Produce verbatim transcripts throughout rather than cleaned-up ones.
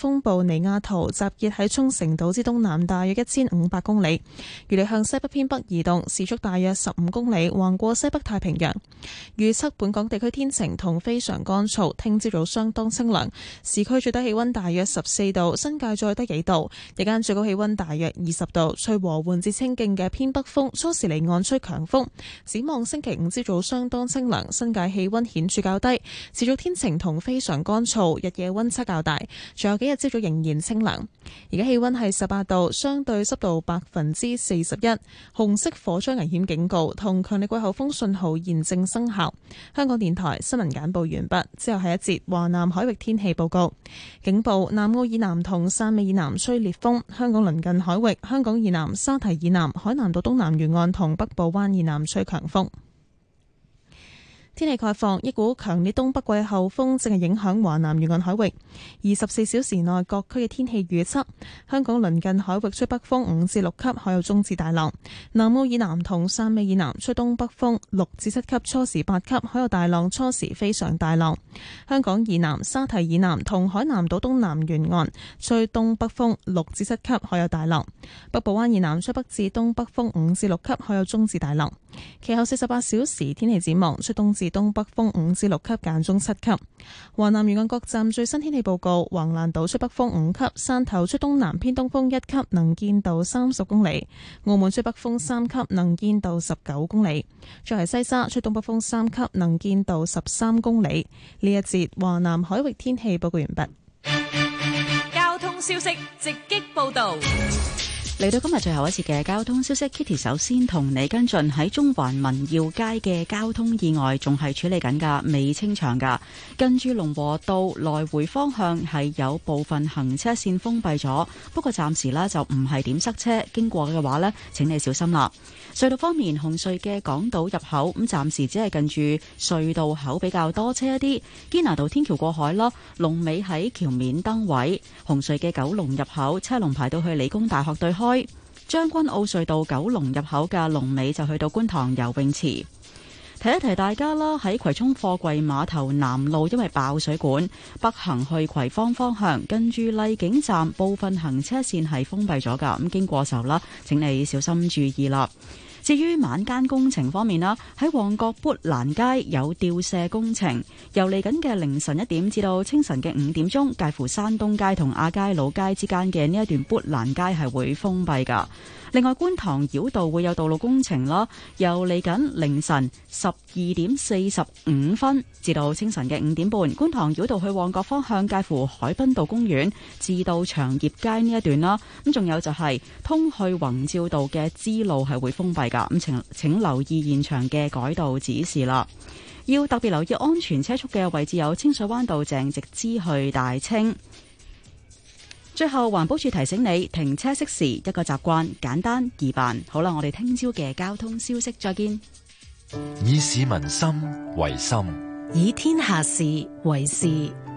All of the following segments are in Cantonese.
風暴尼亞圖集結喺沖繩島之東南，大約一千五百公里，預料向西北偏北移動，時速大約十五公里，橫過西北太平洋。預測本港地區天晴同非常乾燥，聽朝早相當清涼，市區最低氣溫大約十四度，新界再低幾度，日間最高氣溫大約二十度，吹和緩至清勁嘅偏北風，初時離岸吹強風。展望星期五朝早相當清涼，新界氣溫顯著較低，持續天晴同非常乾燥，日夜溫差較大。仲有幾日朝早仍然清涼。而家氣溫係十八度，相對濕度百分之四十一，紅色火災危險警告同強烈季候風信號現正生效。香港電台新聞簡報完畢，之後係一節華南海域天氣報告。警報：南澳以南同汕尾以南吹烈風，香港鄰近海域、香港以南、沙堤以南、海南島東南沿岸同北部灣以南吹強風。天氣概況：一股強烈東北季候風正係影響華南沿岸海域。二十四小時內各區嘅天氣預測：香港鄰近海域吹北風五至六級，海有中至大浪；南澳以南同汕尾以南吹東北風六至七級，初時八級，海有大浪，初時非常大浪。香港以南、沙堤以南同海南島東南沿岸吹東北風六至七級，海有大浪；北部灣以南吹北至東北風五至六級，海有中至大浪。其後四十八小時天氣展望：吹東至東北風五至六級，間中七級。華南沿岸各站最新天氣報告：橫瀾島吹北風五級，汕頭吹東南偏東風一級，能見度三十公里；澳門吹北風三級，能見度十九公里。再係西沙吹東北風三級，能見度十三公里。呢一節華南海域天氣報告完畢。 交通消息直擊報道。 嚟到今日最後一次嘅交通消息 ，Kitty 首先同你跟進喺中環民耀街嘅交通意外，仲係處理緊噶，未清場噶。近住龍和道來回方向係有部分行車線封閉咗，不過暫時呢就唔係點塞車，經過嘅話呢，請你小心啦。隧道方面，紅隧嘅港島入口咁暫時只係近住隧道口比較多車一啲，堅拿道天橋過海咯，龍尾喺橋面燈位。紅隧嘅九龍入口車龍排到去理工大學對開，將軍澳隧道九龍入口嘅龍尾就去到觀塘游泳池。提一提大家啦，喺葵涌貨櫃碼頭南路因為爆水管，北行去葵芳方向跟住荔景站部分行車線係封閉咗噶，咁經過時候啦，請你小心注意啦。至於晚間工程方面啦，喺旺角砵蘭街有吊卸工程，由嚟緊嘅凌晨一點至到清晨嘅五點鐘，介乎山東街同亞皆老街之間嘅呢一段砵蘭街係會封閉噶。另外，觀塘繞道會有道路工程啦，由嚟緊凌晨十二點四十五分至到清晨嘅五點半，觀塘繞道去旺角方向介乎海濱道公園至到長業街呢一段啦。咁仲有就係通去宏照道嘅支路係會封閉噶。咁請請留意現場嘅改道指示啦。要特別留意安全車速嘅位置有清水灣道鄭直支去大清。最後，環保署提醒你，停車熄匙一個習慣，簡單易辦。好啦，我哋聽朝嘅交通消息再見。 以市民心為心， 以天下事為事。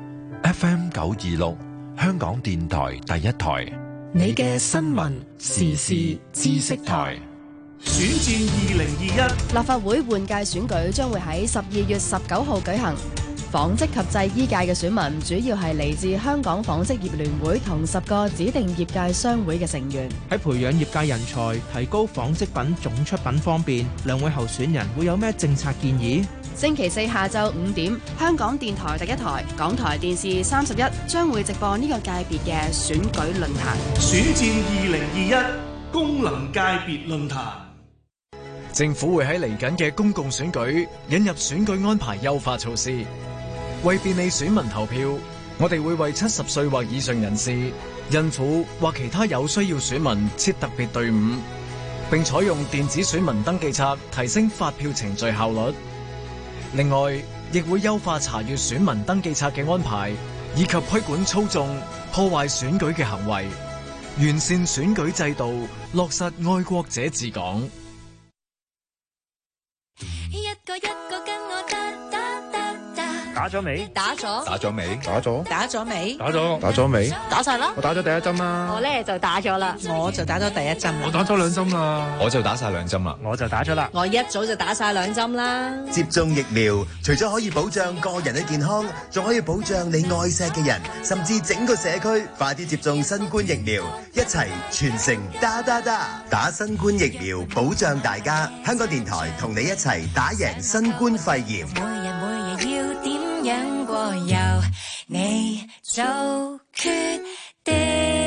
F M 九二六，香港電台第一台， 你嘅新聞時事知識台。 選戰二零二一， 立法會換屆選舉將會喺十二月十九號舉行。紡織及製衣界嘅選民主要係嚟自香港紡織業聯會同十個指定業界商會嘅成員。 喺培養業界人才、提高紡織品總出品方面，兩位候選人會有咩政策建議？ 星期四下晝五點，香港電台第一台、港台電視三十一將會直播呢個界別嘅選舉論壇。 選戰二零二一功能界別論壇。 政府會喺嚟緊嘅公共選舉引入選舉安排優化措施。為便利選民投票，我哋會為七十歲或以上人士、孕婦或其他有需要選民設特別隊伍，並採用電子選民登記冊，提升發票程序效率。另外，亦會優化查閱選民登記冊嘅安排，以及規管操縱、破壞選舉嘅行為，完善選舉制度，落實愛國者治港。 一個一個跟我打打打打打咗未？ 打咗。 打咗未？ 打咗。 打咗未？ 打咗。打咗未？ 打晒啦。 我打咗第一針啦。 我咧就打咗啦。我就打咗第一針啦。 我打咗兩針啦。 我就打晒兩針啦。 我就打咗啦。 我一早就打晒兩針啦。 接種疫苗，除咗可以保障個人嘅健康，仲可以保障你愛錫嘅人，甚至整個社區。快啲接種新冠疫苗，一齊全城打打打，打新冠疫苗保障大家。香港電台同你一齊打贏新冠肺炎。 每日每日要點樣過悠，你做決定。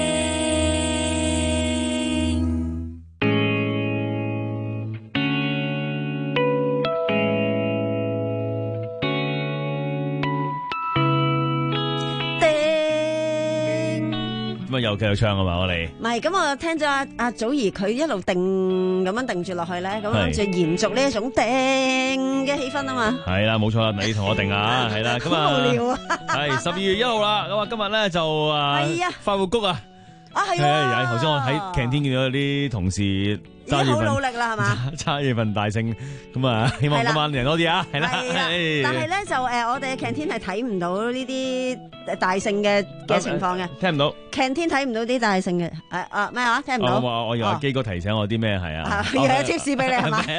咁啊，又繼續唱啊嘛，我哋唔係咁，我聽咗阿阿祖兒佢一路定咁樣定住落去咧，咁諗住延續呢一種定嘅氣氛啊嘛。 係啦，冇錯啦，你同我定啊，係啦，咁啊，好無聊啊，係十二月一號啦，咁啊，今日咧就啊，快活谷啊， 啊係啊， 頭先我喺 canteen 見到啲同事揸住份， 好努力啦，係嘛， 揸住份大勝，咁啊，希望今晚人多啲啊，係啦， 但係咧就誒，我哋嘅 canteen 係睇唔到呢啲大勝嘅嘅情況嘅， 聽唔到 canteen 睇唔到啲大勝嘅，誒誒咩話？聽唔到？ 我我以為基哥提醒我啲咩係啊？ 又有 tips 俾你係嘛？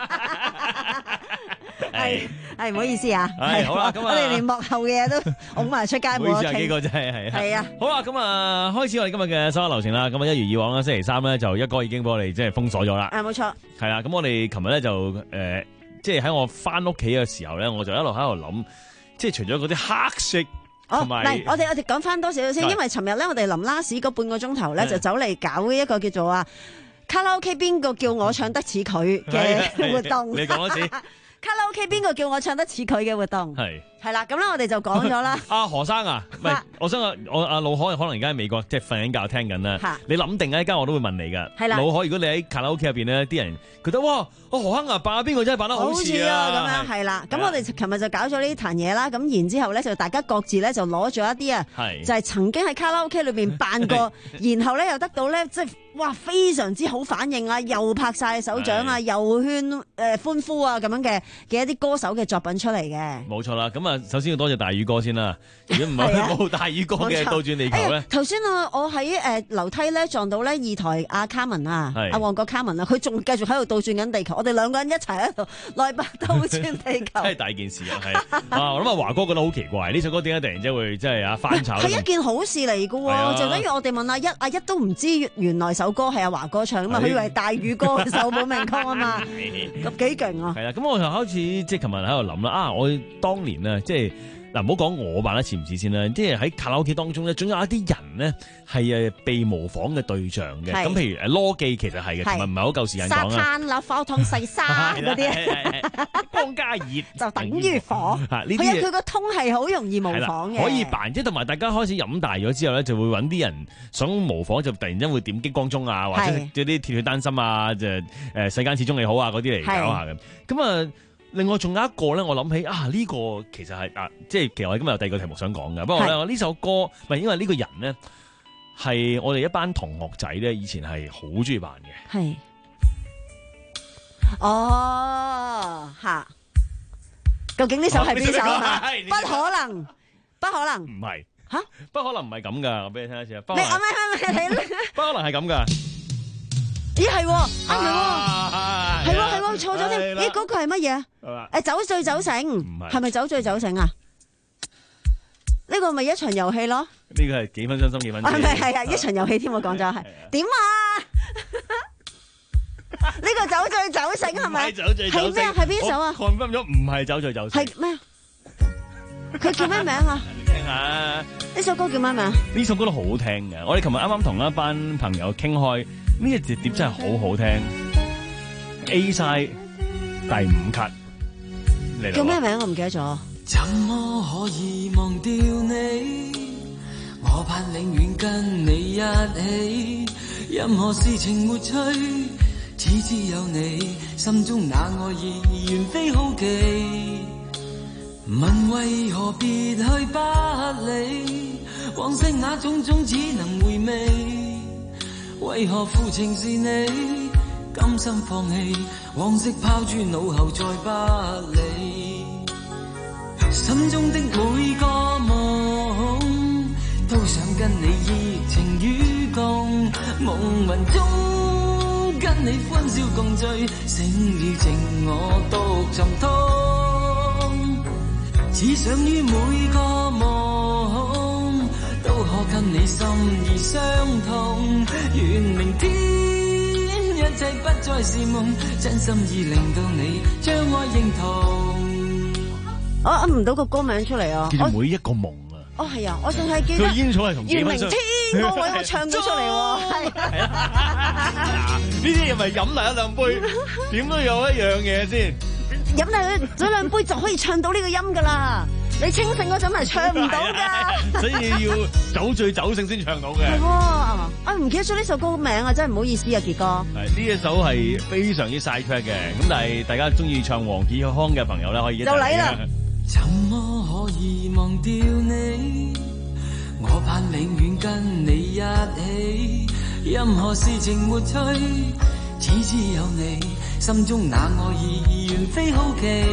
係係唔好意思啊， 係好啦，咁啊， 我哋連幕後嘅嘢都拱埋出街， 唔好意思啊，基哥真係係係啊， 好啦，咁啊，開始我哋今日嘅收押流程啦。咁啊，一如以往啦，星期三咧就一哥已經幫我哋即係封鎖咗啦。 啊，冇錯。 係啦，咁我哋琴日咧就誒，即係喺我翻屋企嘅時候咧，我就一路喺度諗，即係除咗嗰啲黑色。 哦，嚟，我哋我哋講翻多少少先，因為尋日咧我哋臨拉屎嗰半個鐘頭咧就走嚟搞一個叫做啊卡拉 OK 邊個叫我唱得似佢嘅活動。 你講多次。 卡拉 OK 邊個叫我唱得似佢嘅活動？係係啦，咁咧我哋就講咗啦。 阿何生啊，唔係，我想啊，我阿老可可能而家喺美國即係瞓緊覺聽緊啦。你諗定啊，一間我都會問你噶。係啦，老可，如果你喺卡拉 OK 入邊咧，啲人覺得哇，我何生啊扮啊邊個真係扮得好似啊咁樣，係啦。咁我哋琴日就搞咗呢壇嘢啦。咁然之後咧就大家各自咧就攞咗一啲啊，就係曾經喺卡拉 OK 裏邊扮過，然後咧又得到咧即係哇非常之好反應啊，又拍晒手掌啊，又圈誒歡呼啊咁樣嘅嘅一啲歌手嘅作品出嚟嘅。 冇錯啦，咁啊首先要多謝大宇哥先啦。如果唔係冇大宇哥嘅倒轉地球咧， 頭先啊我喺誒樓梯咧撞到咧二台阿卡文啊，阿旺角卡文啊，佢仲繼續喺度倒轉緊地球，我哋兩個人一齊喺度內八倒轉地球， 真係大件事啊！係啊，我諗阿華哥覺得好奇怪，呢首歌點解突然之間會即係啊翻炒？ 係一件好事嚟噶喎，就等於我哋問阿一，阿一都唔知原來首歌係阿華哥唱啊嘛，佢以為大宇哥嘅首本名曲啊嘛，咁幾勁啊！ 係啦，咁我就開始即係琴日喺度諗啦，啊，我當年啊，即係。嗱，唔好講我扮得似唔似先啦，即係喺卡拉 OK 當中咧，總有一啲人咧係誒被模仿嘅對象嘅。咁譬如誒羅記其實係嘅，同埋唔係好夠時間講啊。 沙灘啦，火燙細沙嗰啲， 光加熱就等於火。呢啲佢佢個通係好容易模仿嘅。 可以扮，即係同埋大家開始飲大咗之後咧，就會揾啲人想模仿，就突然間會點激光中啊，或者即係啲鐵血丹心啊，就誒世間始終你好啊嗰啲嚟搞下嘅。咁啊。另外仲有一個咧，我諗起啊，呢、這個其實係啊，即係其實我今日有第二個題目想講嘅。不過咧，我呢首歌唔係因為呢個人咧係我哋一班同學仔咧，以前係好中意扮嘅。 係。哦，嚇！究竟呢首係邊首啊？不可能，不可能。 唔係嚇， 不可能唔係咁噶。我俾你聽一次啊。 你啊咩咩咩？ 不可能係咁噶。 咦係喎，啊唔係喎，係喎係喎，錯咗添。咦嗰個係乜嘢？誒酒醉酒醒，係咪酒醉酒醒啊？呢個咪一場遊戲咯。 呢個係幾分傷心幾分。係咪係啊？一場遊戲添，我講咗係點啊？呢個酒醉酒醒係咪？ 係酒醉酒醒。 係咩啊？係邊首啊？ confirm分咗唔係酒醉酒醒。 係咩啊？佢叫咩名啊？ 聽下呢首歌叫咩名？ 呢首歌都好好聽嘅。我哋琴日啱啱同一班朋友傾開。呢隻碟真係好好聽 ，A 晒第五級， 叫咩名我唔記得咗。 怎麼可以忘掉你？我盼永遠跟你一起，任何事情沒趣，只知有你，心中那愛意原非好奇。問為何別去不理？往昔那種種只能回味。為何負情是你，甘心放棄，往昔拋諸腦後再不理。 心中的每個夢都想跟你熱情與共，夢魂中跟你歡笑共聚，醒與靜我獨尋通，只想於每個夢都可跟你心意相通，願明天一切不再是夢，真心意令到你將我認同。 我噏唔到個歌名出嚟啊！ 叫每一個夢啊！ 哦係啊，我淨係記得佢煙草係同願明天嗰位我唱咗出嚟喎，係嗱，呢啲嘢咪飲嚟一兩杯，點都有一樣嘢先。 飲嚟咗兩杯就可以唱到呢個音㗎啦，你清醒嗰陣係唱唔到㗎。 所以要酒醉酒醒先唱到嘅。 係喎，啊唔記得咗呢首歌名啊，真係唔好意思啊，傑哥。 係呢一首係非常之 side track 嘅，咁但係大家中意唱黃傑康嘅朋友咧，可以一齊。 就嚟啦！ 怎麼可以忘掉你？我盼永遠跟你一起，任何事情沒趣，只知有你，心中那愛意原非好奇。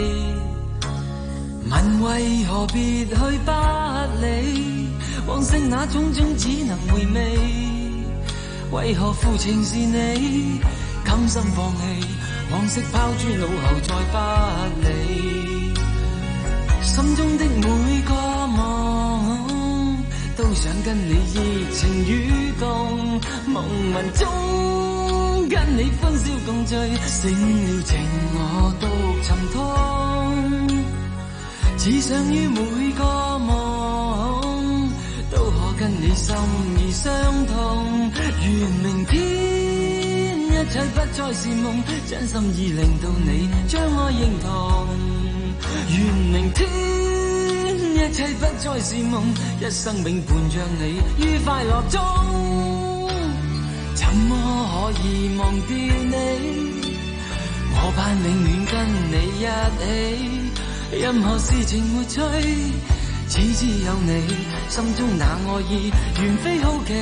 問為何別去不理？往昔那種種只能回味，為何負情是你？甘心放棄，往昔拋諸腦後再不理。心中的每個夢都想跟你熱情與共，夢魂中跟你歡笑共聚，醒了情我獨尋通，只想於每個夢都可跟你心意相通，願明天一切不再是夢，真心意令到你將我認同，願明天一切不再是夢，一生永伴着你於快樂中，怎麼可以忘掉你？我盼永遠跟你一起，任何事情沒趣，只知有你，心中那愛意原非好奇，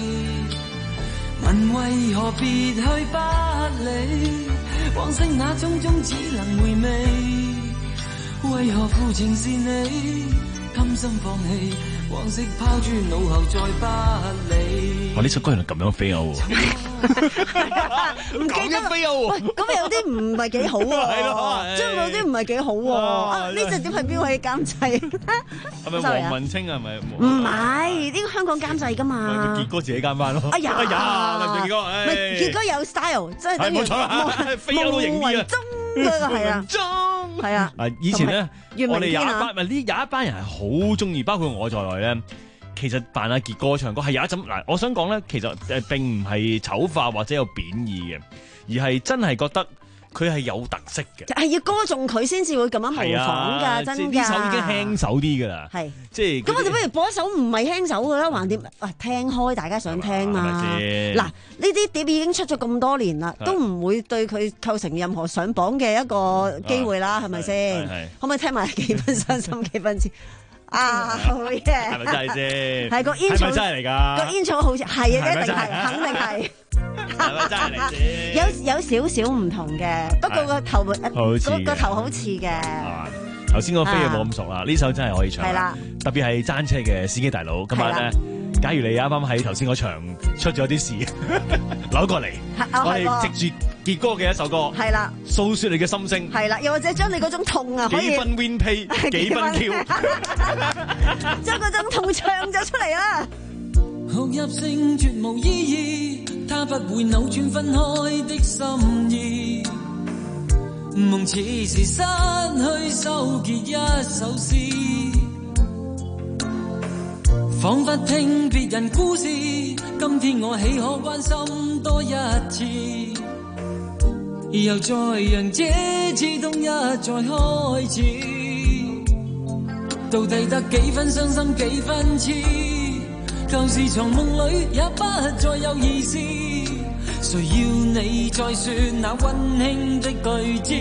問為何別去不理？往昔那種種只能回味，為何負情是你？甘心放棄，往昔拋諸腦後再不理。 哇！呢首歌原來咁樣飛歐喎， 唔記得飛歐喎， 咁有啲唔係幾好喎， 係咯， 真係有啲唔係幾好喎。啊，呢隻碟係邊位監製？ 係咪黃文清啊？係咪？ 唔係，呢個香港監製㗎嘛。 傑哥自己監翻咯。 哎呀， 哎呀，傑哥， 唔係傑哥有 style，真係等於冇錯啦，飛歐都型啲啊。 嗰個係啊，係啊。 啊，以前咧，我哋有一班，唔係呢有一班人係好中意，包括我在內咧。其實扮阿傑哥唱歌係有一陣嗱，我想講咧，其實誒並唔係醜化或者有貶義嘅，而係真係覺得佢係有特色嘅， 係要歌頌佢先至會咁樣模仿㗎，啊、真㗎。 呢首已經輕手啲㗎啦， 係即係咁，我哋不如播一首唔係輕手㗎啦，橫掂啊聽開，大家想聽嘛？嗱，呢啲碟已經出咗咁多年啦，都唔會對佢構成任何上榜嘅一個機會啦，係咪先？可唔可以聽埋幾分傷心幾分痴？啊，好嘢！ 係咪真係先？ 係個煙草真係嚟㗎？ 個煙草好似係啊，一定係，肯定係。 係咪真係嚟先？ 有有少少唔同嘅，不過個頭個個頭好似嘅。 頭先個飛嘅冇咁熟啦，呢首真係可以唱。 係啦， 特別係爭車嘅司機大佬，今晚咧，假如你啱啱喺頭先嗰場出咗啲事，扭過嚟，我哋藉住傑哥嘅一首歌，係啦，訴說你嘅心聲， 係啦，又或者將你嗰種痛啊，可以幾分 win pay， 幾分 Q， 將嗰種痛唱咗出嚟啦。 哭泣聲絕無意義，它不會扭轉分開的心意。夢似是失去收結一首詩，彷彿聽別人故事，今天我豈可關心多一次？又再讓這刺痛一再開始，到底得幾分傷心幾分痴？舊時藏夢裏也不再有意思，誰要你再說那溫馨的句子？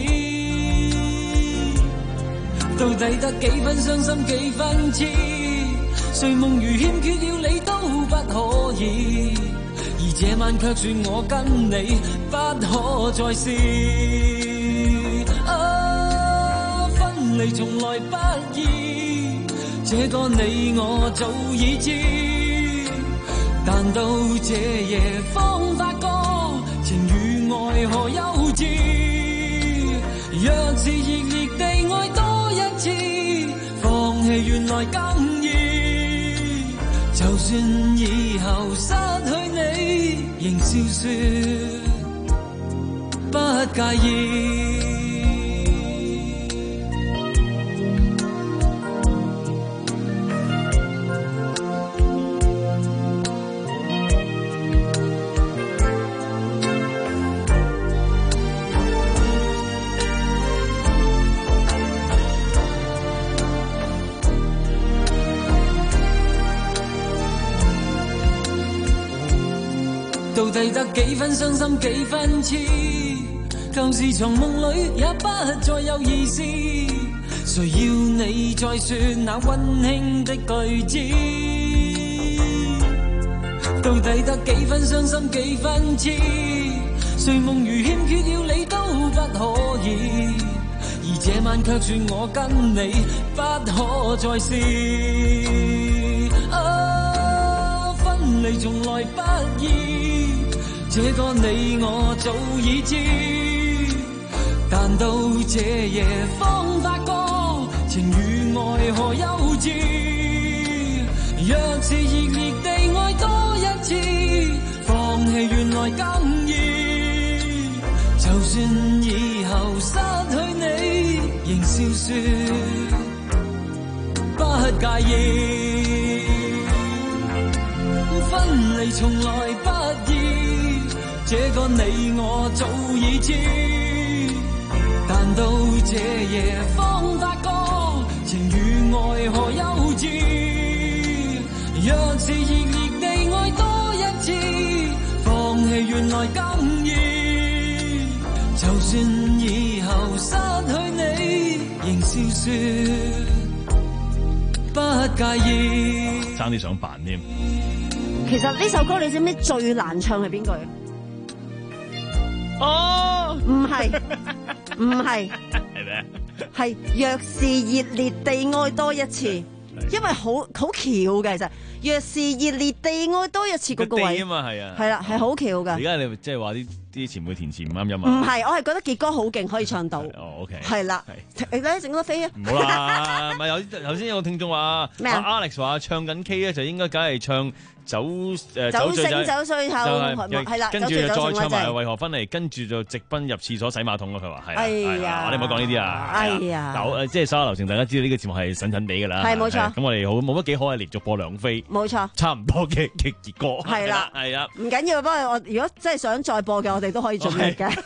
到底得幾分傷心幾分痴？誰夢如欠缺了你都不可以，而這晚卻說我跟你不可再試。啊，分離從來不易，這個你我早已知，但到這夜方發覺情與愛何幼稚，若是熱烈地愛多一次，放棄原來更易，就算以後失去你，仍笑說不介意。到底得幾分傷心幾分痴，舊時從夢裏也不再有意思，誰要你再說那溫馨的句子，到底得幾分傷心幾分痴，誰夢如欠缺了你都不可以，而這晚卻說我跟你不可再試，啊，分離從來不易，這個你我早已知，但到這夜方發覺情與愛何幼稚，若是熱烈地愛多一次，放棄原來更易，就算以後失去你，仍笑說不介意，分離從來不易，這個你我早已知，但到這夜方發覺情與愛何幼稚，若是熱烈地愛多一次，放棄原來更易，就算以後失去你，仍笑說不介意。 爭啲想扮添。 其實呢首歌你知唔知最難唱係邊句？ 哦， 唔係，唔係， 係咩？ 係若是熱烈地愛多一次，因為好好巧嘅，其實若是熱烈地愛多一次嗰個位啊嘛，係啊， 係啦，係好巧噶。 而家你即係話啲啲前輩填詞唔啱音啊？ 唔係，我係覺得傑哥好勁，可以唱到。 哦 ，OK， 係啦，你咧整多飛啊？ 唔好啦，咪有頭先有個聽眾話咩啊 ？Alex 話唱緊 K 咧，就應該梗係唱。走誒走醉醒走睡後係啦， 跟住就再唱埋為何分離，跟住就直奔入廁所洗馬桶咯。佢話係， 哎呀， 我哋唔好講呢啲啊。 哎呀， 嗱即係稍後流程，大家知道呢個節目係神神地㗎啦。 係冇錯。 咁我哋好冇乜幾好係連續播兩飛。 冇錯。 差唔多嘅嘅結果。 係啦， 係啊。 唔緊要，不過我如果真係想再播嘅，我哋都可以盡力嘅。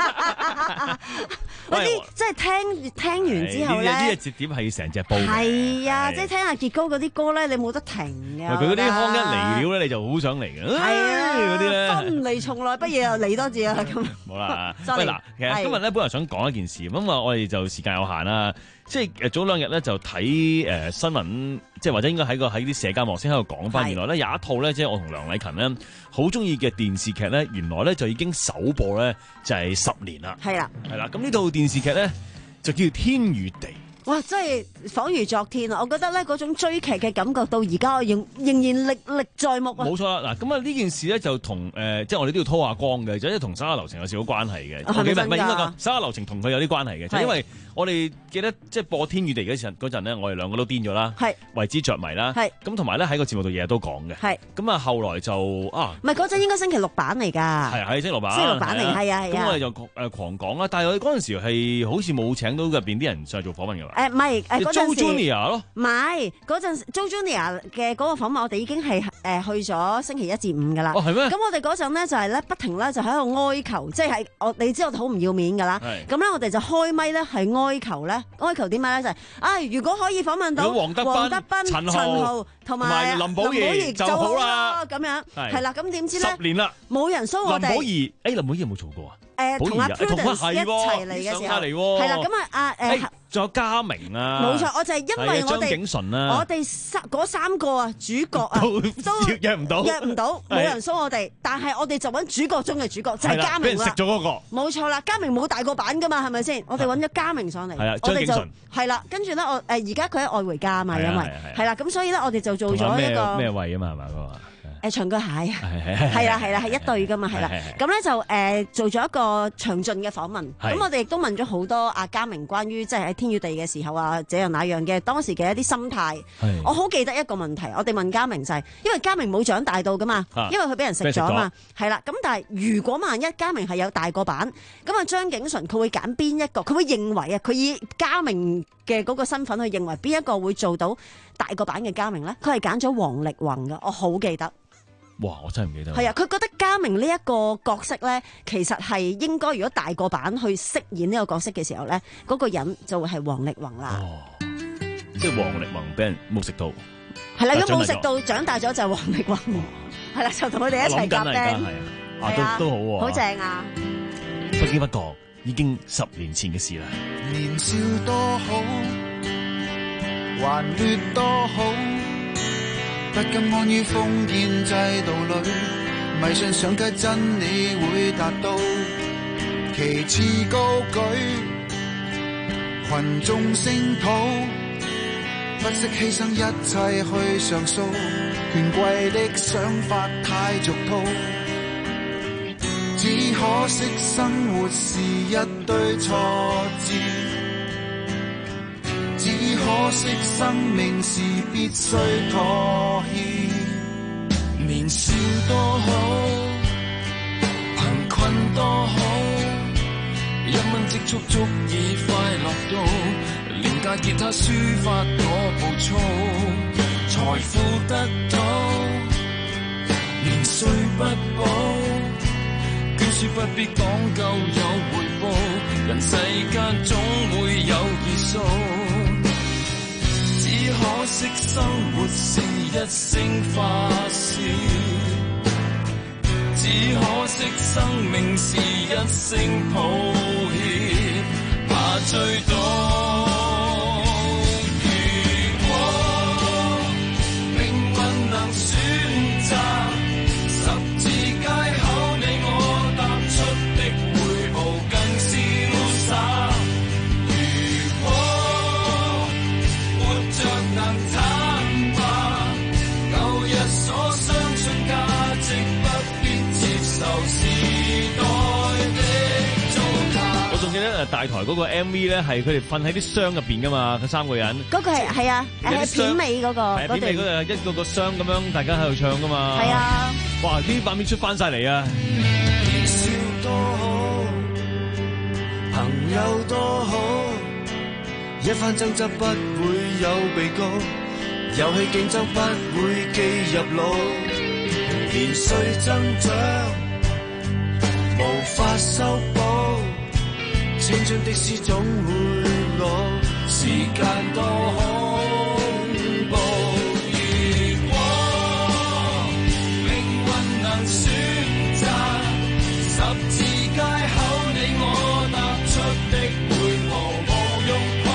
嗰啲即係聽聽完之後咧， 呢個節點係要成隻煲。 係啊，即係聽下傑哥嗰啲歌咧，你冇得停嘅。 佢嗰啲腔一嚟料咧，你就好想嚟嘅。 係啊， 嗰啲咧分離從來不易又嚟多次啊咁。 冇啦，喂嗱，其實今日咧本來想講一件事，咁啊我哋就時間有限啦，即係誒早兩日咧就睇誒新聞，即係或者應該喺個喺啲社交網先喺度講翻，原來咧有一套咧即係我同梁禮勤咧好中意嘅電視劇咧，原來咧就已經首播咧就係十年啦。 係啦， 係啦，咁呢套電視劇咧就叫《天與地》。 哇！真係仿如昨天啊！我覺得咧嗰種追劇嘅感覺到而家仍仍然歷歷在目啊！ 冇錯啦，嗱咁啊呢件事咧就同誒、呃、即係我哋都要拖下光嘅，就係同沙拉流程有少少關係嘅。 係咪真㗎？ 唔係應該講沙拉流程同佢有啲關係嘅，就係、因為我哋記得即係播《天與地》嗰陣嗰陣咧，我哋兩個都癲咗啦，為之着迷啦，咁同埋咧喺個節目度日日都講嘅，咁啊後來就啊， 唔係嗰陣應該星期六版嚟㗎， 係係星期六版， 星期六版嚟，係啊係啊， 咁我哋就誒狂講啦，但係我哋嗰陣時係好似冇請到入邊啲人上嚟做訪問㗎嘛， 誒唔係誒嗰陣時 Joe Junior 咯， 唔係嗰陣 Joe Junior 嘅嗰個訪問，我哋已經係誒去咗星期一至五㗎啦， 哦係咩？ 咁我哋嗰陣咧就係咧不停咧就喺度哀求，即係我你知我哋好唔要面㗎啦，咁咧我哋就開咪咧係哀求咧。哀求點解咧？就係、是，唉、哎，如果可以訪問到黃德斌、陳豪同埋林保怡就好啦，咁樣係啦。咁點知咧？ 十年啦， 冇人 show 我哋。 林保怡，誒、欸，林保怡有冇做過啊？ 誒同阿 Prudence 一齊嚟嘅時候，係啦，咁啊阿誒。 仲有嘉明啊， 冇錯，我就係因為我哋張景淳啊， 我哋三嗰三個啊主角啊都約唔到， 約唔到，冇人蘇我哋，但係我哋就揾主角中嘅主角，就係嘉明啦。俾人食咗嗰個，冇錯啦，嘉明冇大個版噶嘛，係咪先？我哋揾咗嘉明上嚟， 係啊，張景淳係啦，跟住咧我誒而家佢喺愛回家啊嘛，因為係啦，咁所以咧我哋就做咗一個咩位啊嘛，係嘛嗰個。 誒長腳蟹係啦係啦係一對噶嘛係啦，咁咧就誒做咗一個詳盡嘅訪問，咁我哋亦都問咗好多阿嘉明關於即係喺天與地嘅時候啊，這樣那樣嘅當時嘅一啲心態。我好記得一個問題，我哋問嘉明就係，因為嘉明冇長大到噶嘛，因為佢俾人食咗啊嘛，係啦。咁但係如果萬一嘉明係有大個版，咁啊張景淳佢會揀邊一個？佢會認為啊，佢以嘉明嘅嗰個身份去認為邊一個會做到大個版嘅嘉明咧？佢係揀咗王力宏噶，我好記得。 哇！我真係唔記得。 係啊，佢覺得嘉明呢一個角色咧，其實係應該如果大個版去飾演呢個角色嘅時候咧，嗰、那個人就會係王力宏啦。 哦，即係王力宏俾人冇食到。 係啦，如果冇食到，長大咗就係王力宏。係啦，就同佢哋一齊夾 band。 係啊，都都好喎。 好正啊！ 不經不覺，已經十年前嘅事啦。 年少多好，還劣多好。不甘安於封建制度裏，迷信上街真理會達到，旗幟高舉，群眾聲討，不惜犧牲一切去上訴，權貴的想法太俗套，只可惜生活是一堆挫折。只可惜生命是必須妥協，年少多好，貧困多好，一蚊積蓄足以快樂到，廉價吉他抒發我暴躁，財富得到，年歲不保，捐書不必講究有回報，人世間總會有結數。只可惜生活是一聲發洩，只可惜生命是一聲抱歉，怕追到。如果命運能選擇，十字街口你我踏出的每步更瀟灑。能坦白，舊日所相信價值不必接受時代的糟蹋。 我仲記得誒大台嗰個 M V 咧，係佢哋瞓喺啲箱入邊噶嘛，佢三個人。 嗰個係係啊，係片尾嗰個。 係片尾嗰度一個個箱咁樣，大家喺度唱噶嘛。 係啊！ 哇！啲畫面出翻晒嚟啊！ 年少多好，朋友多好。一番爭執不會有被告，遊戲競爭不會記入腦，年歲增長無法修補，青春的詩總會老，時間多恐怖。如果命運能選擇，十字街口你我踏出的每步無用。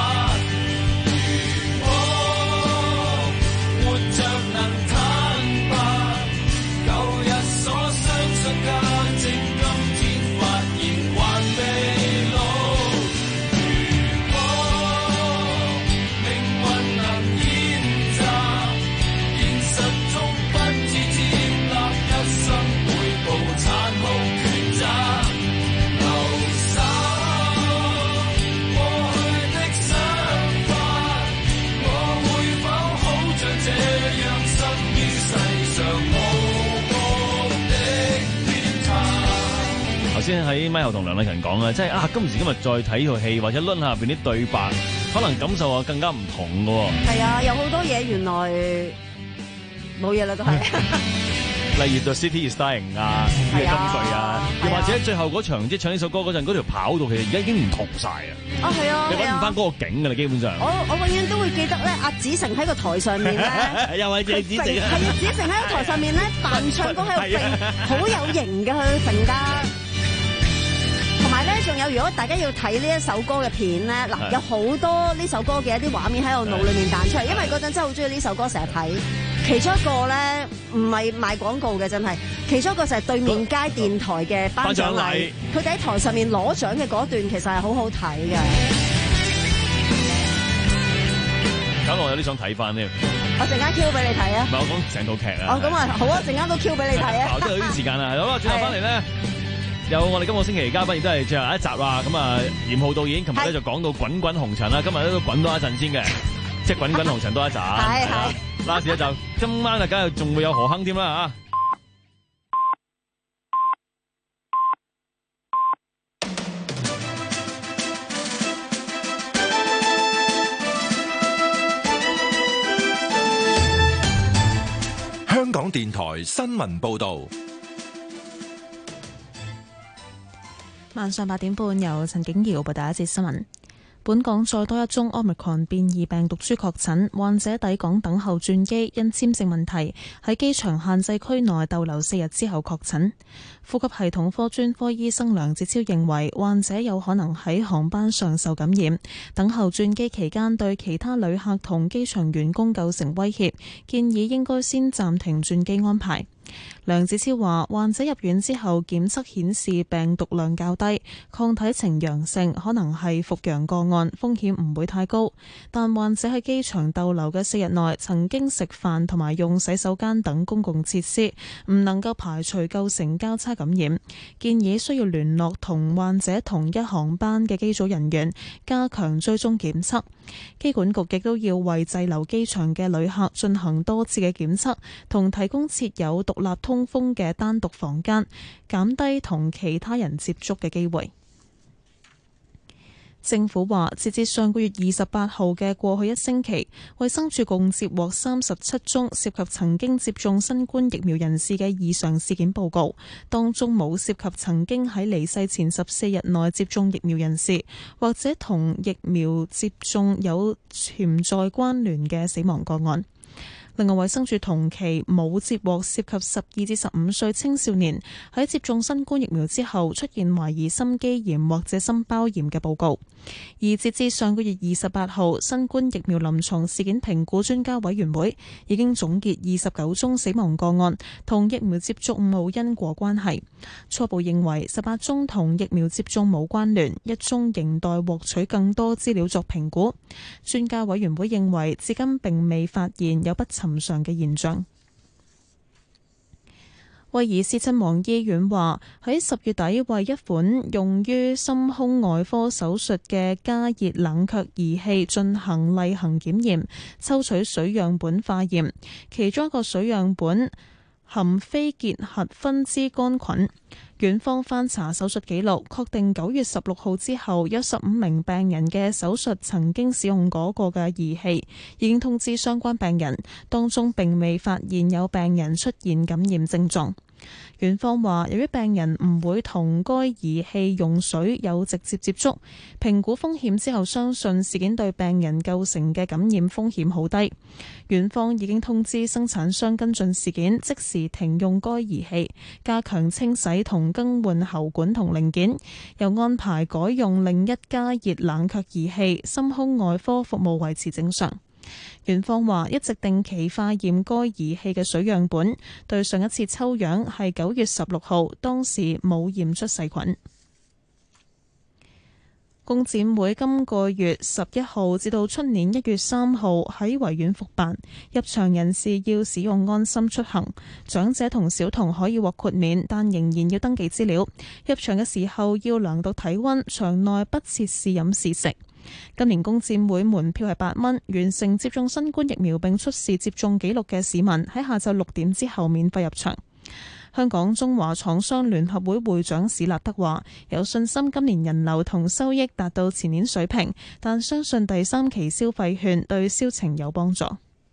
先喺咪後同梁麗勤講啊，即係啊，今時今日再睇套戲或者攆下入邊啲對白，可能感受啊更加唔同㗎喎。 係啊，有好多嘢原來冇嘢啦，都係。 例如 The City Is Dying 啊，呢個金句啊，又或者最後嗰場即係唱呢首歌嗰陣，嗰條跑道其實而家已經唔同晒啊。 啊，係啊， 你揾唔翻嗰個景㗎啦，基本上。 我我永遠都會記得咧，阿子誠喺個台上面咧， 又係謝子誠， 係啊，子誠喺個台上面咧扮唱歌喺度揈，好有型嘅佢揈得。 咧，仲有如果大家要睇呢一首歌嘅片咧，嗱有好多呢首歌嘅一啲畫面喺我腦裏面彈出嚟，因為嗰陣真係好中意呢首歌，成日睇。其中一個咧唔係賣廣告嘅，真係其中一個就係對面街電台嘅頒獎禮，佢哋喺台上面攞獎嘅嗰段其實係好好睇嘅。 搞到我有啲想睇翻添。 我陣間 Q 俾你睇啊！ 唔係我講成套劇啊！ 哦，咁啊，好啊，陣間都 Q 俾你睇啊！ 都有啲時間啦，好啦，轉頭翻嚟咧，有我哋今個星期嘉賓亦都係最後一集啦。咁啊，嚴浩導演琴日咧就講到滾滾紅塵啦，今日咧都滾多一陣先嘅，即係滾滾紅塵多一陣。係係。last一集，今晚啊，梗係仲會有何鏗添啦嚇。 香港電台新聞報導， 晚上八點半由陳景瑤報道一節新聞。本港再多一宗 Omicron 變異病毒株確診，患者抵港等候轉機，因簽證問題喺機場限制區內逗留四日之後確診。呼吸系統科專科醫生梁子超認為，患者有可能喺航班上受感染，等候轉機期間對其他旅客同機場員工構成威脅，建議應該先暫停轉機安排。梁子超話，患者入院之後檢測顯示病毒量較低，抗體呈陽性，可能係復陽個案，風險唔會太高。但患者喺機場逗留嘅四日內曾經食飯同埋用洗手間等公共設施，唔能夠排除構成交叉感染，建議需要聯絡同患者同一航班嘅機組人員，加強追蹤檢測。機管局亦都要為滯留機場嘅旅客進行多次嘅檢測，同提供設有獨立通風嘅單獨房間，減低同其他人接觸嘅機會。政府話，截至上個月二十八號嘅過去一星期，衛生署共接獲三十七宗涉及曾經接種新冠疫苗人士嘅異常事件報告，當中冇涉及曾經喺離世前十四日內接種疫苗人士，或者同疫苗接種有潛在關聯嘅死亡個案。另外，衛生署同期冇接獲涉及十二至十五歲青少年喺接種新冠疫苗之後出現懷疑心肌炎或者心包炎嘅報告。而截至上個月二十八號，新冠疫苗臨床事件評估專家委員會已經總結二十九宗死亡個案同疫苗接種冇因果關係，初步認為十八宗同疫苗接種冇關聯，一宗仍待獲取更多資料作評估。專家委員會認為至今並未發現有不尋常嘅現象。威爾斯親王醫院話，喺十月底為一款用於心胸外科手術嘅加熱冷卻儀器進行例行檢驗，抽取水樣本化驗，其中一個水樣本含非結核分支桿菌。院方翻查手術記錄，確定九月十六號之後有十五名病人嘅手術曾經使用嗰個嘅儀器，已經通知相關病人，當中並未發現有病人出現感染症狀。院方話，由於病人唔會同該儀器用水有直接接觸，評估風險之後相信事件對病人構成嘅感染風險好低。院方已經通知生產商跟進事件，即時停用該儀器，加強清洗同更換喉管同零件，又安排改用另一加熱冷卻儀器，心胸外科服務維持正常。院方話一直定期化驗該儀器嘅水樣本，對上一次抽樣係九月十六號，當時冇驗出細菌。工展會今個月十一號至到出年一月三號喺維園復辦，入場人士要使用安心出行，長者同小童可以獲豁免，但仍然要登記資料。入場嘅時候要量度體溫，場內不設試飲試食。今年工展會門票係八蚊，完成接種新冠疫苗並出示接種記錄嘅市民喺下晝六點之後免費入場。香港中華廠商聯合會會長史立德話：有信心今年人流同收益達到前年水平，但相信第三期消費券對銷情有幫助。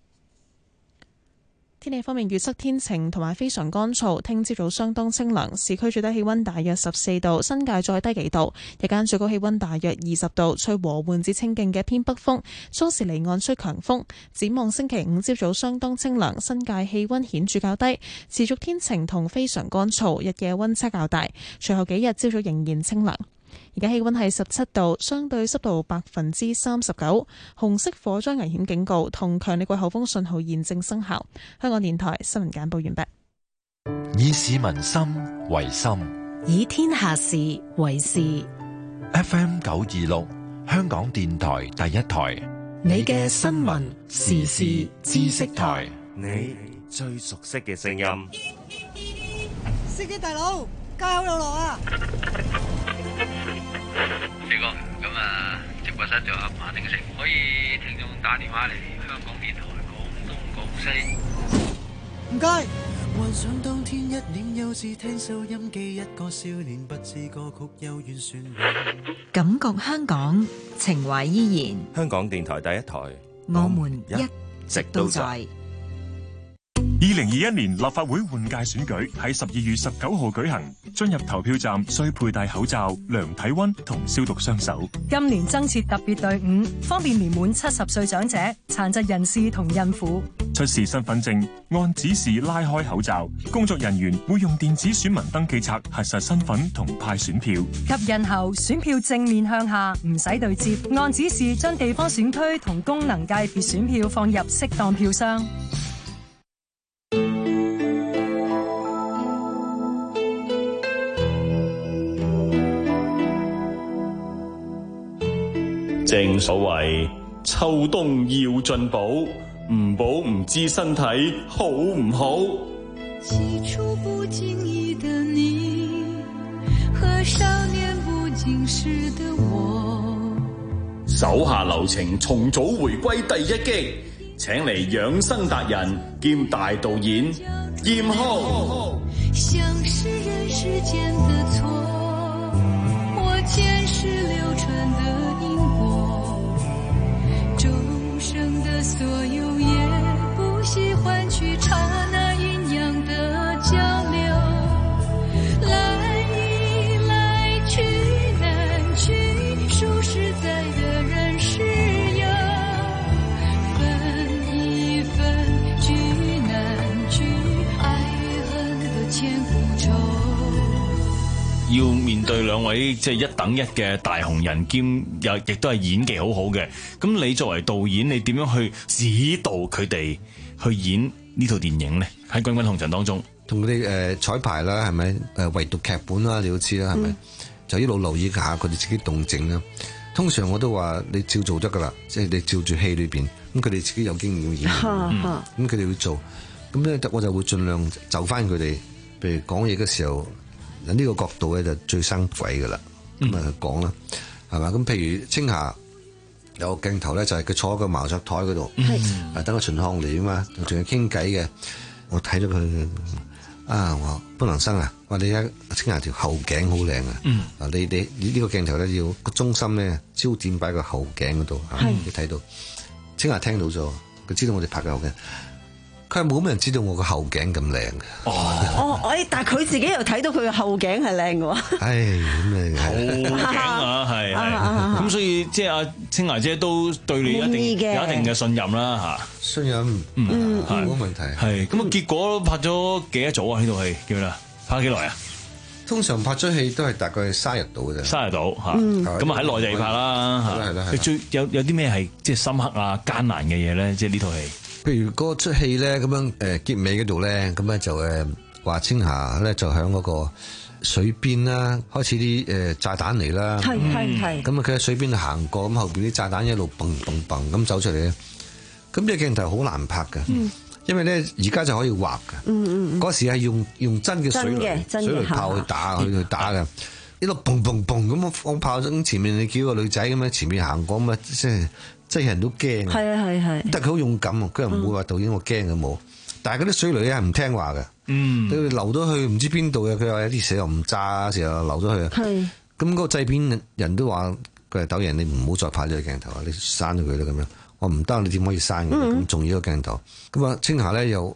天氣方面，預測天晴同埋非常乾燥，聽朝早相當清涼，市區最低氣溫大約十四度，新界再低幾度，日間最高氣溫大約二十度，吹和緩至清勁嘅偏北風，初時離岸吹強風。展望星期五朝早相當清涼，新界氣溫顯著較低，持續天晴同非常乾燥，日夜溫差較大，隨後幾日朝早仍然清涼。 而家氣溫係十七度，相對濕度百分之三十九，紅色火災危險警告同強烈季候風信號現正生效。香港電台新聞簡報完畢。 以市民心為心， 以天下事為事。 F M 九二六，香港電台第一台， 你嘅新聞時事知識台， 你最熟悉嘅聲音。 司機大佬，加油有落啊！ 四哥，咁啊，直播室就阿馬定成，可以聽眾打電話嚟香港電台廣東廣西。 唔該。 幻想當天一臉幼稚聽收音機，一個少年不知歌曲幽怨旋律， 感覺香港情懷依然。 香港電台第一台， 我們一直都在。 二零二一年立法會換屆選舉喺十二月十九號舉行，進入投票站需佩戴口罩、量體溫同消毒雙手。 今年增設特別隊伍，方便年滿七十歲長者、殘疾人士同孕婦。 出示身份證，按指示拉開口罩，工作人員會用電子選民登記冊核實身份同派選票。 及印後，選票正面向下，唔使對接，按指示將地方選區同功能界別選票放入適當票箱。 正所謂秋冬要進補，唔補唔知身體好唔好。 起初不經意的你，和少年不經事的我， 手下留情重組回歸第一擊，請嚟養生達人兼大導演嚴浩。 像是人世間的錯，我前世流傳的因果，終生的所有也不惜換取剎那陰陽的交流，來一來去難去，說實在的人是有，分一分聚難聚，愛與恨的千古愁。 要面對兩位即係一等一嘅大紅人，兼又亦都係演技好好嘅。咁你作為導演，你點樣去指導佢哋去演呢套電影呢？喺《滾滾紅塵》當中， 同佢哋誒彩排啦，係咪誒唯獨劇本啦？你都知啦，係咪、嗯、就一路留意下佢哋自己動靜啦。通常我都話你照做得噶啦，即係你照住戲裏邊，咁佢哋自己有經驗要演，咁佢哋會做，咁咧我就會盡量就翻佢哋，譬如講嘢嘅時候。呢、這個角度咧就最生鬼噶啦，咁啊講啦，係嘛？咁譬如青霞有個鏡頭咧，就係佢坐喺個茅桌台嗰度，係等個秦漢嚟啊嘛，仲要傾偈嘅。我睇咗佢啊，我不能生啊！話你睇青霞條後頸好靚啊！啊，你你呢、這個鏡頭咧要個中心咧焦點擺個後頸嗰度，你睇到青霞聽到咗，佢知道我哋拍嘅後頸。佢係冇乜人知道我個後頸咁靚嘅。 哦，誒，但係佢自己又睇到佢個後頸係靚嘅喎。 唉，咁你後頸啊，係係。咁所以即係阿青霞姐都對你一定有一定嘅信任啦嚇。 信任，嗯，冇問題。係咁啊，結果拍咗幾多組啊？呢套戲叫咩啊？拍咗幾耐啊？ 通常拍出戲都係大概三日到嘅啫。三日到嚇。咁啊喺內地拍啦嚇。係啦係啦。你最有有啲咩係即係深刻啊艱難嘅嘢咧？即係呢套戲。 譬如嗰出戲咧，咁樣誒結尾嗰度咧，咁咧就誒話青霞咧就喺嗰個水邊啦，開始啲誒炸彈嚟啦， 係係係。 咁啊佢喺水邊行過，咁後邊啲炸彈一路蹦蹦蹦咁走出嚟咧，咁呢個鏡頭好難拍㗎，嗯、因為咧而家就可以畫㗎，嗰、嗯嗯、時係用用真嘅水雷水雷炮去打去去打㗎，一路蹦蹦蹦咁放炮咁前面你叫個女仔咁樣前面行過咁啊，即係。即係人都驚，係啊係係，但係佢好勇敢，佢又唔會話導演我驚嘅冇，但係嗰啲水雷咧係唔聽話嘅，嗯，佢流咗去唔知邊度嘅，佢話有啲時候唔炸，時候流咗去啊，係，咁嗰個製片人都話佢係導演，你唔好再拍呢個鏡頭啊，你刪咗佢啦咁樣，我唔得，你點可以刪嘅咁重要個鏡頭？咁啊青霞咧又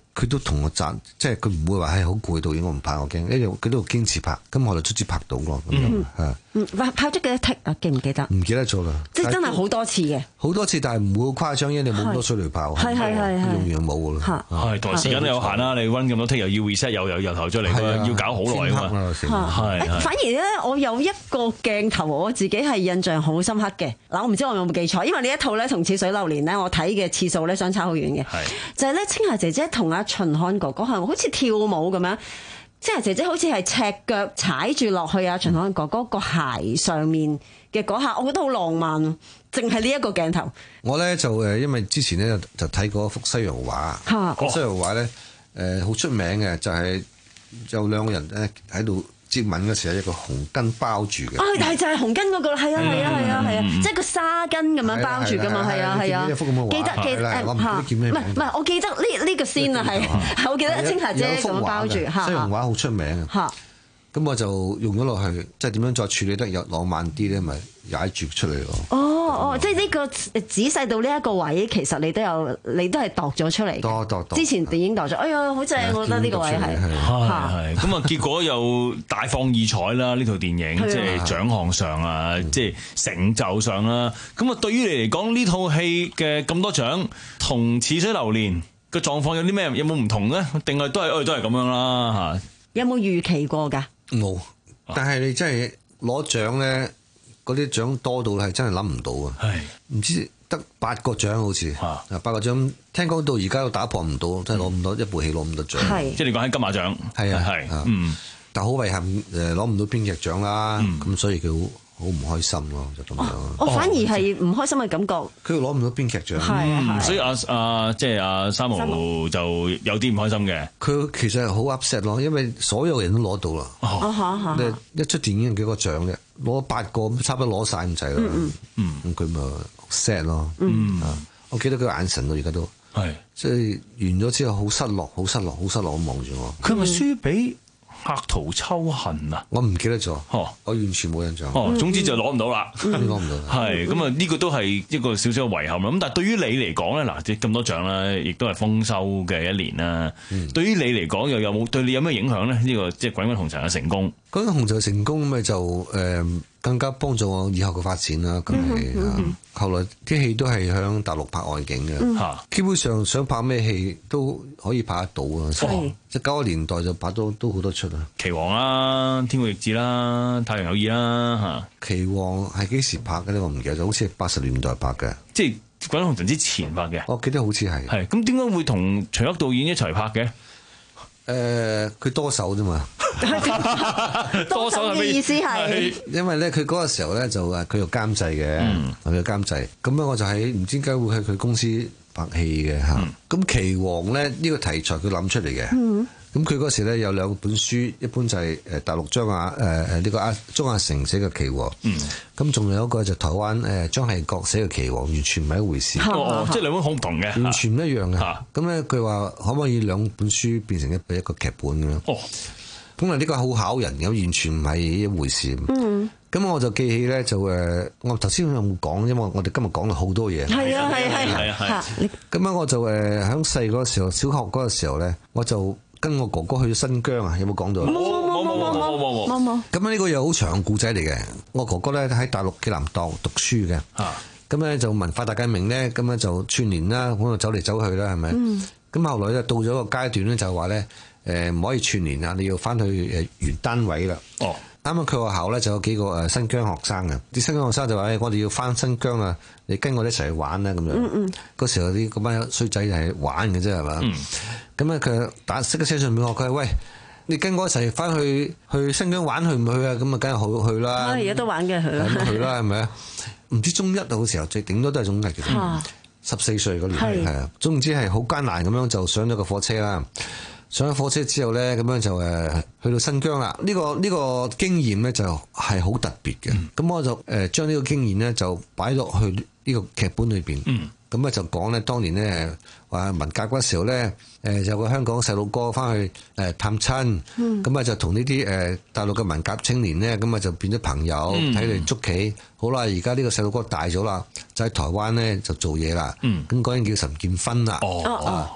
佢都同我讚，即係佢唔會話係好攰導演，我唔怕，我驚，因為佢都堅持拍，咁我就卒之拍到咯。咁樣係。 嗯，拍拍咗幾多 take 啊？記唔記得？ 唔記得咗啦。 即係真係好多次嘅。好多次，但係唔會好誇張，因為你冇咁多水雷炮。 係係係係。 用完就冇噶啦。 係，同埋時間都有限啦。你溫咁多 take 又要 reset，又又由頭再嚟，要搞好耐啊嘛。 係。反而咧，我有一個鏡頭，我自己係印象好深刻嘅。嗱，我唔知我有冇記錯，因為呢一套咧同《似水流年》咧，我睇嘅次數咧相差好遠嘅。係。就係咧，青霞姐姐同阿秦漢哥哥係好似跳舞咁樣。青霞姐姐好似係赤腳踩住落去啊！秦漢哥哥個鞋上面嘅嗰下，我覺得好浪漫，淨係呢一個鏡頭。 我咧就誒，因為之前咧就睇過一幅西洋畫，嗰西洋畫咧誒好出名嘅，就係有兩個人咧喺度接吻嘅時候，一個紅巾包住嘅。啊，係就係紅巾嗰個，係啊係啊係啊係啊，即係個紗巾咁樣包住噶嘛，係啊係啊。記得記得誒嚇，唔係唔係，我記得呢呢個先啊，係我記得青霞姐咁樣包住嚇。西洋畫好出名啊。咁我就用咗落去，即係點樣再處理得有浪漫啲咧，咪踩住出嚟咯。 哦哦，即係呢個仔細到呢一個位，其實你都有，你都係度咗出嚟。 度度度。之前電影度咗，哎呀，好正，我覺得呢個位係。 係係。咁啊，結果又大放異彩啦！呢套電影即係獎項上啊，即係成就上啦。咁啊，對於你嚟講，呢套戲嘅咁多獎，同《似水流年》個狀況有啲咩？有冇唔同咧？定係都係，誒，都係咁樣啦嚇。 有冇預期過㗎？ 冇，但係你真係攞獎咧，嗰啲獎多到係真係諗唔到啊！係唔知得八個獎好似啊，八個獎，聽講到而家都打破唔到，真係攞唔到一部戲攞唔到獎。 係即係你講喺金馬獎， 係啊係， 嗯，但好遺憾誒攞唔到編劇獎啦，咁所以佢好好唔開心咯，就咁樣。 我反而係唔開心嘅感覺。 佢攞唔到編劇獎， 係所以阿阿即係阿三毛就有啲唔開心嘅。 佢其實係好 upset 咯，因為所有人都攞到啦。 哦， 一出電影幾個獎嘅，攞八個差唔多攞晒咁滯啦。嗯，咁佢咪 sad 咯。嗯，我記得佢眼神到而家都係，即係完咗之後好失落，好失落，好失落咁望住我。 佢咪輸俾客途秋恨啊！ 我唔記得咗，我完全冇印象。 哦，總之就攞唔到啦， 攞唔到。 係咁啊，呢個都係一個少少嘅遺憾啦。咁但係對於你嚟講咧，嗱，即係咁多獎啦，亦都係豐收嘅一年啦。對於你嚟講，又有冇對你有咩影響咧？呢個即係《滾滾紅塵》嘅成功，《 滾滾紅塵》嘅成功咪就誒更加幫助我以後嘅發展啦。咁係啊，後來啲戲都係響大陸拍外景嘅，嚇，基本上想拍咩戲都可以拍得到啊。即係九個年代就拍到都好多出啊， 《棋王》啦，《天國逆戰》啦，《太陽有意》啦， 嚇，《棋王》係幾時拍嘅咧？我唔記得咗，好似係八十年代拍嘅， 即係《滾滾紅塵》之前拍嘅。 我記得好似係。 係咁點解會同徐克導演一齊拍嘅？ 誒，佢多手啫嘛。 多手嘅意思係， 因為咧佢嗰個時候咧就誒佢又監製嘅，佢又監製，咁樣我就喺唔知點解會喺佢公司拍戲嘅嚇。咁《棋王》咧呢個題材佢諗出嚟嘅，咁佢嗰時咧有兩本書，一本就係誒大陸張亞誒誒呢個阿鍾亞成寫嘅《棋王》，咁仲有一個就台灣誒張係國寫嘅《棋王》，完全唔係一回事。 哦，即係兩本好唔同嘅， 完全唔一樣嘅。咁咧佢話可唔可以兩本書變成一一個劇本咁樣？哦。咁啊！呢個好考人嘅，完全唔係一回事。嗯，咁我就記起咧，就誒，我頭先有冇講？因為我哋今日講咗好多嘢。 係啊，係係係係。 咁樣我就誒喺細嗰個時候，小學嗰個時候咧，我就跟我哥哥去咗新疆啊！有冇講到？ 冇冇冇冇冇冇冇冇。 咁啊，呢個又好長故仔嚟嘅。我哥哥咧喺大陸暨南檔讀書嘅。嚇。咁咧就文化大革命咧，咁咧就串聯啦，咁就走嚟走去啦，係咪？嗯。咁後來咧到咗個階段咧，就話咧。誒唔可以串聯啊！你要翻去誒原單位啦。哦，啱啱佢學校咧就有幾個誒新疆學生嘅，啲新疆學生就話：誒我哋要翻新疆啊！你跟我哋一齊去玩啦咁樣。嗯嗯。嗰時候啲嗰班衰仔係玩嘅啫係嘛？嗯。咁咧佢打識個車上面我，佢話：喂，你跟我一齊翻去去新疆玩去唔去啊？咁啊，梗係好去啦。 而家都玩嘅去。 咁去啦係咪啊？唔知中一嘅時候，最頂多都係中一嘅。嚇。十四歲嗰年係啊，總之係好艱難咁樣就上咗個火車啦。上咗火車之後咧，咁樣就誒去到新疆啦。呢個呢個經驗咧就係好特別嘅。咁、嗯、我就誒將呢個經驗咧就擺落去呢個劇本裏邊。咁咧、嗯、就講咧，當年咧話文革嗰時候咧，誒有個香港細路哥翻去誒探親，咁啊、嗯、就同呢啲誒大陸嘅文革青年咧，咁啊就變咗朋友，睇嚟捉棋。好啦，而家呢個細路哥大咗啦，就喺台灣咧就做嘢啦。咁嗰人叫陳建勳啦。哦哦。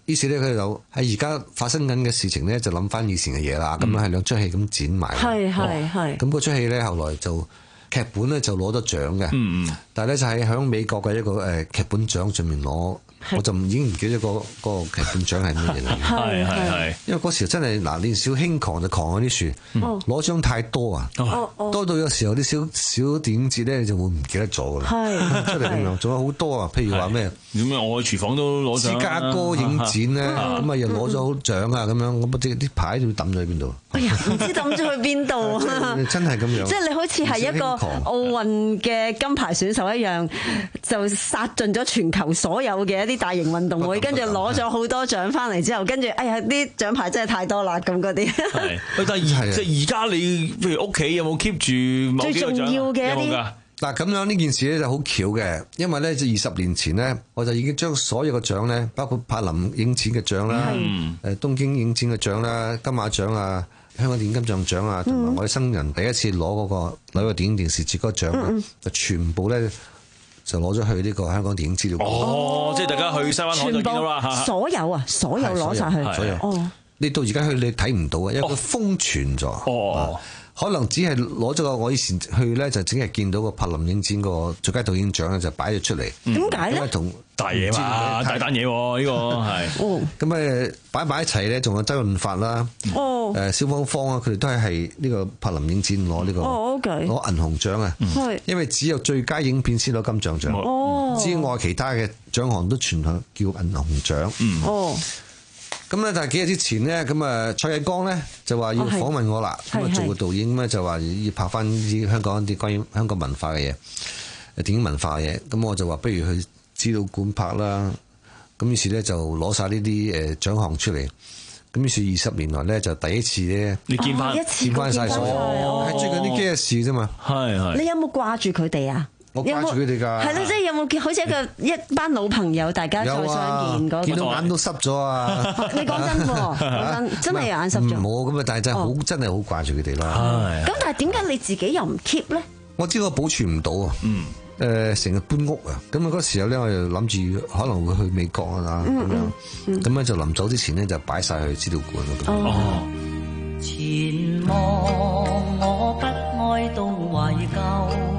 於是咧佢就喺而家發生緊嘅事情咧，就諗翻以前嘅嘢啦。咁樣係兩出戲咁剪埋。 係係係。咁嗰出戲咧後來就劇本咧就攞咗獎嘅。嗯嗯。但係咧就係喺美國嘅一個誒劇本獎上面攞。我就已經唔記得個個劇本獎係乜嘢啦。 係係係， 因為嗰時真係嗱年少輕狂就狂嗰啲樹，攞獎太多啊，多到有時候啲小小電影節咧就會唔記得咗噶啦。出嚟咁樣，仲有好多啊，譬如話咩？ 點解我去廚房都攞獎？ 芝加哥影展咧，咁啊又攞咗好獎啊咁樣，我唔知啲牌要抌咗喺邊度？ 哎呀，唔知抌咗去邊度啊！ 真係咁樣， 即係你好似係一個奧運嘅金牌選手一樣，就殺盡咗全球所有嘅一啲大型運動會，跟住攞咗好多獎翻嚟之後，跟住哎呀啲獎牌真係太多啦咁嗰啲。係， 但係即係而家你譬如屋企有冇 keep 住某幾個獎？最重要嘅一啲。 嗱咁樣呢件事咧就好巧嘅，因為咧就二十年前咧，我就已經將所有嘅獎咧，包括柏林影展嘅獎啦，誒東京影展嘅獎啦，金馬獎啊，香港電影金像獎啊，同埋我哋新人第一次攞嗰個紐約電影電視節嗰個獎，嗯、就全部咧就攞咗去呢個香港電影資料館。 哦，即係大家去西灣河就見到啦， 所有啊，所有攞晒去， 所有。哦，你到而家去你睇唔到啊，因為佢封存咗。哦。可能只係攞咗個我以前去咧，就只係見到個柏林影展個最佳導演獎咧，就擺咗出嚟。 點解咧？ 同大嘢嘛，大單嘢喎，呢個係。 哦。 咁誒擺埋一齊咧，仲有周潤發啦。哦。誒蕭芳芳啊，佢哋都係係呢個柏林影展攞呢個。 哦 OK。 攞銀熊獎啊。係。因為只有最佳影片先攞金像獎。哦。之外其他嘅獎項都全係叫銀熊獎。嗯。哦。咁咧，但係幾日之前咧，咁啊蔡繼剛咧就話要訪問我啦，咁啊做個導演咁咧就話要拍翻啲香港一啲關於香港文化嘅嘢，誒電影文化嘅嘢，咁我就話不如去資料館拍啦，咁於是咧就攞晒呢啲誒獎項出嚟，咁於是二十年來咧就第一次咧， 你見翻見翻晒所有，係最近呢幾日事啫嘛， 係係。 你有冇掛住佢哋啊？ 我掛住佢哋㗎， 係咯，即係有冇好似一個一班老朋友，大家再相見嗰個， 見到眼都濕咗啊！ 你講真喎，講真，真係眼濕咗。 冇咁啊，但係真係好，真係好掛住佢哋啦。 咁但係點解你自己又唔 keep 咧？ 我知我保存唔到啊。嗯。誒，成日搬屋啊，咁啊嗰時候咧，我就諗住可能會去美國啊咁樣，咁樣就臨走之前咧就擺晒去資料館嗰度。哦。 前望我不愛到懷舊。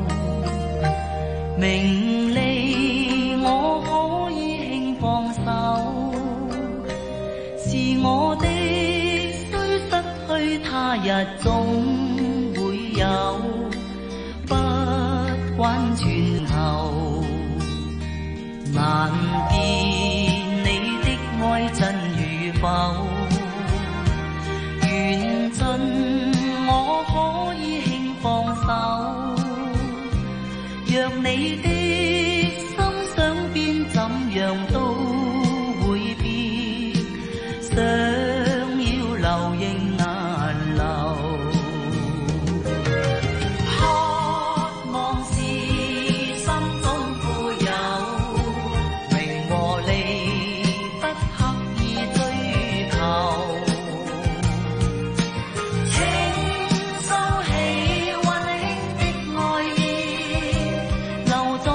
名利我可以輕放手，是我的雖失去他日總會有，不關轉頭，難辨你的愛真與否，緣盡我可以輕放手，若你的心想變怎樣都會變，想要流仍難流，渴望是心中富有，榮和利不刻意追求，請收起溫馨的愛意，留在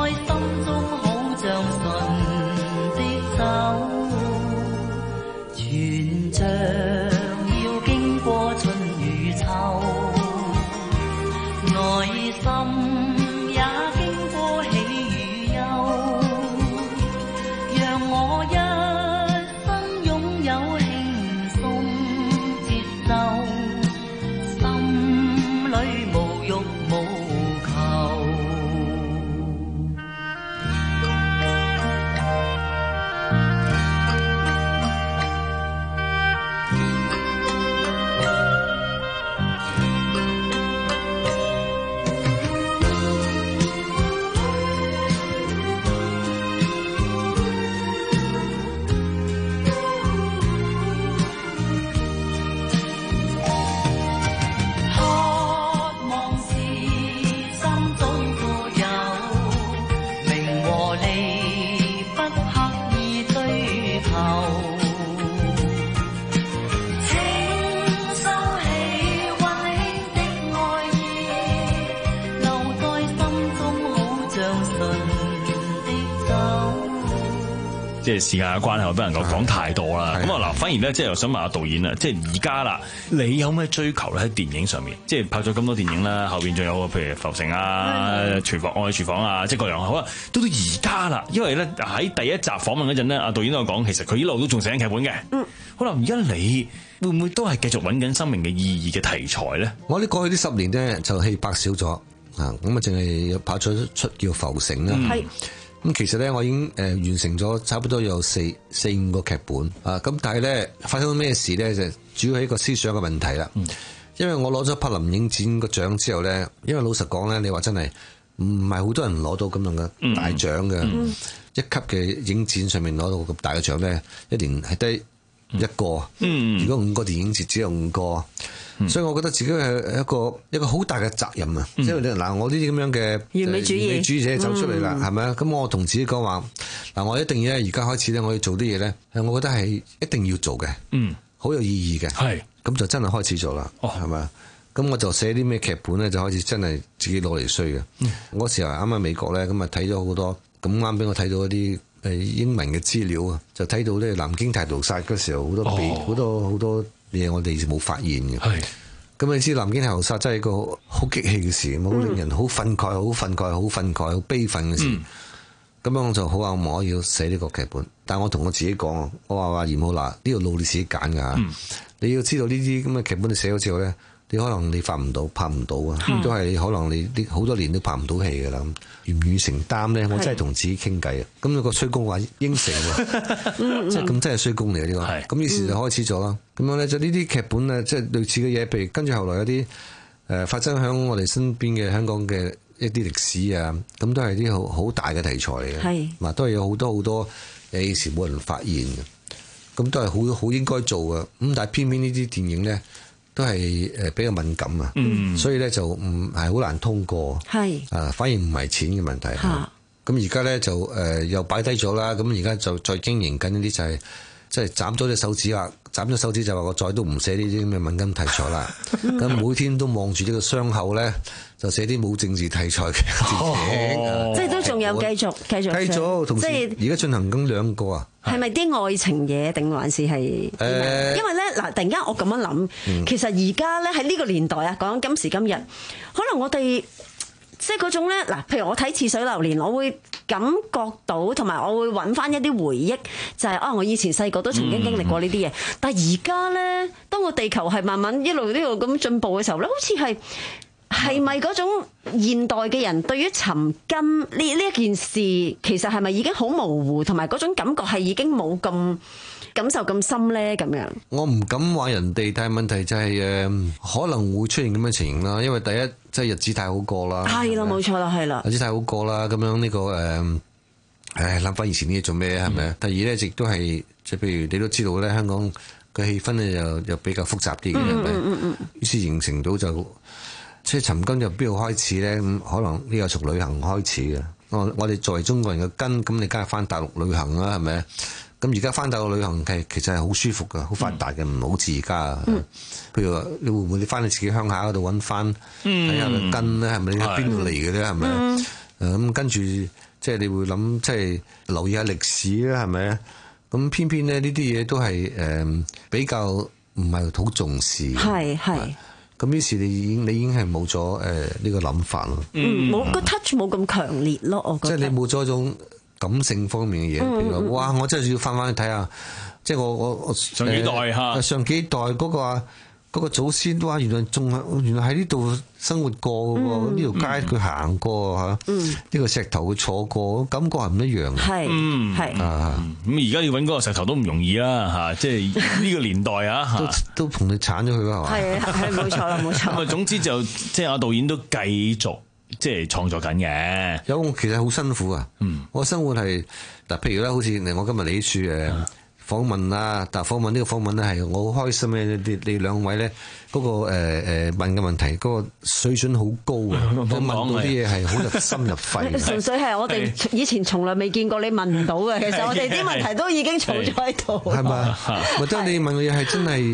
即係時間嘅關係，我不能夠講太多啦。咁啊嗱，反而咧即係又想問下導演啊，即係而家啦，你有咩追求咧喺電影上面？即係拍咗咁多電影啦，後邊仲有譬如浮城啊、廚房、愛廚房啊，即係各樣好啦。到到而家啦，因為咧喺第一集訪問嗰陣咧，阿導演都有講，其實佢一路都仲寫緊劇本嘅。嗯，好啦，而家你會唔會都係繼續揾緊生命嘅意義嘅題材咧？ 我哋過去呢十年咧就戲拍少咗啊，咁啊淨係拍咗出叫浮城啦。係、嗯，咁其實咧我已經誒完成咗差不多有四四五個劇本啊，咁但係咧發生咗咩事咧？就主要係一個思想嘅問題啦。嗯，因為我攞咗柏林影展個獎之後咧，因為老實講咧，你話真係唔係好多人攞到咁樣嘅大獎嘅、嗯嗯，一級嘅影展上面攞到咁大嘅獎咧，一年係得一個。嗯，如果五個電影節只有五個。嗯、所以我覺得自己係一個一個好大嘅責任啊！即係嗱，我呢啲咁樣嘅完美主義、完美主義者走出嚟啦，係咪啊？咁我同自己講話嗱，我一定要咧，而家開始咧，我要做啲嘢咧，係我覺得係一定要做嘅，嗯，好有意義嘅，係咁就真係開始做啦，哦，係咪啊？咁我就寫啲咩劇本咧，就開始真係自己攞嚟衰嘅。嗰、嗯、時候啱啱美國咧，咁啊睇咗好多，咁啱俾我睇到一啲誒英文嘅資料啊，就睇到咧南京大屠殺嗰時候好多秘好、哦、多好多。嘢我哋冇發現嘅，咁你知南京大屠殺真係一個好激氣嘅事，好、嗯、令人好憤慨、好憤慨、好憤慨、好悲憤嘅事。咁、嗯、樣我就好啊，我要寫呢個劇本。但係我同我自己講，我話話嚴浩娜，呢條路你自己揀㗎、嗯，你要知道呢啲咁嘅劇本你寫咗之後咧，你可能你發唔到、拍唔到啊，都係可能你啲好多年都拍唔到戲㗎啦。願唔願意承擔咧？我真係同自己傾偈啊！咁有個衰公話應承喎，即係咁真係衰公嚟嘅呢個。咁於是就開始咗啦。咁樣咧就呢啲劇本咧，即係類似嘅嘢，譬如跟住後來有啲誒發生喺我哋身邊嘅香港嘅一啲歷史啊，咁都係啲好好大嘅題材嚟嘅。係，嗱都係有好多好多誒以前冇人發現嘅，咁都係好好應該做嘅。咁但係偏偏呢啲電影咧，都係誒比較敏感啊、嗯，所以咧就唔係好難通過，係啊，反而唔係錢嘅問題。咁而家咧就誒、呃、又擺低咗啦，咁而家就再經營緊呢啲就係即係斬咗隻手指啦，斬咗手指就話我再都唔寫呢啲咁嘅敏感題材啦。咁每天都望住呢個傷口咧，就寫啲冇政治題材嘅電影，哦、即係都仲有繼續繼續繼續，同時而家進行緊兩個啊。 係咪啲愛情嘢定還是係？誒、呃，因為咧嗱，突然間我咁樣諗、嗯，其實而家咧喺呢個年代啊，講今時今日，可能我哋即係嗰種咧嗱，譬如我睇《似水流年》，我會感覺到，同埋我會揾翻一啲回憶，就係、是、啊，我以前細個都曾經經歷過呢啲嘢。但係而家咧，當個地球係慢慢一路一路咁進步嘅時候咧，好似係。係咪嗰種現代嘅人對於尋根呢呢一件事，其實係咪已經好模糊，同埋嗰種感覺係已經冇咁感受咁深咧？咁樣我唔敢話人哋，但係問題就係、是、誒可能會出現咁嘅情形啦。因為第一即係日子太好過啦， 係啦，冇錯啦，係啦， 日子太好過啦。咁樣呢、這個誒，誒諗翻以前啲嘢做咩係咪？嗯、第二咧，亦都係即係譬如你都知道咧，香港嘅氣氛咧又又比較複雜啲嘅，係咪？嗯嗯，於是形成到就。即係尋根由邊度開始咧？咁可能呢個從旅行開始嘅。我我哋作為中國人嘅根，咁你梗係翻大陸旅行啦，係咪？咁而家翻大陸旅行係其實係好舒服嘅，好發達嘅，唔好似而家。譬如話，你會唔會你翻你自己鄉下嗰度揾翻睇下個根咧？係咪你喺邊度嚟嘅咧？係咪？誒咁跟住即係你會諗，即係留意下歷史啦，係咪？咁偏偏咧呢啲嘢都係誒比較唔係好重視。係係。咁於是你已經你已經係冇咗誒呢個諗法咯， 嗯，冇個 touch 冇咁強烈咯，我覺得。 即係你冇咗一種感性方面嘅嘢，譬如話，哇！我真係要翻翻去睇下，即係我我我上幾代嚇、呃， 上幾代嗰、嗰個。嗰、那個祖先哇，原來仲係原來喺呢度生活過嘅喎，呢、嗯、條街佢行過嚇，呢、嗯這個石頭佢坐過，感覺係唔一樣嘅。係，嗯，係啊， 咁而家要揾嗰個石頭都唔容易啦嚇，即係呢個年代啊， 都都同你剷咗佢啦，係嘛？ 係係冇錯啦，冇錯。 咁啊，總之就即係阿導演都繼續即係創作緊嘅。 有其實好辛苦啊，嗯，我生活係嗱，譬如咧，好似我今日嚟呢處誒。嗯訪問啦，但係訪問呢個訪問咧係我好開心嘅，你你兩位咧嗰、那個誒誒、呃、問嘅問題嗰、那個水準好高啊！我問到啲嘢係好入心入肺。 純粹係我哋以前從來未見過你問唔到嘅，其實我哋啲問題都已經儲咗喺度。 係嘛？或者你問嘅嘢係真係，譬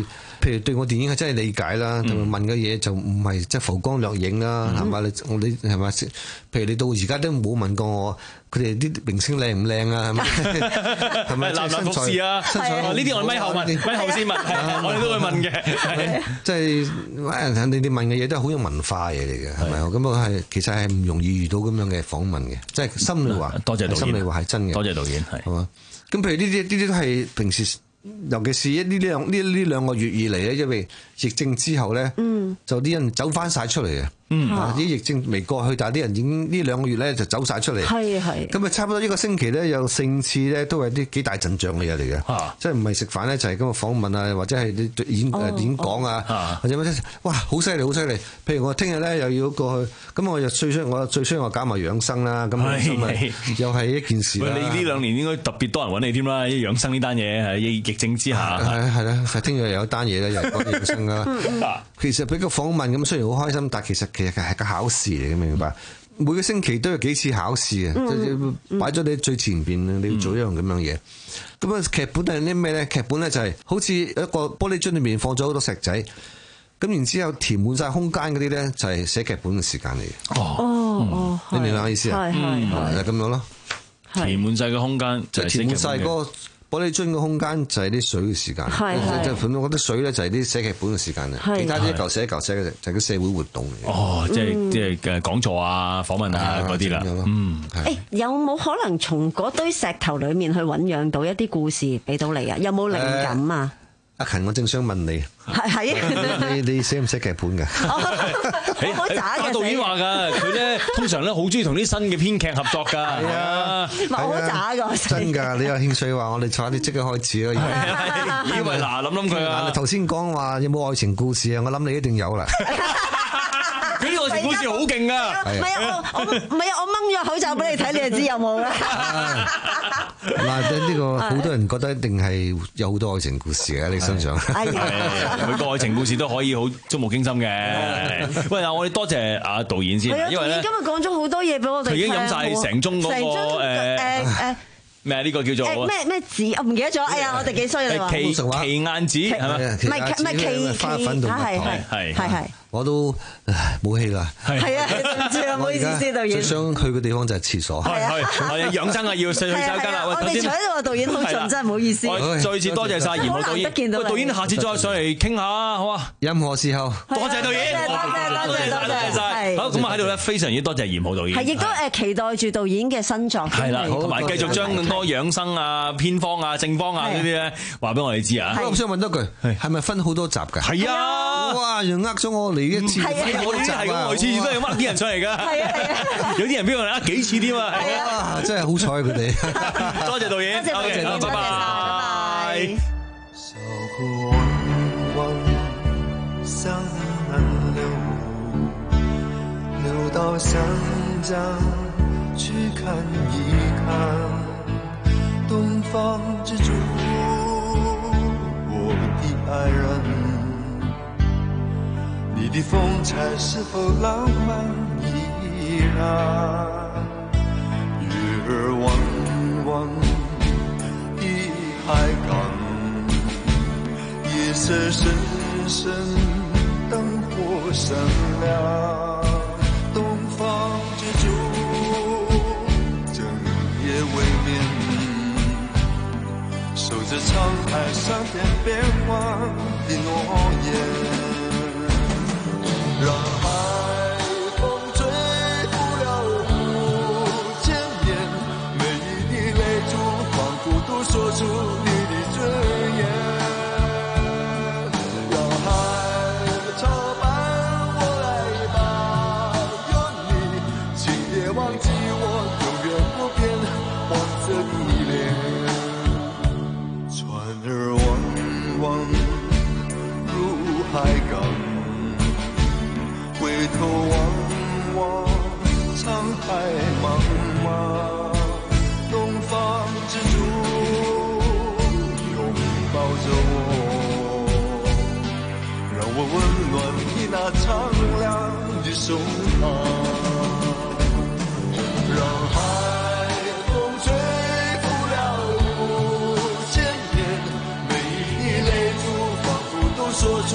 譬如對我電影係真係理解啦，同埋、嗯、問嘅嘢就唔係即係浮光掠影啦，係嘛、嗯？你你係嘛？譬如你到而家都冇問過我，佢哋啲明星靚唔靚啊？係咪？係咪？ 男男服侍啊？呢啲我咪後問，咪後先問，我哋都會問嘅。 即係你哋問嘅嘢都係好有文化嘢嚟嘅，係咪？咁我係其實係唔容易遇到咁樣嘅訪問嘅，即係心裏話。多謝導演，心裏話係真嘅。 多謝導演，係。係嘛？咁譬如呢啲呢啲都係平時。尤其是呢兩呢呢兩個月以嚟咧，因為疫症之後咧，嗯、就啲人走翻晒出嚟嘅。嗯，啲、啊、疫症未過去，但係啲人已經呢兩個月咧就走晒出嚟。係係。咁啊，差唔多一個星期咧有四次咧，都係啲幾大陣仗嘅嘢嚟嘅。啊、即係唔係食飯咧，就係咁嘅訪問啊，或者係啲演誒、哦、演講啊，啊或者乜哇，好犀利，好犀利！譬如我聽日咧又要過去，咁我又最衰，我最衰我搞埋養生啦，咁咪又係一件事啦。 你呢兩年應該特別多人揾你添啦，啲養生呢單嘢喺疫症之下。 係係啦，係聽日又有單嘢咧，又講養生啦。其實俾個訪問咁，雖然好開心，但係其實其實係個考試嚟嘅，明白？每個星期都有幾次考試嘅，即係擺咗你最前邊，你要做一樣咁樣嘢。咁啊，劇本係啲咩咧？劇本咧就係好似一個玻璃樽裏面放咗好多石仔，咁然之後填滿晒空間嗰啲咧，就係寫劇本嘅時間嚟嘅。哦哦，你明唔明我意思啊？係係就咁樣咯。 填滿晒個空間， 就係填滿晒嗰個玻璃樽嘅空間就係啲水嘅時間，即係本我覺得水咧就係啲寫劇本嘅時間啊，其他啲一嚿寫一嚿寫嘅就係個社會活動嚟嘅。 哦，即係即係嘅講座啊、訪問啊嗰啲啦。嗯， 誒有冇可能從嗰堆石頭裡面去醖釀到一啲故事俾到你啊？有冇靈感啊？ 阿勤，我正想問你， 係係你你寫唔寫劇本㗎？ 好渣嘅， 導演話㗎，佢咧通常咧好中意同啲新嘅編劇合作㗎。係啊， 好渣㗎， 真㗎！你有興趣話，我哋快啲即刻開始啦。 以為嗱諗諗佢啊， 頭先講話有冇愛情故事啊？我諗你一定有啦。 佢啲愛情故事好勁㗎。 唔係啊，我我唔係啊，我掹咗口罩俾你睇，你就知有冇啦。 嗱，呢個好多人覺得一定係有好多愛情故事嘅喺你身上。 每個愛情故事都可以好觸目驚心嘅。喂，我哋多謝阿導演先，因為咧今日講咗好多嘢俾我哋。 佢已經飲晒成盅嗰個誒誒咩？呢個叫做咩咩子？我唔記得咗。哎呀，我哋幾衰你話。 奇奇晏子係咪？ 唔係唔係奇奇係係係係。 我都冇氣啦， 係啊，對唔住啊，唔好意思，導演。 最想去嘅地方就係廁所， 係係係養生啊，要去洗手間啦。 我哋坐喺度話導演好盡，真係唔好意思。 再次多謝晒嚴浩導演，喂，導演下次再上嚟傾下，好啊？ 任何時候， 多謝導演，多謝多謝多謝晒。好，咁啊喺度咧，非常之多謝嚴浩導演。 係，亦都誒期待住導演嘅新作。 係啦，同埋繼續將咁多養生啊、偏方啊、正方啊呢啲咧，話俾我哋知啊。 我想問多句，係咪分好多集㗎？ 係啊， 哇，又呃咗我嚟一次。 我哋係咁，每次都係呃啲人上嚟㗎。係啊係啊，有啲人邊個嚟呃幾次添啊？ 係啊，真係好彩佢哋。 多謝導演， 多謝導演，拜拜，拜拜。 韶過彎彎，向南流，流到湘江去看一看，東方之珠，我的愛人。你的風采是否浪漫依然？月兒彎彎的海港，夜色深深，燈火閃亮。東方之珠，正夜未眠，守着滄海桑田變幻的諾言。讓海風吹拂了五千年，每一滴淚珠仿佛都說出你的尊嚴。讓海潮伴我來吧，願你今夜忘記我，永遠不變黃色的臉。船兒彎彎入海港，回頭望望滄海茫茫，東方之珠擁抱着我，讓我溫暖你那蒼涼的手帕。讓海風吹拂了五千年，每一滴淚珠仿佛都說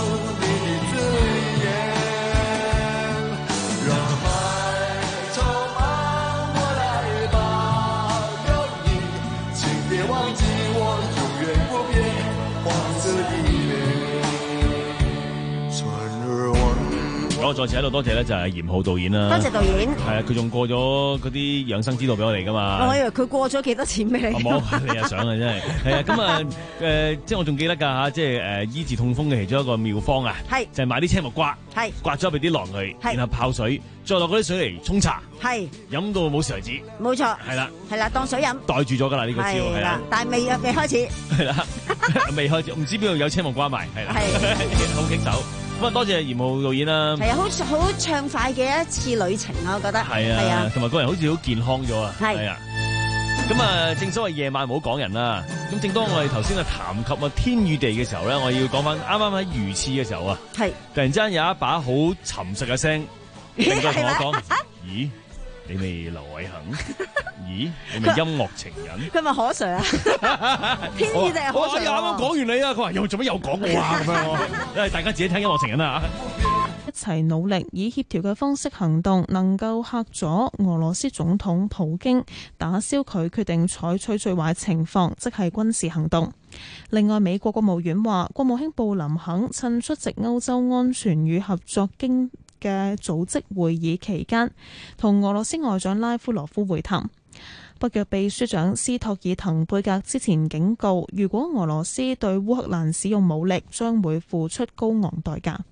我再次喺度多謝咧，就係嚴浩導演啦。 多謝導演。 係啊，佢仲過咗嗰啲養生之道俾我哋噶嘛。 我以為佢過咗幾多錢俾你。 冇，你又想啊，真係。係啊，咁啊誒，即係我仲記得㗎嚇，即係誒醫治痛風嘅其中一個妙方啊， 係就係買啲青木瓜， 係刮咗俾啲狼佢，然後泡水，再落嗰啲水嚟沖茶， 係飲到冇事為止。 冇錯。 係啦， 係啦，當水飲。 袋住咗㗎啦呢個招，係啦， 但係未未開始。 係啦，未開始，唔知邊度有青木瓜賣，係啦，好棘手。咁啊，多謝嚴浩導演啦。係啊， 好好暢快嘅一次旅程啊，我覺得。 係啊，同埋個人好似好健康咗啊。係啊。咁啊，正所謂夜晚唔好講人啦。咁正當我哋頭先啊談及啊天與地嘅時候咧，我要講翻啱啱喺魚翅嘅時候啊，係突然之間有一把好沉實嘅聲，令佢同我講：咦，你咪劉偉恒？咦，你咪音樂情人？ 佢咪可 Sir 啊？天與地係可 Sir。我啱啱講完你啊，佢話又做乜又講我啊？咁樣，因為大家自己聽音樂情人啊。 一齊努力以協調嘅方式行動，能夠嚇阻俄羅斯總統普京，打消佢決定採取最壞情況，即係軍事行動。另外，美國國務院話，國務卿布林肯趁出席歐洲安全與合作經嘅組織會議期間，同俄羅斯外長拉夫羅夫會談。北約秘書長斯托爾滕貝格之前警告，如果俄羅斯對烏克蘭使用武力，將會付出高昂代價。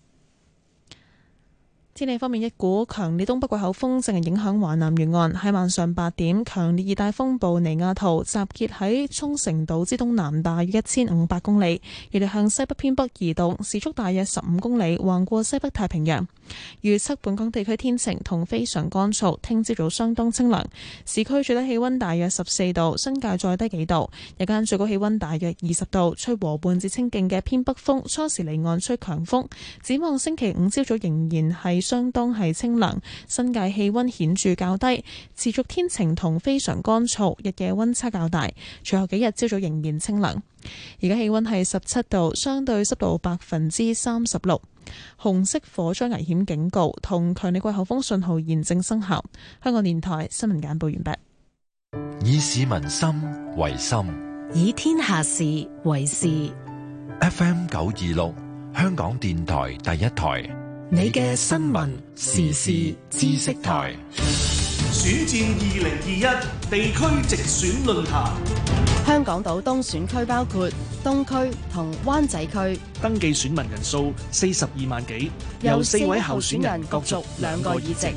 天氣方面，一股強烈東北季候風正係影響華南沿岸。喺晚上八點，強烈熱帶風暴尼亞圖集結喺沖繩島之東南，大約一千五百公里，預料向西北偏北移動，時速大約十五公里，橫過西北太平洋。預測本港地區天晴同非常乾燥，聽朝早相當清涼，市區最低氣溫大約十四度，新界再低幾度。日間最高氣溫大約二十度，吹和緩至清勁嘅偏北風，初時離岸吹強風。展望星期五朝早仍然係相當係清涼，新界氣溫顯著較低，持續天晴同非常乾燥，日夜溫差較大。隨後幾日朝早仍然清涼。而家氣溫係十七度，相對濕度百分之三十六。紅色火災危險警告同強烈季候風信號現正生效。香港電台新聞簡報完畢。 以市民心為心， 以天下事為事。 F M 九二六，香港電台第一台。 你嘅新聞時事知識台， 選戰二零二一地區直選論壇。 香港島東選區包括東區同灣仔區， 登記選民人數四十二萬幾，由四位候選人角逐兩個議席。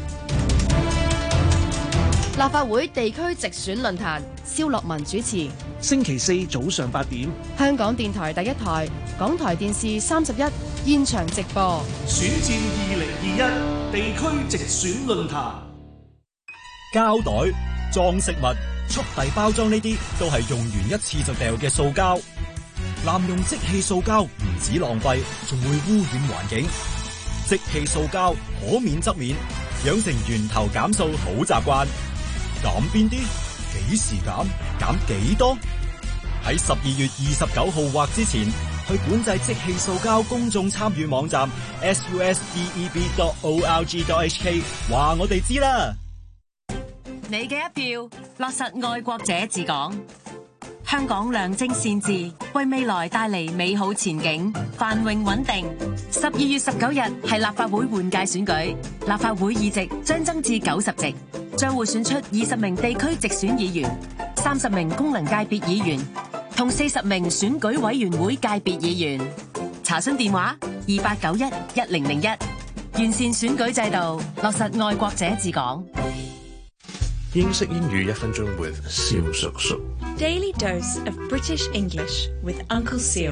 立法會地區直選論壇，蕭樂文主持。 星期四早上八點， 香港電台第一台、港台電視三十一現場直播。 選戰二零二一地區直選論壇。 膠袋、裝飾物、速遞包裝呢啲都係用完一次就掉嘅塑膠。濫用即棄塑膠唔止浪費，仲會污染環境。即棄塑膠可免則免，養成源頭減塑好習慣。減邊啲？幾時減？減幾多？喺十二月二十九號或之前，去管制即棄塑膠公眾參與網站 s u s d e b dot org dot h k 話我哋知啦。 你嘅一票，落實愛國者治港。香港良政善治，為未來帶嚟美好前景，繁榮穩定。十二月十九日係立法會換屆選舉，立法會議席將增至九十席，將會選出二十名地區直選議員、三十名功能界別議員同四十名選舉委員會界別議員。查詢電話二八九一一零零一。完善選舉制度，落實愛國者治港。 英式英語一分鐘 with 蕭叔叔。 Daily dose of British English with Uncle Seal.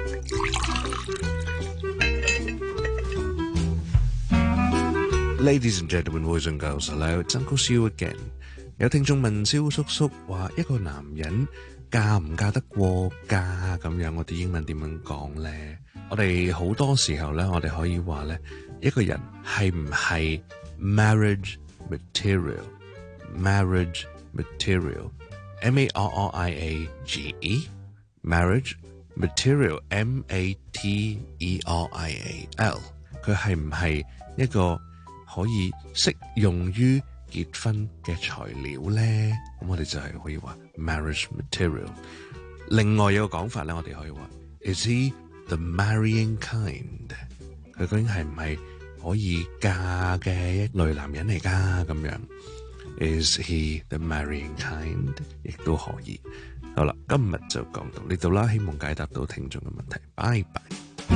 Ladies and gentlemen, boys and girls, hello, it's Uncle Seal again. 有聽眾問蕭叔叔話：一個男人嫁唔嫁得過家咁樣？我哋英文點樣講咧？我哋好多時候咧，我哋可以話咧，一個人係唔係 marriage material？Marriage material，M A R R I A G E，marriage material M A T E R I A L， 佢係唔係一個可以適用於結婚嘅材料咧？咁我哋就係可以話 marriage material。另外有個講法咧，我哋可以話 Is he the marrying kind？ 佢究竟係唔係可以嫁嘅一類男人嚟㗎？咁樣 Is he the marrying kind？ 亦都可以。好啦，今日就講到呢度啦，希望解答到聽眾嘅問題。拜拜。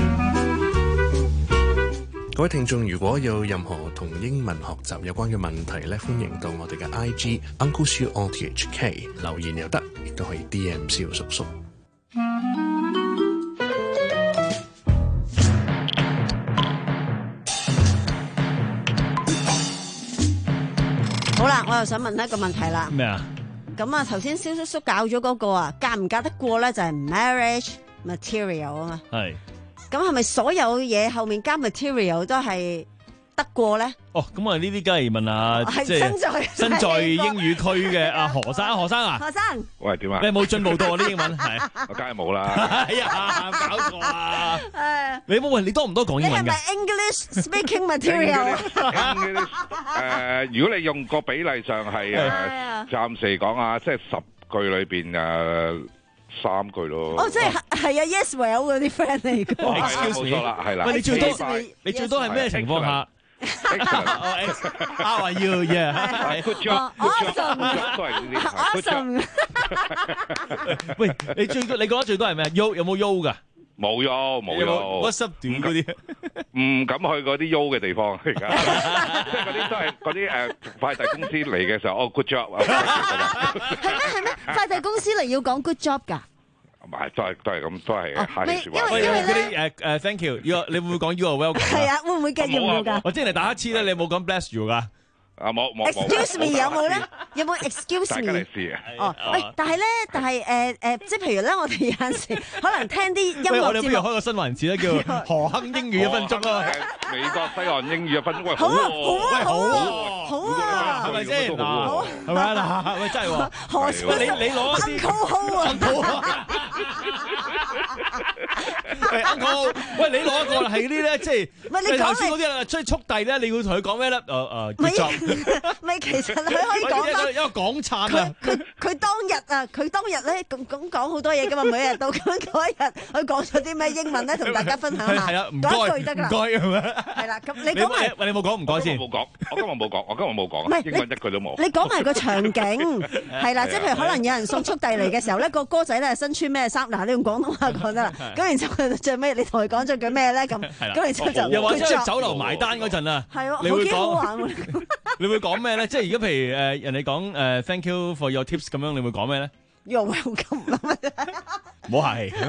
各位聽眾，如果有任何同英文學習有關嘅問題咧，歡迎到我哋嘅 I G Uncle Siu O T H K 留言又得，亦都可以 D M 蕭叔叔。 好啦，我又想問一個問題啦。 咩啊？ 咁啊，頭先蕭叔叔教咗嗰個啊，嫁唔嫁得過咧？就係 marriage material 啊嘛。 係。 咁係咪所有嘢後面加 material 都係得過咧？ 哦，咁啊呢啲梗係問下，即係身在身在英語區嘅阿何生，何生啊， 何生， 喂點啊？ 你有冇進步到啊啲英文？係， 我梗係冇啦。 哎呀，搞錯啊！你冇喂，你多唔多講英文㗎？ 你係咪 English speaking material？ English 誒，如果你用個比例上係誒，暫時嚟講啊，即係十句裏邊誒。三句咯。 哦，即係係啊 ，Yes Well 嗰啲 friend 嚟嘅。 係啦，冇錯啦，係啦。 喂，你最多你最多係咩情況下 ？How are you? Yeah. Good job. Awesome. 都係呢啲。 Awesome. 喂，你最多你講得最多係咩？Yo 有冇 Yo 㗎？ 冇 Yo 冇 Yo。 What's up 短嗰啲？ 唔敢去嗰啲 Yo 嘅地方而家，即係嗰啲都係嗰啲誒快遞公司嚟嘅時候，哦 good job 啊！ 係咩係咩？快遞公司嚟要講 good job 㗎？ 唔係，都係都係咁，都係客氣説話。 因為因為嗰啲誒誒 thank you，你會唔會講 you are welcome？ 係啊，會唔會繼續要㗎？ 我之前嚟打乞嗤咧，你冇講 bless you 㗎？ 啊冇冇冇。 Excuse me 有冇咧？有冇 excuse me？ 大家嚟試啊！ 哦，喂，但係咧，但係誒誒，即係譬如咧，我哋有陣時可能聽啲音樂節目。 我哋不如開個新環節咧，叫何亨英語一分鐘啊！ 美國西岸英語一分鐘，喂好啊好啊好好啊， 係咪先？嗱，係咪啊？嗱，喂真係喎， 何你你攞先 ，Uncle 啊喂 Uncle， 喂你攞一個係呢啲咧，即係你頭先嗰啲啦，追速遞咧，你要同佢講咩咧？誒誒， 唔係，唔係，其實佢可以講翻一個港燦啊！ 佢佢佢當日啊，佢當日咧咁咁講好多嘢噶嘛，每日到咁嗰日，佢講咗啲咩英文咧，同大家分享下。 係啊，唔該， 講一句得㗎啦。 唔該係咪？ 係啦，咁你講埋。 喂，你冇講唔該先。 我冇講，我今日冇講，我今日冇講。 唔係， 英文一句都冇。 你講埋個場景係啦，即係譬如可能有人送速遞嚟嘅時候咧，個哥仔咧身穿咩衫？嗱，你用廣東話講得啦。咁然之後佢着咩？你同佢講咗句咩咧？咁咁然之後就又或者去酒樓埋單嗰陣啊，你會講。你會講咩咧？即係如果譬如誒人哋講誒 thank you for your tips 咁樣，你會講咩咧 ？You're welcome 啊！ 唔好客氣。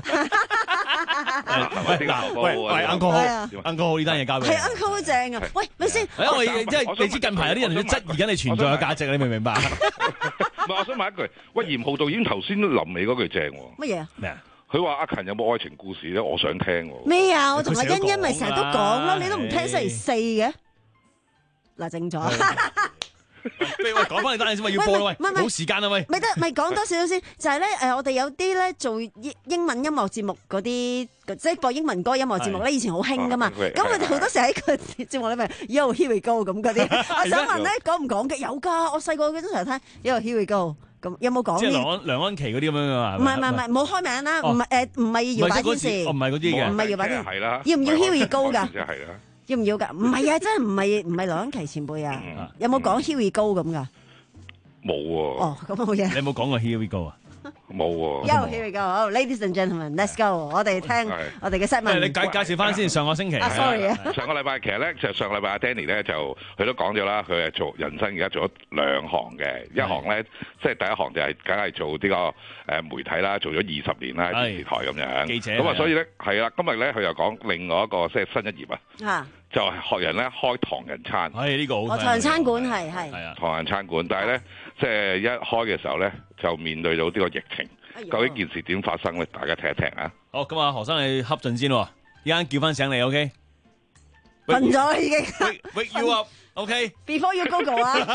喂嗱，喂喂 Uncle 好 ，Uncle 好呢單嘢交俾你。 係 Uncle 好正啊！喂，咪先？ 因為即係你知近排有啲人都質疑緊你存在嘅價值，你明唔明白？ 唔係，我想問一句，喂，嚴浩導演頭先臨尾嗰句正喎。 乜嘢啊？ 咩啊？ 佢話阿勤有冇愛情故事咧？我想聽喎。 咩啊？我同阿欣欣咪成日都講咯，你都唔聽星期四嘅。嗱，正咗。 喂，講翻你單嘢先，喂，要播啦，喂，冇時間啦，喂。 咪得，咪講多少少先，就係咧，誒，我哋有啲咧做英英文音樂節目嗰啲，即係播英文歌音樂節目咧，以前好興噶嘛。咁佢哋好多時喺個節目裏面 Yo here we go 咁嗰啲。我想問咧，講唔講嘅？有㗎，我細個嗰陣時聽 Yo here we go。咁有冇講？ 即係梁安梁安琪嗰啲咁樣㗎嘛？ 唔係唔係唔係，冇開名啦，唔係誒，唔係搖擺天使， 唔係嗰啲嘅， 唔係搖擺天使。 係啦。 要唔要 here we go 㗎？ 即係啦。 要唔要㗎？唔係啊，真係唔係唔係梁安琪前輩啊？有冇講 here we go 咁㗎？ 冇喎。 哦，咁冇嘢。 你有冇講過 Here we go 啊？ 冇喎。 Yo here we go，好 ，ladies and gentlemen，let's go。我哋聽我哋嘅 set 文。 你介介紹翻先，上個星期。 啊，sorry 啊。 上個禮拜其實咧，就上個禮拜阿 Danny 咧就佢都講咗啦，佢係做人生而家做咗兩行嘅，一行咧即係第一行就係梗係做呢個誒媒體啦，做咗二十年啦，電視台咁樣。記者。咁啊，所以咧係啦，今日咧佢又講另外一個即係新一頁啊。嚇。就係學人咧開唐人餐， 係呢個好。 哦，唐人餐館係係。 係啊， 唐人餐館，但係咧即係一開嘅時候咧，就面對到呢個疫情，究竟件事點發生咧？大家聽一聽啊！ 好，咁啊，何生你恰陣先喎，一陣叫翻醒你 ，OK？ 瞓咗已經。 Wake you up，OK？ Before you go go 啊！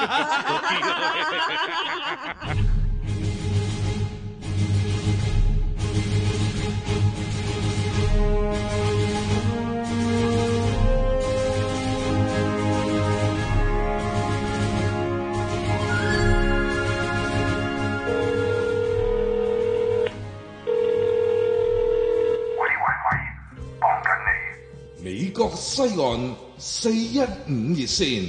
美國西西岸四一五熱線。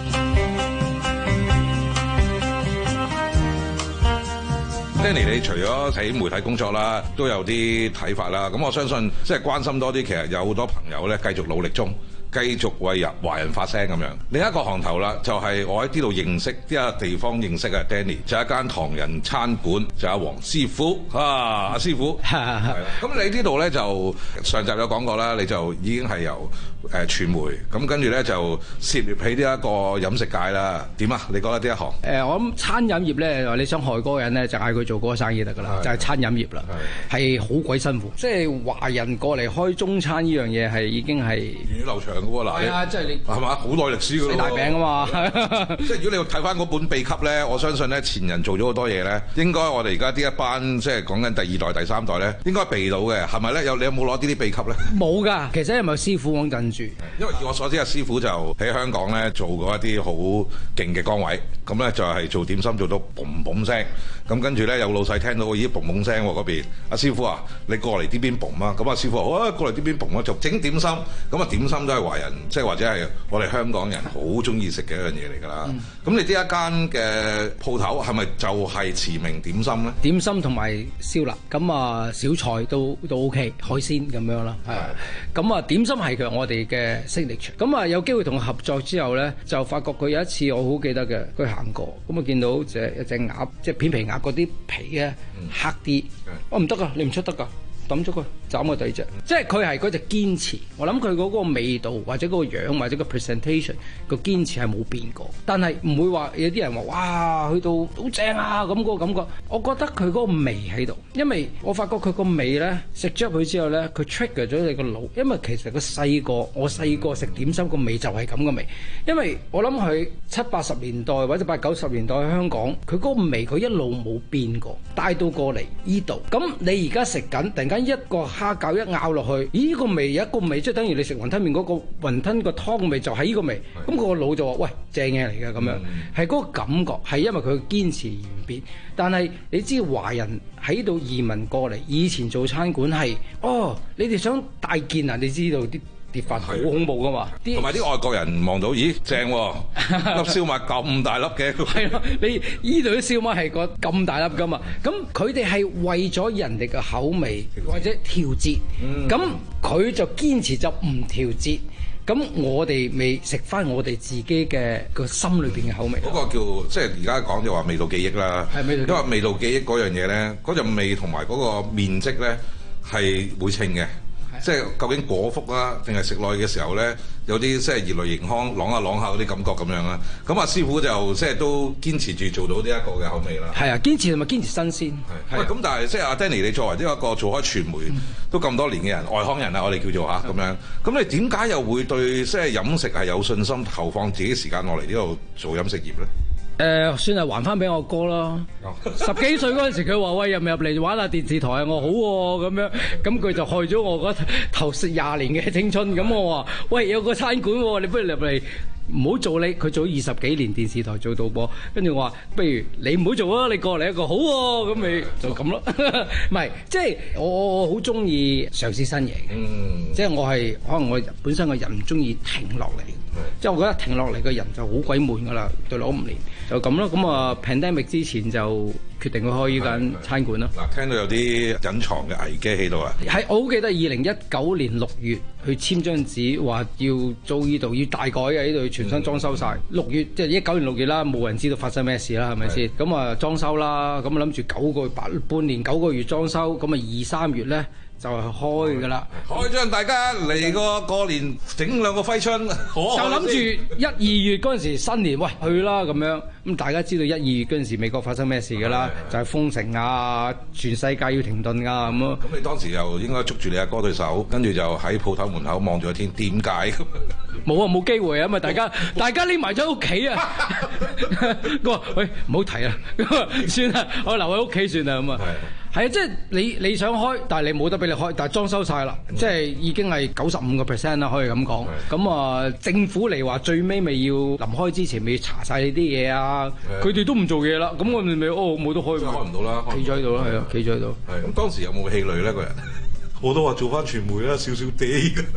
Danny， 你除咗喺媒體工作啦，都有啲睇法啦。咁我相信即係關心多啲，其實有好多朋友咧繼續努力中，繼續為人華人發聲咁樣。另一個行頭啦，就係、是、我喺呢度認識呢個地方認識嘅 Danny，就係一間唐人餐館，就阿、是、黃師傅啊，阿師傅。咁你呢度咧就上集有講過啦，你就已經係由誒、呃、傳媒咁跟住咧就涉獵喺呢一個飲食界啦。點啊？你覺得呢一行？誒、 呃，我諗餐飲業咧，你想害嗰個人咧，就嗌佢做嗰個生意得㗎啦，就係、是、餐飲業啦，係好鬼辛苦。即係華人過嚟開中餐呢樣嘢係已經係源遠流長㗎喎。嗱，係啊，即係你係嘛，好耐歷史㗎喎。洗大餅啊嘛！ 即係如果你睇翻嗰本秘笈咧，我相信咧前人做咗好多嘢咧，應該我哋而家呢一班即係講緊第二代、第三代咧，應該避到嘅，係咪咧？有你有冇攞呢啲秘笈咧？ 冇㗎，其實係咪師傅講緊住？ 因為以我所知，阿師傅就喺香港咧做過一啲好勁嘅崗位，咁咧就係做點心做到嘣嘣聲，咁跟住咧有老細聽到咦嘣嘣聲喎嗰邊，阿師傅啊，你過嚟呢邊嘣啊，咁阿師傅話好啊，過嚟呢邊嘣啊，就整點心，咁啊點心都係華人，即係或者係我哋香港人好中意食嘅一樣嘢嚟㗎啦。咁、嗯、你呢一間嘅鋪頭係咪就係馳名點心咧？ 點心同埋燒臘，咁啊小菜都都 OK，海鮮咁樣啦，係。咁啊點心係佢我哋嘅咁啊，有機會同佢合作之後咧，就發覺佢有一次我好記得嘅，佢行過，咁啊見到隻一隻鴨，即係片皮鴨嗰啲皮咧黑啲，我唔得噶，你唔出得噶，抌咗佢，斬個第二隻，即係佢係嗰隻堅持。我諗佢嗰個味道或者嗰個樣或者個 presentation 個堅持係冇變過，但係唔會話有啲人話哇去到好正啊咁嗰個感覺。我覺得佢嗰個味喺度，因為我發覺佢個味咧食咗入去之後咧，佢 trigger 咗你個腦。因為其實個細個我細個食點心個味就係咁嘅味，因為我諗佢七八十年代或者八九十年代喺香港，佢嗰個味佢一路冇變過，帶到過嚟依度。咁你而家食緊，突然間一個蝦餃一咬落去，咦、這個味有一個味，即係等於你食雲吞麵嗰個雲吞個湯味就係呢個味。咁個腦就話喂，正嘢嚟嘅咁樣，係嗰個感覺係因為佢堅持而唔變。但係你知華人喺度移民過嚟，以前做餐館係哦，你哋想大件啊？你知道啲跌法好恐怖噶嘛？ 同埋啲外國人望到，咦正喎、啊，粒燒賣咁大粒嘅。 係咯，你依度啲燒賣係個咁大粒噶嘛？咁佢哋係為咗人哋嘅口味或者調節，咁、嗯、佢就堅持就唔調節。咁我哋未食翻我哋自己嘅個心裏邊嘅口味。 嗰、那個叫即係而家講就話味道記憶啦。係味道記憶。因為味道記憶嗰樣嘢咧，嗰陣味同埋嗰個面積咧係會稱嘅。即係究竟果腹啊，定係食落去嘅時候咧，有啲即係熱淚盈眶、啷下啷下嗰啲感覺咁樣啦。咁阿師傅就即係都堅持住做到呢一個嘅口味啦。 係啊，堅持同埋堅持新鮮。 係。喂，咁但係即係阿 Danny，你作為呢一個做開傳媒、嗯、都咁多年嘅人，外行人啊，我哋叫做嚇咁樣。咁你點解又會對即係飲食係有信心，投放自己時間落嚟呢度做飲食業咧？ 誒、呃，算係還翻俾我哥啦。十幾歲嗰陣時，佢話喂，入唔入嚟玩下電視台啊？我好喎、啊、咁樣，咁佢就害咗我嗰頭廿年嘅青春。咁我話喂，有個餐館喎，你不如入嚟。唔好做你，佢做咗二十幾年電視台做導播，跟住我話不如你唔好做啊，你過嚟一個好喎、啊，咁咪就咁咯。唔係，即係我我好中意嘗試新嘢嘅，嗯、即係我係可能我本身個人唔中意停落嚟，即係我覺得停落嚟嘅人就好鬼悶噶啦，對落五年就咁咯。咁啊 pandemic 之前就決定去開呢間餐館咯。 嗱，聽到有啲隱藏嘅危機喺度啊！ 係，我好記得二零一九年六月去簽張紙，話要租呢度要大改嘅，呢度全身裝修晒。六、嗯、月即係一九年六月啦，冇人知道發生咩事啦，係咪先？咁啊裝修啦，咁啊諗住九個月八半年九個月裝修，咁啊二三月咧就係開噶啦。 開張大家嚟個過年整兩個揮春，就諗住一二月嗰陣時新年喂去啦咁樣。咁大家知道一二月嗰陣時美國發生咩事㗎啦？就係、是、封城啊，全世界要停頓啊咁咯。 咁你當時又應該捉住你阿哥對手，跟住就喺鋪頭門口望住個天，點解？ 冇啊，冇機會啊，因為大家大家匿埋咗屋企啊。我話喂，唔好提啦，算啦，我留喺屋企算啦咁啊。係啊，即係你你想開，但係你冇得俾你開，但係裝修晒啦，即係已經係九十五個 percent 啦，可以咁講。咁啊，政府嚟話最尾咪要臨開之前咪要查晒你啲嘢啊，佢哋都唔做嘢啦，咁我哋咪哦冇得開， 開唔到啦， 企咗喺度啦，係啊，企咗喺度。 係咁，當時有冇氣餒咧？個人我都話做翻傳媒啦，少少啲。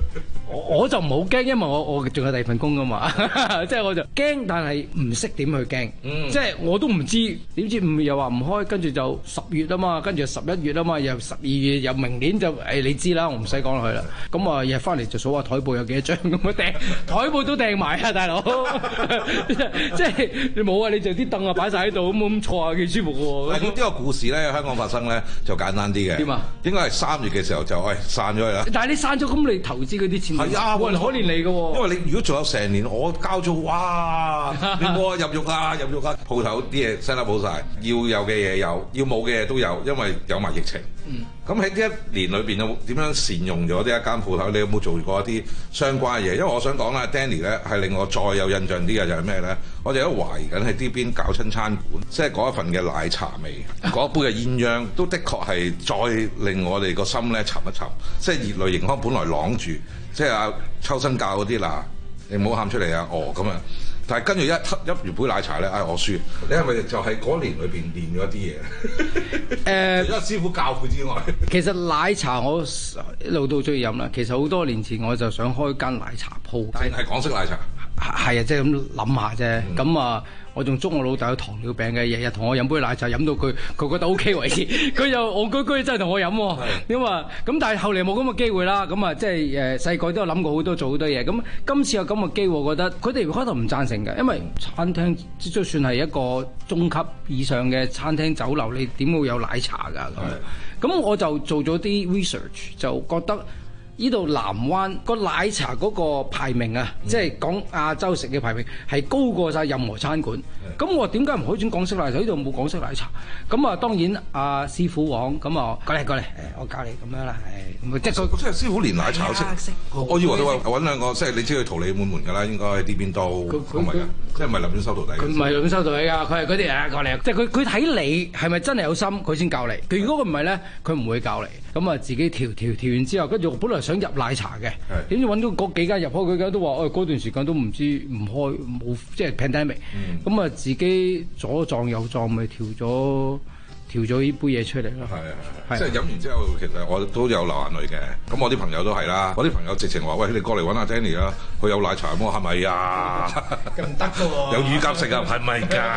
我我就唔好驚，因為我我仲有第二份工噶嘛，即係我就驚，但係唔識點去驚， 嗯、 即係我都唔知點知五月又話唔開，跟住就十月啊嘛，跟住十一月啊嘛，又十二月又明年就誒、哎、你知啦，我唔使講落去啦。咁啊日翻嚟就數下台布有幾多張咁啊訂台布都訂埋啊大佬，即係你冇啊，你就啲凳啊擺晒喺度咁咁坐下幾舒服喎。 咁呢個故事咧喺香港發生咧就簡單啲嘅。點啊？應該係三月嘅時候就誒、哎、散咗佢啦。 但係你散咗咁你投資嗰啲錢係啊，冇人可憐你嘅喎。 因為你如果仲有成年，我交咗哇，你冇入獄啊入獄啊，鋪頭啲嘢 set up 好晒，要有嘅嘢有，要冇嘅嘢都有，因為有埋疫情。咁喺呢一年裏邊有點樣善用咗呢一間鋪頭？你有冇做過一啲相關嘅嘢？因為我想講啦 Danny 咧係令我再有印象啲嘅就係咩咧？我哋都懷疑緊喺呢邊搞親餐館，即係嗰一份嘅奶茶味，嗰一杯嘅鴛鴦，都的確係再令我哋個心咧沉一沉。即係熱淚盈眶，本來朗住，即係阿秋生教嗰啲嗱，你唔好喊出嚟啊！哦咁啊！但係跟住一一完杯奶茶咧，唉、哎，我輸。你係咪就係嗰年裏邊練咗啲嘢？誒、呃，除咗師傅教佢之外， 其實奶茶我一路都中意飲啦。其實好多年前我就想開間奶茶鋪， 淨係港式奶茶。 係啊，即係咁諗下啫。咁、嗯、啊，我仲捉我老豆有糖尿病嘅，日日同我飲杯奶茶，飲到佢佢覺得 O K 為止。佢又戇居居真係同我飲喎。咁啊，咁但係後嚟冇咁嘅機會啦。咁啊，即係誒細個都有諗過好多做好多嘢。咁今次有咁嘅機會，我覺得佢哋開頭唔贊成嘅，因為餐廳即係算係一個中級以上嘅餐廳酒樓，你點會有奶茶㗎？咁咁我就做咗啲 research，就覺得。呢度南灣個奶茶嗰個排名啊，嗯、即係講亞洲食嘅排名係高過晒任何餐館。咁、嗯、我點解唔可以轉港式奶茶？呢度冇港式奶茶。咁啊，當然阿、啊、師傅王咁啊，過嚟過嚟，誒我教你咁樣啦，係即係佢即係師傅連奶茶都識。我以為你話揾兩個，即係你知佢桃李滿門㗎啦，應該喺呢邊都唔係㗎，即係唔係立亂收徒弟？佢唔係立亂收徒弟㗎，佢係嗰啲啊過嚟，即係佢佢睇你係咪真係有心，佢先教你。佢如果佢唔係咧，佢唔會教你。咁啊，自己調調調完之後，跟住我本來想入奶茶嘅，點知揾到嗰幾間入開，嗰間都話，誒嗰段時間都唔知唔開，冇即係 pandemic。咁啊，自己左撞右撞，咪調咗調咗呢杯嘢出嚟咯。係啊係啊，即係飲完之後，其實我都有流眼淚嘅。咁我啲朋友都係啦，我啲朋友直情話：喂，你過嚟揾阿 Danny 啦，佢有奶茶麼？係咪啊？咁唔得㗎喎！有乳鴿食啊？係咪㗎？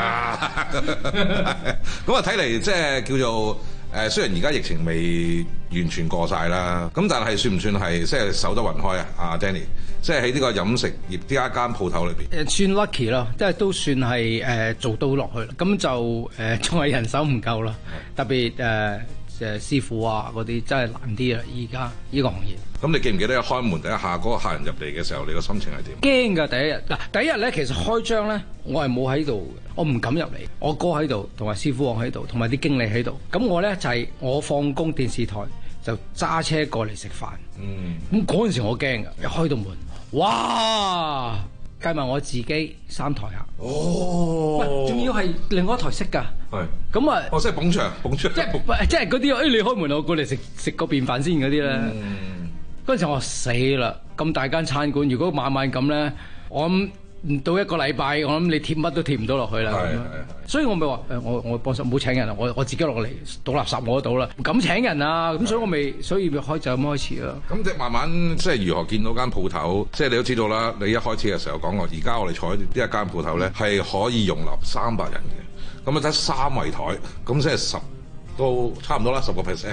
咁啊，睇嚟即係叫做。誒雖然而家疫情未完全過晒啦，咁但係算唔算係即係守得雲開啊？阿 Danny，即係喺呢個飲食業呢一間鋪頭裏邊，誒算 lucky 咯，即係都算係誒、呃、做到落去啦。咁就誒仲係人手唔夠啦，特別誒誒、呃、師傅啊嗰啲真係難啲啊！而家呢個行業。咁你記唔記得一開門第一下嗰個客人入嚟嘅時候，你個心情係點？驚㗎！第一日嗱，第一日咧其實開張咧，我係冇喺度嘅，我唔敢入嚟。我哥喺度，同埋師傅王喺度，同埋啲經理喺度。咁我咧就係、是、我放工電視台就揸車過嚟食飯。嗯。咁嗰陣時我驚㗎，一開到門，哇！計埋我自己三台客。哦。喂，仲要係另外一台識㗎。係。咁啊。哦，即係捧場，捧場。即係即係嗰啲，誒、哎、你開門我過嚟食食個便飯先嗰啲咧。嗯。嗰陣時我死啦！咁大間餐館，如果晚晚咁咧，我諗唔到一個禮拜，我諗你貼乜都貼唔到落去啦。係係係。所以我咪話誒，我我幫手唔好請人啊！我我自己落嚟倒垃圾我都倒啦，唔敢請人啊！咁所以我咪所以咪開就咁開始啦。咁即係慢慢即係如何見到間鋪頭？即係你都知道啦。你一開始嘅時候講過，而家我哋坐喺呢一間鋪頭咧，係可以容納三百人嘅。咁啊得三圍台，咁即係十。都差唔多啦，十個 percent。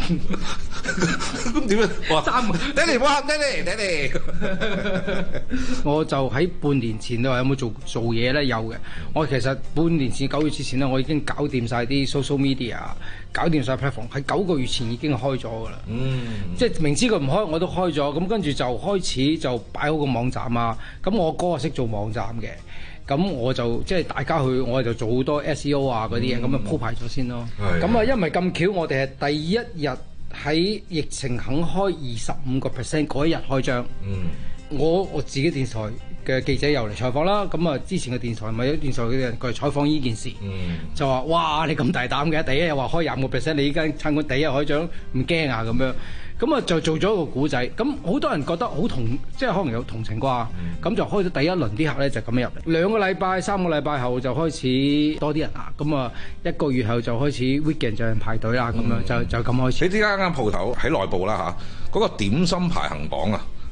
咁點樣？哇！三，Danny 唔好喊 ，Danny，Danny。我就喺半年前你話有冇做做嘢咧？有嘅。我其實半年前九月之前咧，我已經搞掂晒啲 social media，搞掂晒 platform。喺九個月前已經開咗㗎啦。嗯。即係明知佢唔開，我都開咗。咁跟住就開始就擺好個網站啊。咁我哥係識做網站嘅。咁我就即係大家去，我就做好多 S E O 啊嗰啲嘢，咁啊、嗯、鋪排咗先咯。咁啊，因為咁巧，我哋係第一日喺疫情肯開二十五個 percent 嗰一日開張。嗯，我我自己電視台嘅記者又嚟採訪啦。咁啊，之前嘅電視台咪有電視台嘅人過嚟採訪呢件事，嗯、就話：哇！你咁大膽嘅，第一日話開廿五個 percent，你依間餐館第一日開張唔驚啊咁樣。咁啊就做咗一個古仔，咁好多人覺得好同，即係可能有同情啩，咁、嗯、就開咗第一輪啲客咧就咁樣入嚟，兩個禮拜、三個禮拜後就開始多啲人啦，咁啊一個月後就開始 weekend 就有人排隊啦，咁樣、嗯、就就咁開始。你呢間間鋪頭喺內部啦嚇，嗰、那個點心排行榜啊，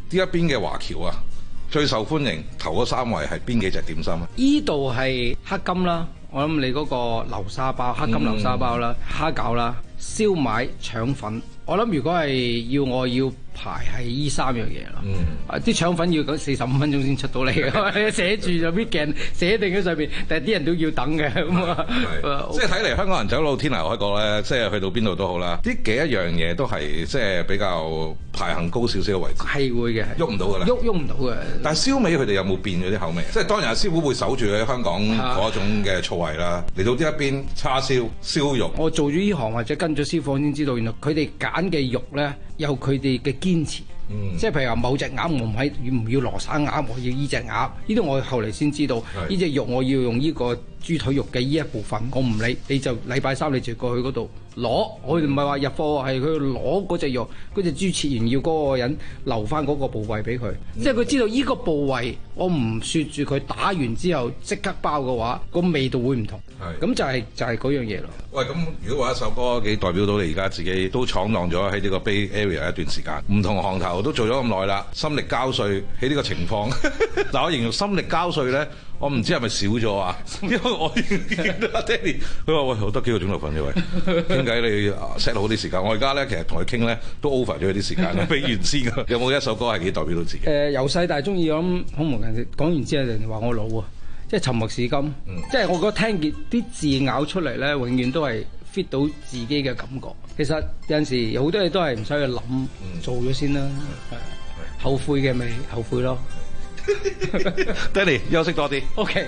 一邊嘅華僑啊，最受歡迎頭嗰三位係邊幾隻點心啊？ 依度係黑金啦，我諗你嗰個流沙包、黑金流沙包啦、蝦餃啦、燒賣、腸粉。我諗如果係要我要排係依三樣嘢咯。嗯，啲腸粉要講四十五分鐘先出到嚟嘅，寫住就 weekend 寫定喺上邊，但係啲人都要等嘅咁啊。 即係睇嚟香港人走到天涯海角咧，即係去到邊度都好啦。呢幾一樣嘢都係即係比較排行高少少嘅位置。係會嘅， 喐唔到㗎啦， 喐喐唔到嘅。 但係燒味佢哋有冇變咗啲口味？即係當然阿師傅會守住喺香港嗰種嘅醋味啦。嚟到呢一邊叉燒、燒肉， 我做咗呢行或者跟咗師傅先知道，原來佢哋揀嘅肉咧有佢哋嘅堅持。嗯、即係譬如話某隻鴨我唔係唔要羅省鴨，我要依隻鴨。呢啲我後嚟先知道，呢隻肉我要用呢個豬腿肉嘅呢一部分，我唔理，你就禮拜三你就過去嗰度攞。我哋唔係話入貨，係佢攞嗰隻肉，嗰隻豬切完要嗰個人留翻嗰個部位俾佢。嗯、即係佢知道呢個部位，我唔雪住佢打完之後即刻包嘅話，個味道會唔同。咁就係、是、就係、是、嗰樣嘢咯。 喂，咁如果話一首歌幾代表到你而家自己都闖蕩咗喺呢個 Bay Area 一段時間，唔同行頭都做咗咁耐啦，心力交瘁喺呢個情況。嗱，我形容心力交瘁咧，我唔知係咪少咗啊？因為我見到阿 Danny，佢話喂，好得幾個鐘頭瞓啫喂，點解你 set 好啲時間？我而家咧其實同佢傾咧都 over 咗啲時間啦，比原先嘅。有冇一首歌係幾代表到自己？ 誒，由細大中意咁，好無人講完之後，人哋話我老啊。即係沉默是金，嗯、即係我覺得聽見啲字咬出嚟咧，永遠都係 fit 到自己嘅感覺。其實有陣時有好多嘢都係唔使去諗，嗯、做咗先啦。係、嗯、後悔嘅咪後悔咯。 Danny 休息多啲。 OK。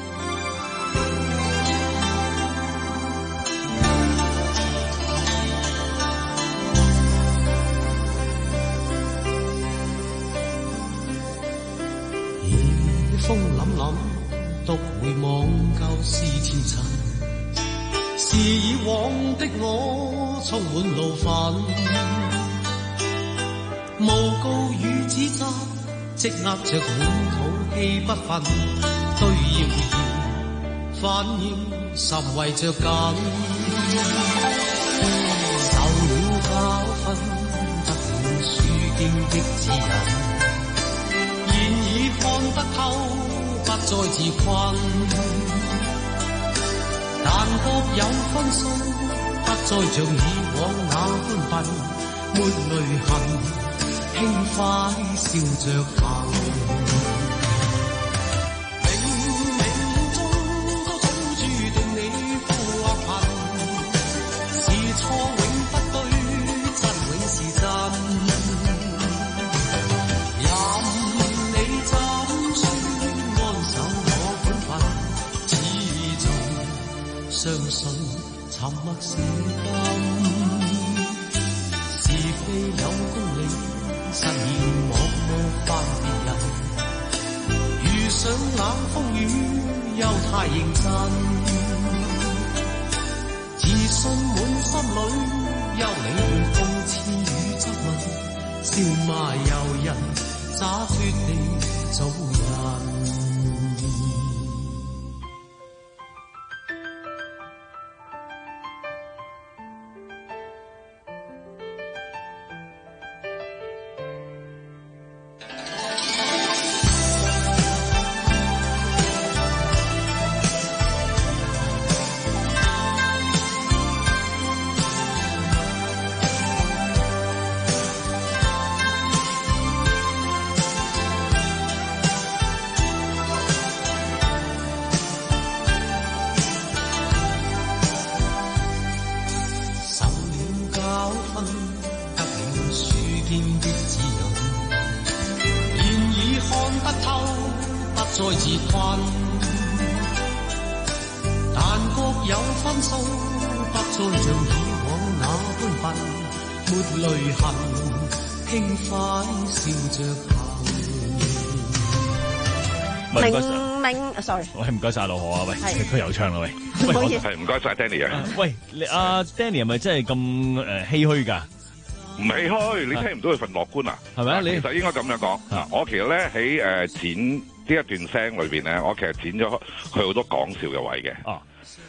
風凜凜。獨回望舊事前塵，是以往的我充滿怒憤，無告與指責，積壓着滿肚氣不忿，對謠言反應甚為着緊，受了教訓，得了書經的指引，現已看得透。不再自困，但各有分數，不再像以往那般笨，沒淚痕，輕快笑着行。冥冥中都早注定你富或貧，是錯永不對，真永是真。相信沉默是金，是非有公理，實現莫冒犯別人。遇上冷風雨，又太認真，自信滿心裏，休理會諷刺與質問，笑罵由人，灑脱地做人。再自困，但各有分數，不再像以往那般笨，沒淚痕，輕快笑着行。 明明 ，sorry， 喂，唔該晒老何啊，喂，佢有唱啦，喂， 唔好意思， 係唔該晒 Danny 啊， 喂，你阿 Danny 係咪真係咁誒唏噓㗎？ 唔唏噓，你聽唔到佢份樂觀啊？ 係咪啊？你其實應該咁樣講嗱，我其實咧喺誒剪呢一段聲裏邊咧，我其實剪咗佢好多講笑嘅位嘅。哦，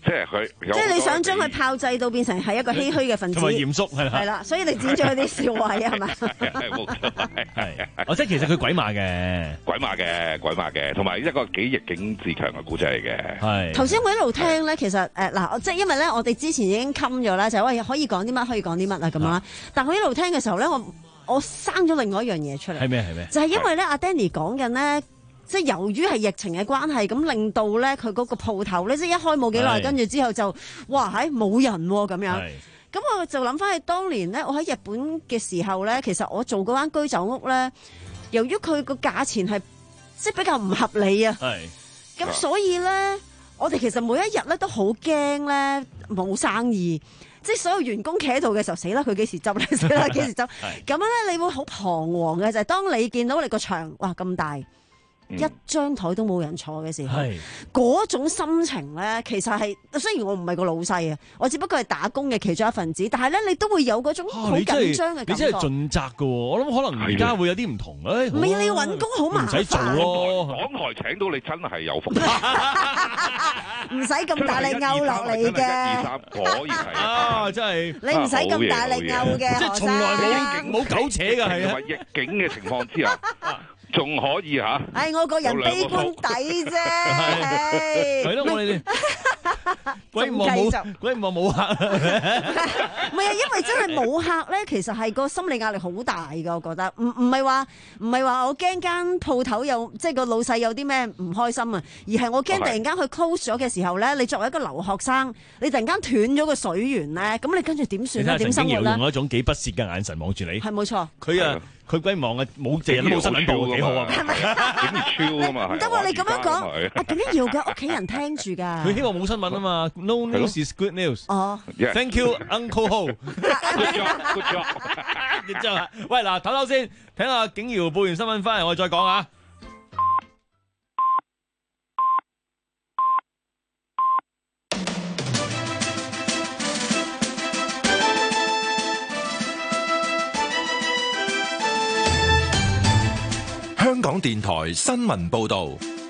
即係佢， 即係你想將佢炮製到變成係一個唏噓嘅分子， 同埋嚴肅係啦， 係啦，所以你剪咗佢啲笑位係咪？ 係冇錯，係哦，即係其實佢鬼馬嘅， 鬼馬嘅，鬼馬嘅，同埋一個幾逆境自強嘅故仔嚟嘅。 係頭先我一路聽咧，其實誒嗱，即係因為咧，我哋之前已經冚咗啦，就係話可以講啲乜，可以講啲乜啊咁樣啦。但係我一路聽嘅時候咧，我我生咗另外一樣嘢出嚟。 係咩？係咩？ 就係因為咧，阿 Danny 講緊咧。即係由於係疫情嘅關係，咁令到咧佢嗰個鋪頭咧，即係一開冇幾耐，跟住之後就哇係冇人喎、啊、咁樣。咁我就諗翻起當年咧，我喺日本嘅時候咧，其實我做嗰間居酒屋咧，由於佢個價錢係即係比較唔合理啊。咁所以咧，我哋其實每一日咧都好驚咧冇生意。即係所有員工企喺度嘅時候，死啦！佢幾時執咧？死啦！幾時執？咁樣咧，你會好彷徨嘅就係、是、當你見到你個場哇咁大。一張台都冇人坐嘅時候，嗰種心情咧，其實係雖然我唔係個老細啊，我只不過係打工嘅其中一份子，但係咧你都會有嗰種好緊張嘅感覺。 你真係盡責㗎喎，我諗可能而家會有啲唔同咧。 唔係你要揾工好麻煩， 唔使做咯。 港台請到你真係有福， 唔使咁大力勾落嚟嘅。一二三，果然係啊，真係你唔使咁大力勾嘅， 即係從來冇冇苟且嘅係啊。 逆境嘅情況之下。仲可以嚇？ 唉、哎，我個人悲觀底啫。 係咯，我哋鬼望冇鬼望冇客。 唔係啊，因為真係冇客咧，其實係個心理壓力好大㗎。我覺得唔唔係話唔係話我驚間鋪頭有即係個老細有啲咩唔開心啊，而係我驚突然間佢 close 咗嘅時候咧，你作為一個留學生，你突然間斷咗個水源咧，咁你跟住點算咧？點生活咧？ 用一種幾不屑嘅眼神望住你。 係冇錯。 佢啊。佢鬼望啊，冇隻人都冇新聞報，幾好啊！ 幾超啊嘛， 唔得喎！你咁樣講啊，咁樣要㗎，屋企人聽住㗎。 佢希望冇新聞啊嘛 ，No news is good news。 哦 ，Thank you Uncle Ho。 Good job，good job。 然之後啊，喂嗱，唞唞先，睇下景瑤報完新聞翻嚟，我哋再講啊。 香港電台新聞報道，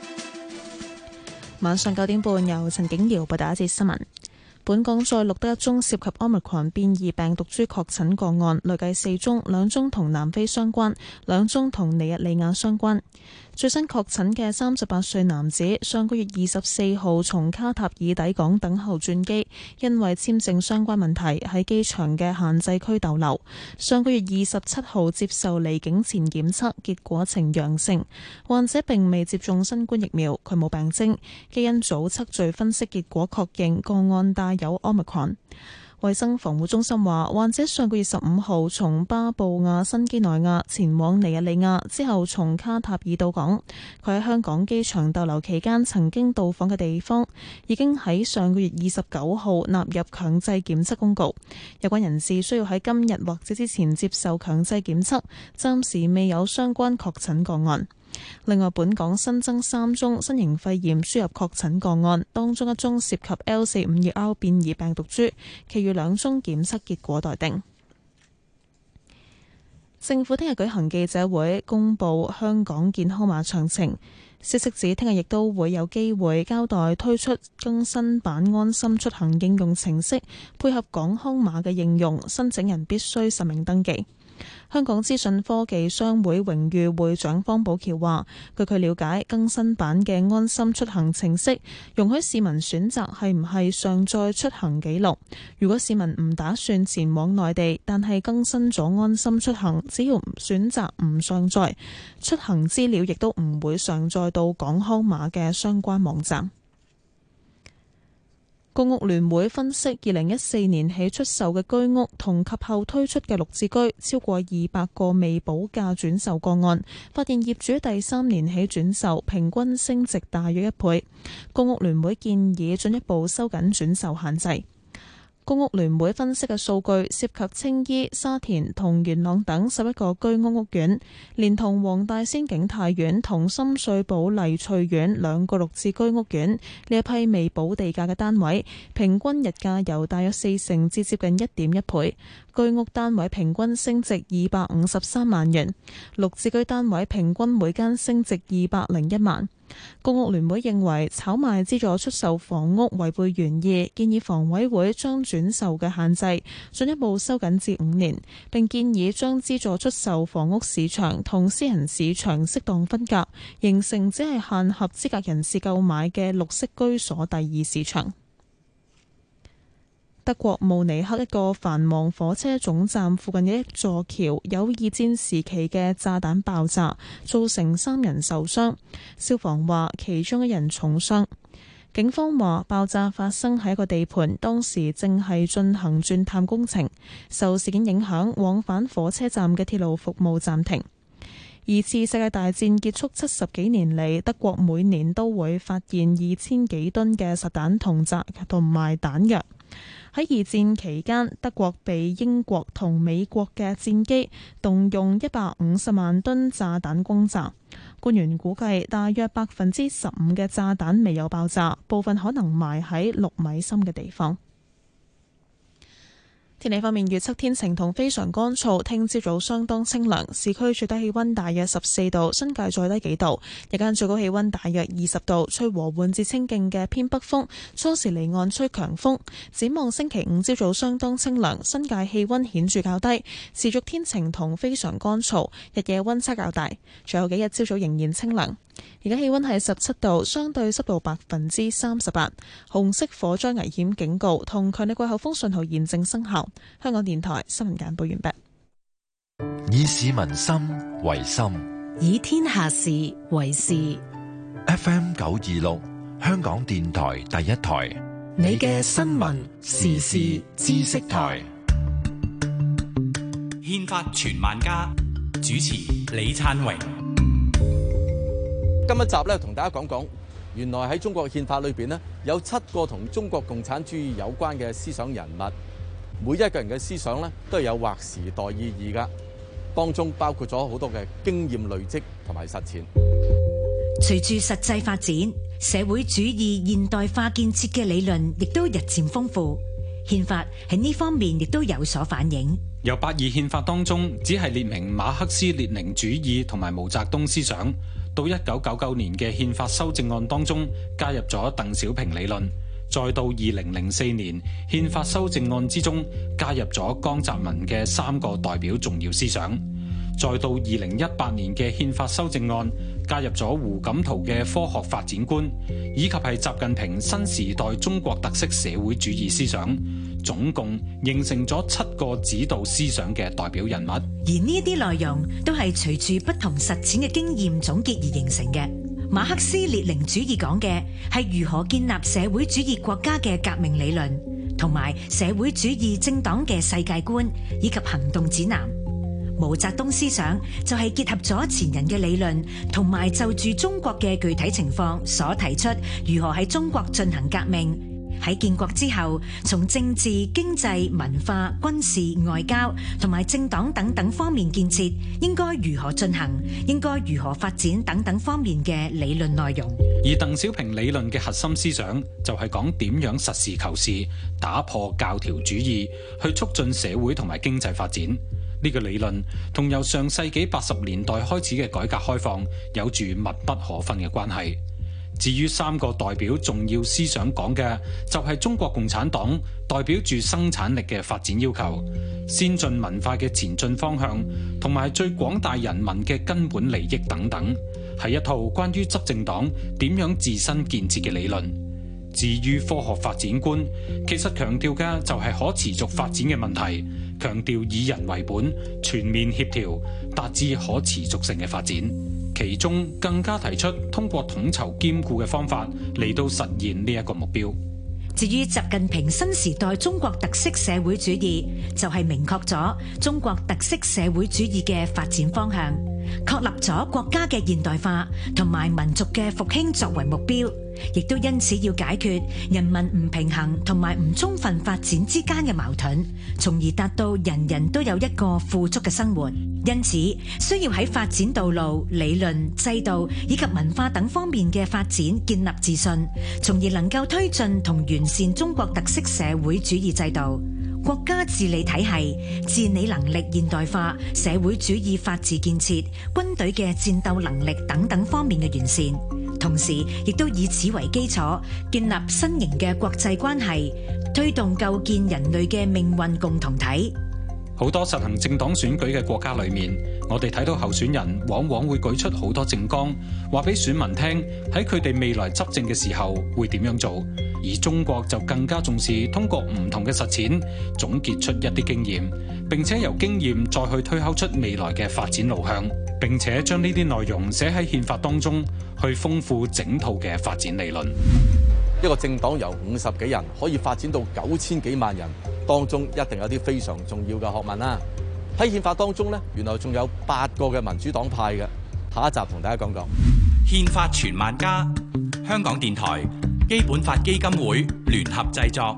晚上九點半由陳景瑤報道一節新聞。本港再錄得一宗涉及 Omicron 變異病毒株確診個案，累計四宗，兩宗同南非相關，兩宗同尼日利亞相關。最新確診嘅三十八歲男子，上個月二十四號從卡塔爾抵港等候轉機，因為簽證相關問題喺機場嘅限制區逗留。上個月二十七號接受離境前檢測，結果呈陽性。患者並未接種新冠疫苗，佢冇病徵。基因組測序分析結果確認個案帶有 Omicron。衛生防護中心話，患者上個月十五號從巴布亞新幾內亞前往尼日利亞，之後從卡塔爾到港。佢喺香港機場逗留期間曾經到訪嘅地方，已經喺上個月二十九號納入強制檢測公告。有關人士需要喺今日或者之前接受強制檢測，暫時未有相關確診個案。另外，本港新增三宗新型肺炎輸入確診個案，當中一宗涉及 L 四五二 R 變異病毒株，其餘兩宗檢測結果待定。政府聽日舉行記者會，公布香港健康碼詳情。消息指，聽日亦都會有機會交代推出更新版安心出行應用程式，配合港康碼嘅應用，申請人必須實名登記。香港資訊科技商會榮譽會長方寶橋話，據佢了解，更新版嘅安心出行程式容許市民選擇係唔係上載出行記錄。如果市民唔打算前往內地，但係更新咗安心出行，只要選擇唔上載，出行資料亦都唔會上載到港康碼嘅相關網站。公屋聯會分析，二零一四年起出售嘅居屋同及後推出嘅綠置居，超過二百個未補價轉售個案，發現業主第三年起轉售平均升值大約一倍。公屋聯會建議進一步收緊轉售限制。公屋聯會分析嘅數據涉及青衣、沙田同元朗等十一個居屋屋苑，連同黃大仙景泰苑同深水埗麗翠苑兩個綠置居屋苑，呢一批未補地價嘅單位，平均日價由大約四成至接近一點一倍。居屋單位平均升值二百五十三萬元，綠置居單位平均每間升值二百零一萬。 公屋聯會認為炒賣資助出售房屋違背原意，建議房委會將轉售嘅限制進一步收緊至五年，並建議將資助出售房屋市場同私人市場適當分隔，形成只係限合資格人士購買嘅綠色居所第二市場。德國慕尼黑一個繁忙火車總站附近嘅一座橋有二戰時期嘅炸彈爆炸，造成三人受傷。消防話其中一人重傷。警方話爆炸發生喺一個地盤，當時正係進行鑽探工程。受事件影響，往返火車站嘅鐵路服務暫停。二次世界大戰結束七十幾年嚟，德國每年都會發現二千幾噸嘅實彈同炸同埋彈藥。喺二戰期間，德國被英國同美國嘅戰機動用一百五十萬噸炸彈轟炸。官員估計，大約百分之十五嘅炸彈未有爆炸，部分可能埋喺六米深嘅地方。天氣方面，預測天晴同非常乾燥，聽朝早相當清涼，市區最低氣溫大約十四度，新界再低幾度。日間最高氣溫大約二十度，吹和緩至清勁嘅偏北風，初時離岸吹強風。展望星期五朝早相當清涼，新界氣溫顯著較低，持續天晴同非常乾燥，日夜溫差較大。最後幾日朝早仍然清涼。而家氣溫係十七度，相對濕度百分之三十八。紅色火災危險警告同強烈季候風信號現正生效。香港電台新聞簡報完畢。 以市民心為心， 以天下事為事。 F M 九二六，香港電台第一台， 你嘅新聞時事知識台。 憲法傳萬家，主持李燦榮。 今一集咧，同大家講講，原來喺中國憲法裏邊呢，有七個同中國共產主義有關嘅思想人物，每一個人嘅思想咧都係有劃時代意義噶，當中包括咗好多嘅經驗累積同埋實踐。 隨住實際發展，社會主義現代化建設嘅理論亦都日漸豐富，憲法喺呢方面亦都有所反映。 由八二憲法當中只係列明馬克思列寧主義同埋毛澤東思想，到一九九九年嘅憲法修正案當中加入咗鄧小平理論，再到二零零四年憲法修正案之中加入咗江澤民嘅三個代表重要思想，再到二零一八年嘅憲法修正案加入咗胡錦濤嘅科學發展觀，以及係習近平新時代中國特色社會主義思想，總共形成咗七個指導思想嘅代表人物。 而呢啲內容都係隨住不同實踐嘅經驗總結而形成嘅。馬克思列寧主義講嘅係如何建立社會主義國家嘅革命理論，同埋社會主義政黨嘅世界觀以及行動指南。毛澤東思想就係結合咗前人嘅理論，同埋就住中國嘅具體情況所提出如何喺中國進行革命。喺建國之後，從政治、經濟、文化、軍事、外交同埋政黨等等方面建設應該如何進行，應該如何發展等等方面嘅理論內容。 而鄧小平理論嘅核心思想就係講點樣實事求是，打破教條主義，去促進社會同埋經濟發展。呢個理論同由上世紀八十年代開始嘅改革開放有住密不可分嘅關係。至於三個代表重要思想講嘅就係中國共產黨代表住生產力嘅發展要求、先進文化嘅前進方向同埋最廣大人民嘅根本利益等等，係一套關於執政黨點樣自身建設嘅理論。至於科學發展觀，其實強調嘅就係可持續發展嘅問題，強調以人為本、全面協調，達至可持續性嘅發展。其中更加提出通過統籌兼顧嘅方法嚟到實現呢一個目標。 至於習近平新時代中國特色社會主義，就係明確咗中國特色社會主義嘅發展方向，確立咗國家嘅現代化同埋民族嘅復興作為目標，亦都因此要解決人民唔平衡同埋唔充分發展之間嘅矛盾，從而達到人人都有一個富足嘅生活。因此，需要喺發展道路、理論、制度以及文化等方面嘅發展建立自信，從而能夠推進同完善中國特色社會主義制度、國家治理體系、治理能力現代化、社會主義法治建設、軍隊嘅戰鬥能力等等方面嘅完善。 同時亦都以此為基礎，建立新型嘅國際關係，推動構建人類嘅命運共同體。 好多實行政黨選舉嘅國家裏面，我哋睇到候選人往往會舉出好多政綱，話俾選民聽喺佢哋未來執政嘅時候會點樣做。而中國就更加重視通過唔同嘅實踐，總結出一啲經驗，並且由經驗再去推敲出未來嘅發展路向，並且將呢啲內容寫喺憲法當中，去豐富整套嘅發展理論。 一個政黨由五十幾人可以發展到九千幾萬人，當中一定有啲非常重要嘅學問啦。喺憲法當中呢，原來仲有八個嘅民主黨派嘅。下一集同大家講講憲法傳萬家，香港電台基本法基金會聯合製作。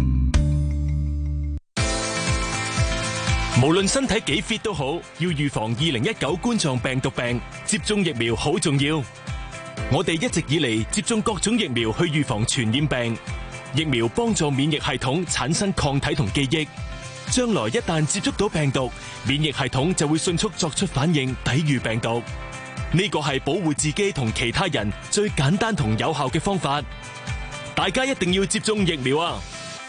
無論身體幾 fit 都好，要預防二零一九冠狀病毒病，接種疫苗好重要。我哋一直以嚟接種各種疫苗去預防傳染病，疫苗幫助免疫系統產生抗體同記憶，將來一旦接觸到病毒，免疫系統就會迅速作出反應，抵禦病毒。呢個係保護自己同其他人最簡單同有效嘅方法，大家一定要接種疫苗啊！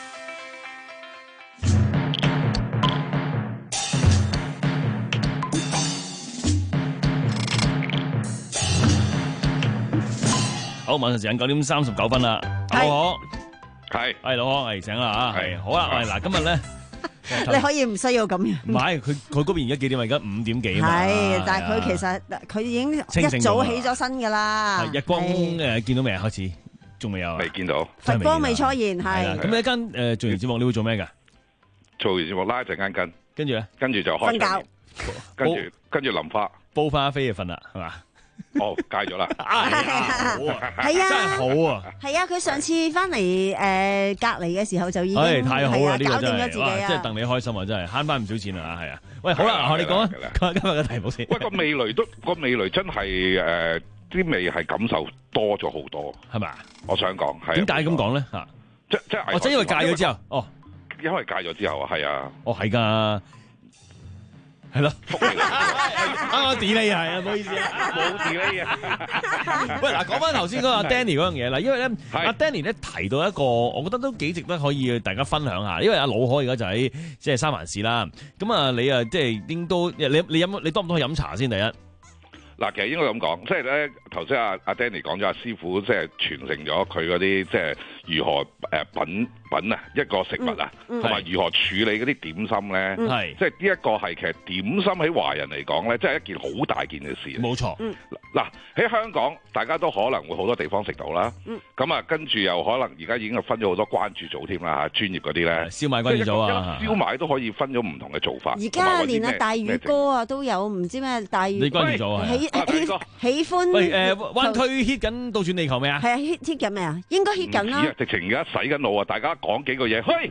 好，晚上時間九點三十九分啦，老可係係老可係醒啦啊，係好啦，嗱今日咧。 你可以唔需要咁樣。 唔係，佢佢嗰邊而家幾點啊？而家五點幾嘛。 係，但係佢其實佢已經一早起咗身㗎啦。 日光誒見到未啊？開始仲未有啊？ 未見到。 佛光未出現係。 咁你一間誒做完節目，你會做咩㗎？ 做完節目拉一陣間筋， 跟住咧， 跟住就開瞓覺， 跟住跟住淋花， 煲花飛就瞓啦，係嘛？ 哦，戒咗啦， 好啊， 係啊， 真係好啊， 係啊，佢上次翻嚟誒隔離嘅時候就已經係太好啦，呢個真係， 搞掂咗自己啊， 即係戥你開心啊，真係慳翻唔少錢啊，係啊，喂，好啦，我哋講講今日嘅題目先。 喂，個味蕾都個味蕾真係誒啲味係感受多咗好多， 係咪？ 我想講係點解咁講咧？嚇， 即即係哦，即係因為戒咗之後，哦， 因為戒咗之後啊，係啊， 哦係㗎。係咯，啱啱 delay 係啊，唔好意思， 冇 delay 啊。 喂，嗱，講翻頭先嗰個阿 Danny 嗰樣嘢啦，因為咧阿 Danny 咧提到一個，我覺得都幾值得可以大家分享下。因為阿老可而家就喺即係三藩市啦，咁啊你啊即係應都你你飲你多唔多去飲茶先？第一嗱，其實應該咁講，即係咧頭先阿阿 Danny 講咗，阿師傅即係傳承咗佢嗰啲即係如何誒品品啊一個食物啊，同埋、嗯、如何處理嗰啲點心咧，係、嗯、即係呢一個係其實點心喺華人嚟講咧，即係一件好大件嘅事。 冇錯。 嗱喺香港，大家都可能會好多地方食到啦。咁啊，跟住又可能而家已經分咗好多關注組添啦，專業嗰啲咧。燒賣關注組啊，燒賣都可以分咗唔同嘅做法。 而家連阿大宇哥啊都有唔知咩大宇。 你關注組係。 喜喜歡喂誒灣區 hit 緊倒轉地球未啊？ 係啊 hit hit 緊未啊？應該 hit 緊啦。 直情而家洗緊腦啊！大家講幾個嘢，嘿，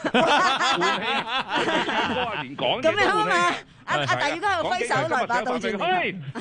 連講咁樣好嘛？阿阿大宇哥喺度揮手來把倒轉地球。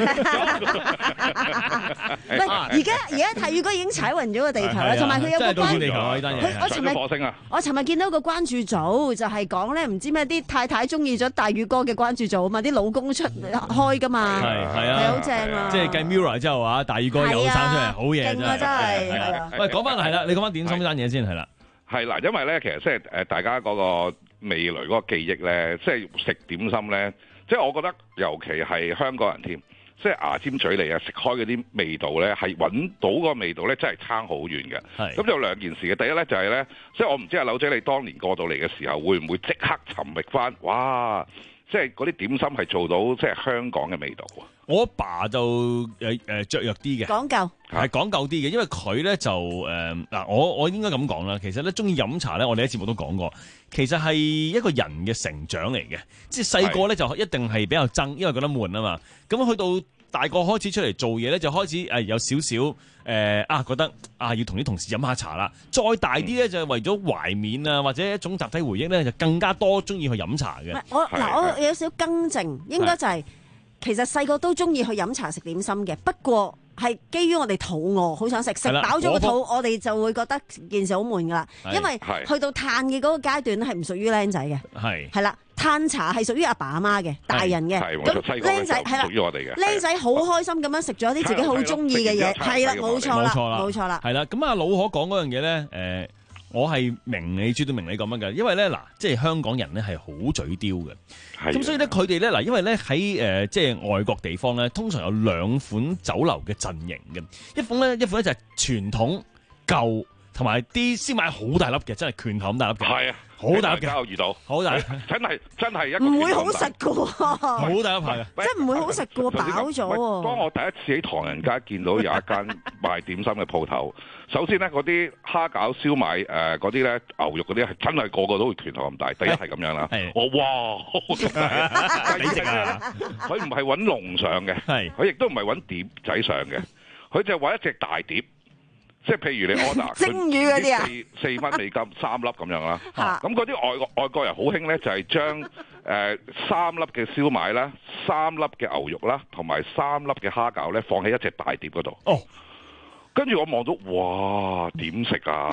喂，而家而家大宇哥已經踩暈咗個地球啦，同埋佢有個關注。我尋日我尋日見到個關注組就係講咧，唔知咩啲太太中意咗大宇哥嘅關注組啊嘛，啲老公出開噶嘛，係係啊，係好正啊！ 即係繼 Mirror 之後啊，大宇哥又生出嚟，好嘢真係。 真係。 喂，講翻係啦，你講翻點心呢單嘢先係啦。 係啦，因為咧，其實即係誒大家嗰個味蕾嗰個記憶咧，即係食點心咧，即係我覺得尤其係香港人添，即係牙尖嘴利啊，食開嗰啲味道咧，係揾到個味道咧，真係差好遠嘅。係咁就有兩件事嘅，第一咧就係咧，即係我唔知阿柳仔你當年過到嚟嘅時候，會唔會即刻尋覓翻？哇！即係嗰啲點心係做到即係香港嘅味道啊！ 我阿爸就誒誒雀躍啲嘅， 講究係講究啲嘅，因為佢咧就誒嗱、呃，我我應該咁講啦。其實咧，中意飲茶咧，我哋喺節目都講過，其實係一個人嘅成長嚟嘅。即係細個咧就一定係比較憎，因為覺得悶啊嘛。咁去到大個開始出嚟做嘢咧，就開始誒有少少誒啊，覺得啊要同啲同事飲下茶啦。再大啲咧，就係為咗懷緬啊，或者一種集體回憶咧，就更加多中意去飲茶嘅。 我嗱，我有少少更正，應該就係、是。其實細個都中意去飲茶食點心嘅，不過係基於我哋肚餓，好想食，食飽咗個肚，我哋就會覺得件事好悶噶啦。因為去到嘆嘅嗰個階段咧，係唔屬於僆仔嘅。係係啦， 嘆茶係屬於阿爸阿媽嘅大人嘅，咁僆仔係啦， 屬於我哋嘅。 僆仔好開心咁樣食咗啲自己好中意嘅嘢，係啦，冇錯啦，冇錯啦， 係啦。咁啊，老可講嗰樣嘢咧，誒。我係明你，絕對明你講乜嘅，因為咧嗱，即係香港人咧係好嘴刁嘅，咁所以咧佢哋咧嗱，因為咧喺誒即係外國地方咧，通常有兩款酒樓嘅陣營嘅，一款咧一款咧就係傳統舊，同埋啲燒賣好大粒嘅，真係拳頭咁大粒嘅， 係啊， 好大粒嘅， 遇到， 好大， 真係真係一個唔會好食嘅喎， 好大粒排嘅， 真係唔會好食嘅喎，飽咗喎。 當我第一次喺唐人街見到有一間賣點心嘅鋪頭。首先咧，嗰啲蝦餃、燒賣誒嗰啲咧牛肉嗰啲係真係個個都會拳頭咁大。第一係咁樣啦，我哇好食啊！第二佢唔係揾籠上嘅，佢亦都唔係揾碟仔上嘅，佢就揾一隻大碟，即係譬如你 order 蒸魚嗰啲啊， 四四蚊美金三粒咁樣啦。咁嗰啲外國外國人好興咧，就係將誒三粒嘅燒賣啦、三粒嘅牛肉啦，同埋三粒嘅蝦餃咧放喺一隻大碟嗰度。哦。跟住我望到，哇！點食啊？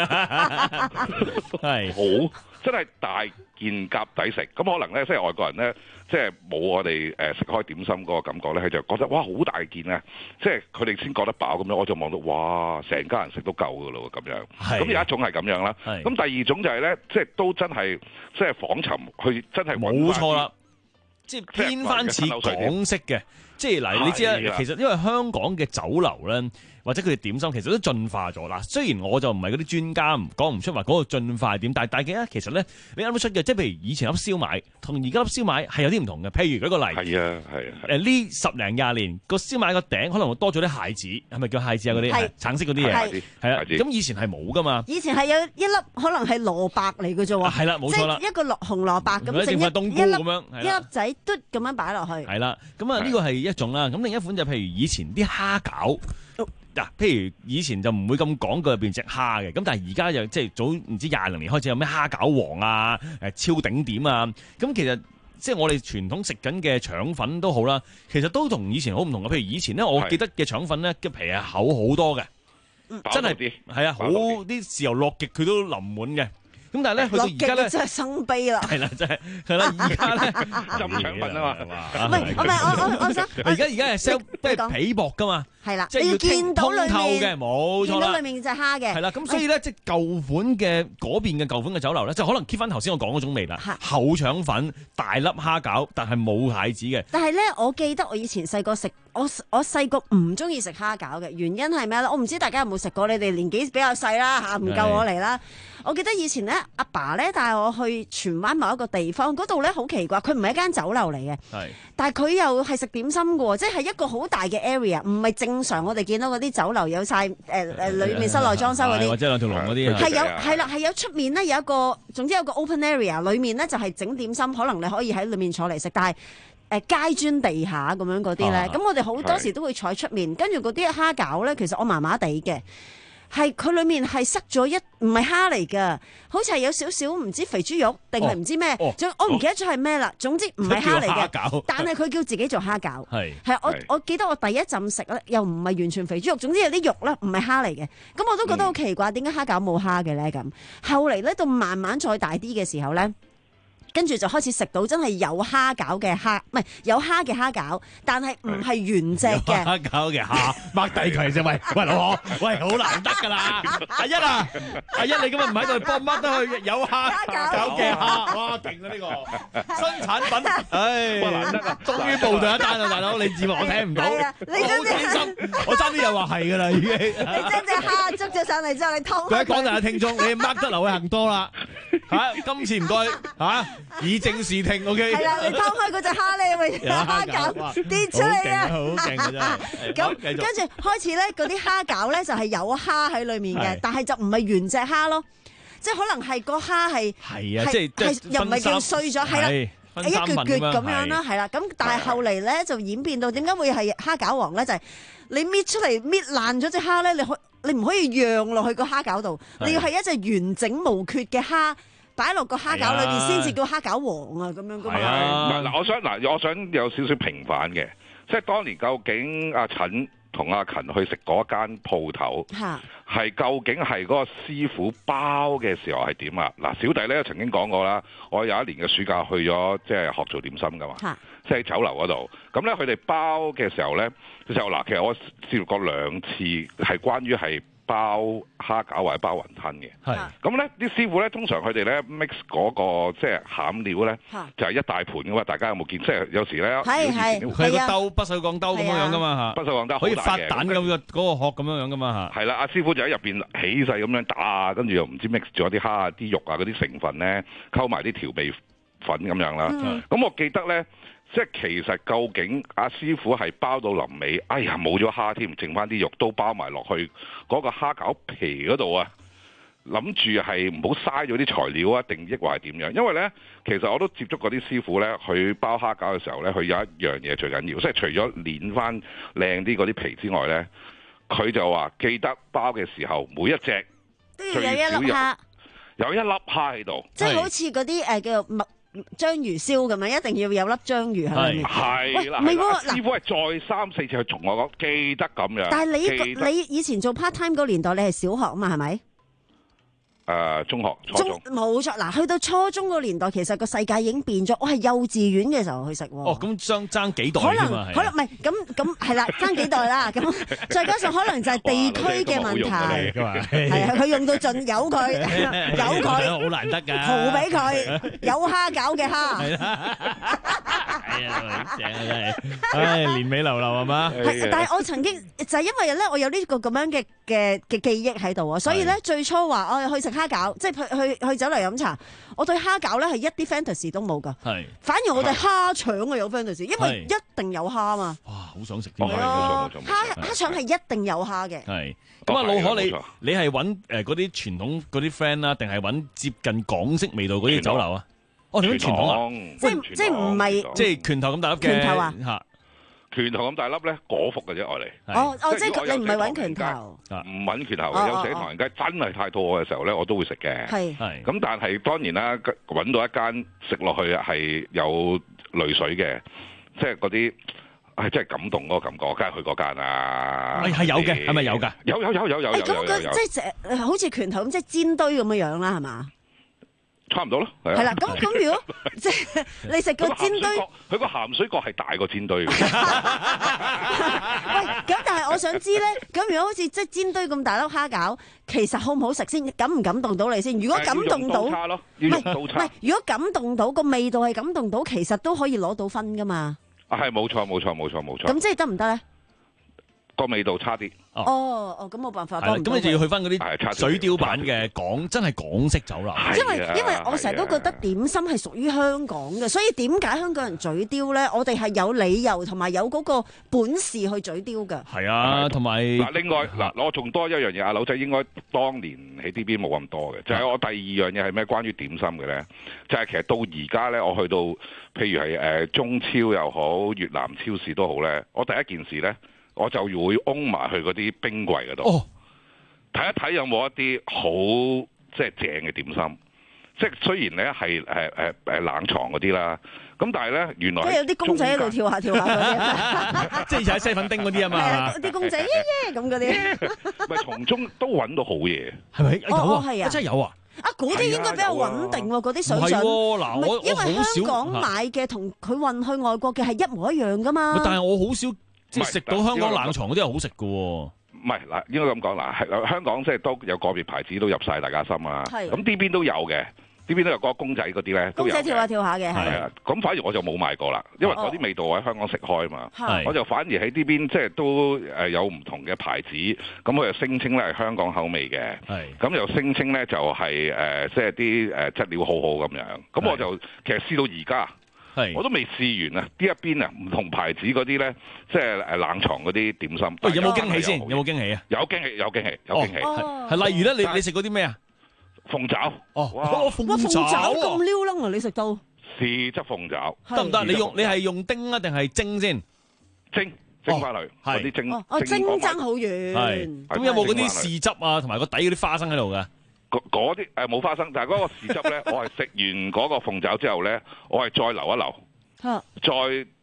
係好真係大件夾抵食。咁可能咧，即係外國人咧，即係冇我哋誒食開點心嗰個感覺咧，佢就覺得哇好大件啊！即係佢哋先覺得飽咁樣，我就望到哇，成家人食都夠噶咯咁樣。咁有一種係咁樣啦。咁第二種就係咧，即係都真係即係訪尋去真係冇錯啦，即係偏翻似港式嘅。即係嗱，你知啦，其實因為香港嘅酒樓咧，或者佢哋點心其實都進化咗啦。雖然我就唔係嗰啲專家，講唔出話嗰個進化係點，但係大家其實咧，你諗得出嘅，即係譬如以前粒燒賣同而家粒燒賣係有啲唔同嘅。譬如舉個例， 係啊係啊， 誒呢十零廿年個燒賣個頂可能會多咗啲蟹子，係咪叫蟹子啊？嗰啲橙色嗰啲嘢係啊，咁以前係冇噶嘛。 以前係有一粒可能係蘿蔔嚟嘅啫喎， 係啦冇錯啦， 即係一個綠紅蘿蔔咁整一冬菇咁樣， 一粒仔嘟咁樣擺落去。 係啦，咁啊呢個係一種啦。咁另一款就譬如以前啲蝦餃。嗱，譬如以前就唔會咁講究入邊隻蝦嘅，咁但係而家又即係早唔知廿零年開始有咩蝦餃王啊、誒超頂點啊，咁其實即係我哋傳統食緊嘅腸粉都好啦，其實都同以前好唔同嘅。譬如以前咧，我記得嘅腸粉咧嘅皮係厚好多嘅，真係係啊，好啲豉油落極佢都淋滿嘅。咁但係咧，去到而家咧， 真係生悲啦。 係啦，真係係啦，而家咧浸腸粉啊嘛， 唔係，唔係，我我我想， 而家而家係 sell 即係皮薄噶嘛。 係啦， 即係要見到裏面嘅，冇錯啦。 見到裏面隻蝦嘅， 係啦。咁所以咧，即係舊款嘅嗰邊嘅舊款嘅酒樓咧，就可能 keep 翻頭先我講嗰種味啦。厚腸粉、大粒蝦餃，但係冇蟹子嘅。 但係咧，我記得我以前細個食，我我細個唔中意食蝦餃嘅，原因係咩咧？我唔知大家有冇食過，你哋年紀比較細啦嚇，唔夠我嚟啦。我記得以前咧，阿爸咧帶我去荃灣某一個地方，嗰度咧好奇怪，佢唔係一間酒樓嚟嘅，但係佢又係食點心嘅喎，即係一個好大嘅 area，唔係正常我哋見到嗰啲酒樓有晒誒誒裏面室內裝修嗰啲， 或者兩條龍嗰啲， 係有係啦，係有出面咧有一個，總之有個 open area， 裏面咧就係整點心，可能你可以喺裏面坐嚟食，但係誒階磚地下咁樣嗰啲咧，咁、啊、我哋好多時都會坐喺出面，跟住嗰啲蝦餃咧，其實我麻麻地嘅。係佢裏面係塞咗一唔係蝦嚟㗎，好似係有少少唔知肥豬肉定係唔知咩， 哦哦、 我唔記得咗係咩啦。總之唔係蝦嚟嘅，但係佢叫自己做蝦餃。 係係我我記得我第一陣食咧，又唔係完全肥豬肉，總之有啲肉啦，唔係蝦嚟嘅。咁我都覺得好奇怪，點解蝦餃冇蝦嘅咧？咁後嚟咧到慢慢再大啲嘅時候咧。跟住就開始食到真係有蝦餃嘅蝦，唔係有蝦嘅蝦餃，但係唔係原隻嘅蝦餃嘅蝦，擘低佢啫，喂喂老何，喂好難得㗎啦，阿一啊，阿一你今日唔喺度幫乜都去有蝦餃嘅蝦，哇勁啊呢個新產品，唉，難得啊，終於報到一單啦，大佬，你字幕我聽唔到， 你真係我爭啲又話係㗎啦已經， 你將隻蝦捉咗上嚟之後，你劏。 各位廣大嘅聽眾，你掹得劉偉恒多啦嚇，今次唔該嚇。以正視聽 ，OK。係啦， 你劏開嗰隻蝦咧，咪蝦餃跌出嚟啊！ 好勁啊真係。 咁跟住開始咧，嗰啲蝦餃咧就係有蝦喺裏面嘅，但係就唔係原隻蝦咯，即係可能係個蝦係係啊，即係係又唔係叫碎咗，係啦，一撅撅咁樣啦，係啦。咁但係後嚟咧就演變到點解會係蝦餃王咧？就係你搣出嚟搣爛咗隻蝦咧，你可你唔可以讓落去個蝦餃度，你要係一隻完整無缺嘅蝦。擺落個蝦餃裏邊先至叫蝦餃王啊，咁樣噶嘛。 係啊，嗱，我想嗱，我想有少少平反嘅，即係當年究竟阿陳同阿勤去食嗰間鋪頭，係究竟係嗰個師傅包嘅時候係點啊？嗱，小弟咧曾經講過啦，我有一年嘅暑假去咗即係學做點心噶嘛，即係喺酒樓嗰度。咁咧佢哋包嘅時候咧，就嗱，其實我試過兩次係關於係包蝦餃或者包雲吞嘅。係咁咧，啲師傅咧通常佢哋咧 mix 嗰個即係餡料咧，就係一大盤噶嘛。大家有冇見？即係有時咧， 係係佢係個兜不鏽鋼兜咁樣樣噶嘛嚇， 不鏽鋼兜可以發蛋咁嘅嗰個殼咁樣樣噶嘛嚇。 係啦，阿師傅就喺入邊起勢咁樣打，跟住又唔知 mix 咗啲蝦啊、啲肉啊嗰啲成分咧，溝埋啲調味粉咁樣啦。咁、嗯、我記得咧。即係其實究竟阿師傅係包到臨尾，哎呀冇咗蝦添，剩翻啲肉都包埋落去嗰個蝦餃皮嗰度啊！諗住係唔好嘥咗啲材料啊，定抑或係點樣？因為呢，其實我都接觸過啲師傅呢，佢包蝦餃嘅時候呢，佢有一樣嘢最緊要，即係除咗攣翻靚啲嗰啲皮之外呢，佢就話記得包嘅時候每一隻都要有一粒蝦， 有一粒蝦喺度， 即係好似嗰啲誒叫做麥章魚燒咁樣，一定要有粒章魚喺裏面。 係啦， 唔係喎， 師傅係再三四次去同我講，記得咁樣。 但係你你以前做 part time 嗰年代，你係小學啊嘛，係咪？ 誒、呃，中學、初中冇錯。嗱，去到初中個年代，其實個世界已經變咗。我係幼稚園嘅時候去食喎。 哦，咁爭爭幾代可能可能唔係咁咁係啦，爭幾代啦。咁再加上可能就係地區嘅問題。係啊，佢用到盡，有佢有佢， 好難得㗎。 豪俾佢，有蝦餃嘅蝦。 係啊，正啊真係。唉，年尾流流係嘛？ 係，但係我曾經就係因為咧，我有呢個咁樣嘅嘅嘅記憶喺度啊，所以咧最初話我去食蝦餃，即係去去去酒樓飲茶，我對蝦餃咧係一啲 fantasy 都冇噶，係反而我對蝦腸啊有 fantasy，因為一定有蝦嘛。哇， 好想食添。 係啊， 蝦蝦腸係一定有蝦嘅。 係咁啊，老可你你係揾誒嗰啲傳統嗰啲 friend 啦，定係揾接近港式味道嗰啲酒樓啊？哦，點解傳統啊？ 即係即係唔係即係拳頭咁大粒嘅拳頭啊？ 嚇！ 拳頭咁大粒咧，果腹嘅啫，愛嚟。 哦哦，即係你唔係揾拳頭， 唔揾拳頭。有時喺唐人街真係太肚餓嘅時候咧，我都會食嘅。係係。咁但係當然啦，揾到一間食落去係有淚水嘅，即係嗰啲係真係感動嗰個感覺，梗係去嗰間啊。係係有嘅，係咪有㗎？有有有有有有有有。 咁即係好似拳頭咁，即係煎堆咁樣樣啦，係嘛？ 差唔多咯，係啊。 係啦，咁咁如果即係你食個煎堆， 佢個鹹水角係大過煎堆嘅。 喂，咁但係我想知咧，咁如果好似即係煎堆咁大粒蝦餃，其實好唔好食先？感唔感動到你先？如果感動到，唔係唔係，如果感動到個味道係感動到，其實都可以攞到分噶嘛。 啊，係冇錯冇錯冇錯冇錯。 咁即係得唔得咧？ 個味道差啲。 哦哦，咁冇辦法。 係咁你就要去翻嗰啲水雕版嘅港，真係港式酒樓。 因為因為我成日都覺得點心係屬於香港嘅，所以點解香港人嘴刁咧？我哋係有理由同埋有嗰個本事去嘴刁嘅。 係啊，同埋嗱，另外嗱，我仲多一樣嘢，阿佬仔應該當年喺呢邊冇咁多嘅，就係我第二樣嘢係咩？關於點心嘅咧，就係其實到而家咧，我去到譬如係誒中超又好，越南超市都好咧，我第一件事咧。我就會擁埋去嗰啲冰櫃嗰度，睇、哦、一睇有冇一啲好即係正嘅點心。即係雖然咧係誒誒誒冷藏嗰啲啦，咁但係咧原來即係有啲公仔喺度跳下跳下嗰啲， 即係踩西粉丁嗰啲啊嘛， 啲公仔耶耶咁嗰啲， 咪從中都揾到好嘢， 係咪？有啊， 係啊， 真係有啊！ 啊，嗰啲應該比較穩定喎，嗰啲水準。 嗱，我因為香港買嘅同佢運去外國嘅係一模一樣噶嘛。 但係我好少。即係食到香港冷藏嗰啲係好食嘅喎， 唔係嗱，應該咁講嗱，係香港即係都有個別牌子都入晒大家心啊。咁呢邊都有嘅，呢邊都有嗰個公仔嗰啲咧， 公仔跳下跳下嘅。 係啊，咁反而我就冇買過啦，因為嗰啲味道我喺香港食開嘛，哦、我就反而喺呢邊即係都誒有唔同嘅牌子，咁佢又聲稱咧係香港口味嘅，咁又聲稱咧就係誒即係啲誒質料好好咁樣，咁我就其實試到而家。我都未試完啊！呢一邊啊，唔同牌子嗰啲咧，即係誒冷藏嗰啲點心。 喂，有冇驚喜先？有冇驚喜啊？ 有驚喜，有驚喜，有驚喜。 係例如咧，你你食嗰啲咩啊？ 鳳爪。 哦， 哇！鳳爪咁撩楞啊！你食到？ 豉汁鳳爪得唔得？你用你係用叮啊，定係蒸先？ 蒸蒸翻去，嗰啲蒸。 哦，蒸爭好遠。 係。咁有冇嗰啲豉汁啊，同埋個底嗰啲花生喺度㗎？ 嗰啲誒冇花生，但係嗰個豉汁咧，我係食完嗰個鳳爪之後咧，我係再留一留，再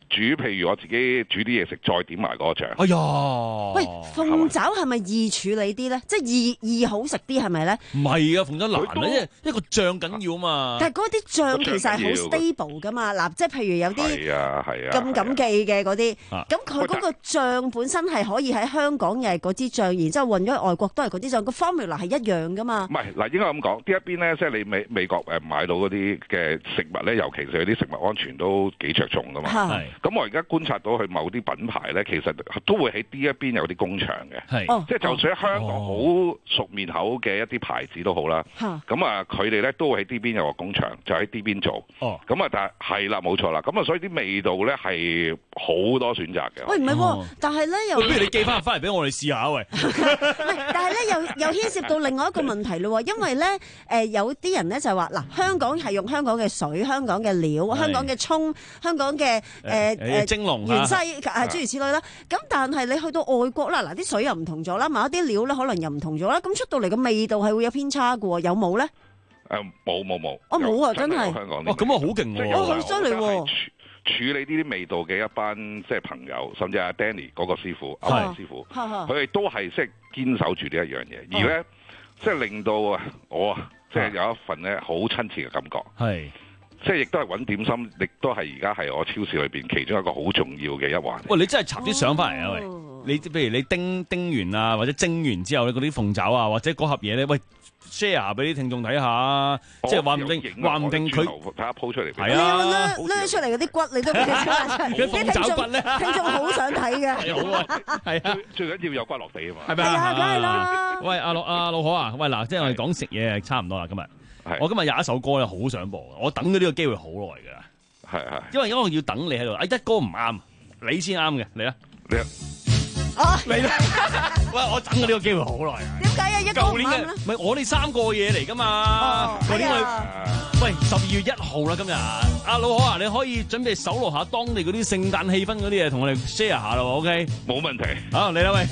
煮，譬如我自己煮啲嘢食，再點埋嗰個醬。 哎呀， 喂，鳳爪係咪易處理啲咧？即係易易好食啲係咪咧？ 唔係啊，鳳爪難啊，因為一個醬緊要啊嘛。 但係嗰啲醬其實係好 stable 噶嘛。嗱，即係譬如有啲係啊係啊咁感記嘅嗰啲，咁佢嗰個醬本身係可以喺香港又係嗰支醬，然之後運咗去外國都係嗰啲醬，個 formula 係一樣噶嘛。 唔係嗱，應該咁講，呢一邊咧，即係你美美國誒買到嗰啲嘅食物咧，尤其是啲食物安全都幾着重噶嘛。係。咁我而家觀察到佢某啲品牌咧，其實都會喺呢一邊有啲工場嘅。係。即係就算喺香港好熟面口嘅一啲牌子都好啦。咁啊，佢哋咧都會喺呢邊有個工場，就喺呢邊做。哦。咁啊，但係係啦，冇錯啦。咁啊，所以啲味道咧係好多選擇嘅。 喂，唔係喎，但係咧又不如你寄翻翻嚟俾我哋試下喂。 但係咧又又牽涉到另外一個問題咯，因為咧誒、呃、有啲人咧就話嗱，香港係用香港嘅水、香港嘅料、香港嘅葱、香港嘅誒誒蒸籠、 芫茜係諸如此類啦。咁但係你去到外國啦，嗱啲水又唔同咗啦，某一啲料咧可能又唔同咗啦，咁出到嚟嘅味道係會有偏差嘅喎，有冇咧？ 誒冇冇冇。 哦冇啊，真係。 香港哦咁啊好勁喎！ 哦好犀利喎！ 處理呢啲味道嘅一班即係朋友，甚至阿 Danny 嗰個師傅、歐文師傅，佢哋都係即係堅守住呢一樣嘢，而咧即係令到啊我啊即係有一份咧好親切嘅感覺。係，即係亦都係揾點心，亦都係而家係我超市裏邊其中一個好重要嘅一環。喂， 你真係插啲相翻嚟啊！喂，你譬如你叮叮完啊，或者蒸完之後咧，嗰啲鳳爪啊，或者嗰盒嘢咧，喂。share 俾啲聽眾睇下，即係話唔定話唔定佢睇下 po 出嚟。 係啊， 掠出嚟嗰啲骨你都俾佢出嚟，啲鳳爪骨咧， 聽眾好想睇嘅。 係啊，係啊， 最緊要有骨落地啊嘛。 係咪啊？ 係啊，梗係啦。 喂，阿老阿老可啊，喂嗱，即係我哋講食嘢差唔多啦，今日。我今日有一首歌咧，好想播，我等咗呢個機會好耐㗎。係係。因為因為我要等你喺度，哎，一歌唔啱，你先啱嘅，嚟啊！你啊！ 哦， 嚟啦！喂，我等咗呢個機會好耐啊！ 點解啊？一個唔啱咧？ 唔係我哋三個嘢嚟噶嘛？舊年我喂十二月一號啦，今日阿老可啊，你可以準備搜羅下當地嗰啲聖誕氣氛嗰啲嘢，同我哋 share 下咯 ，OK？ 冇問題。 好，嚟啦喂！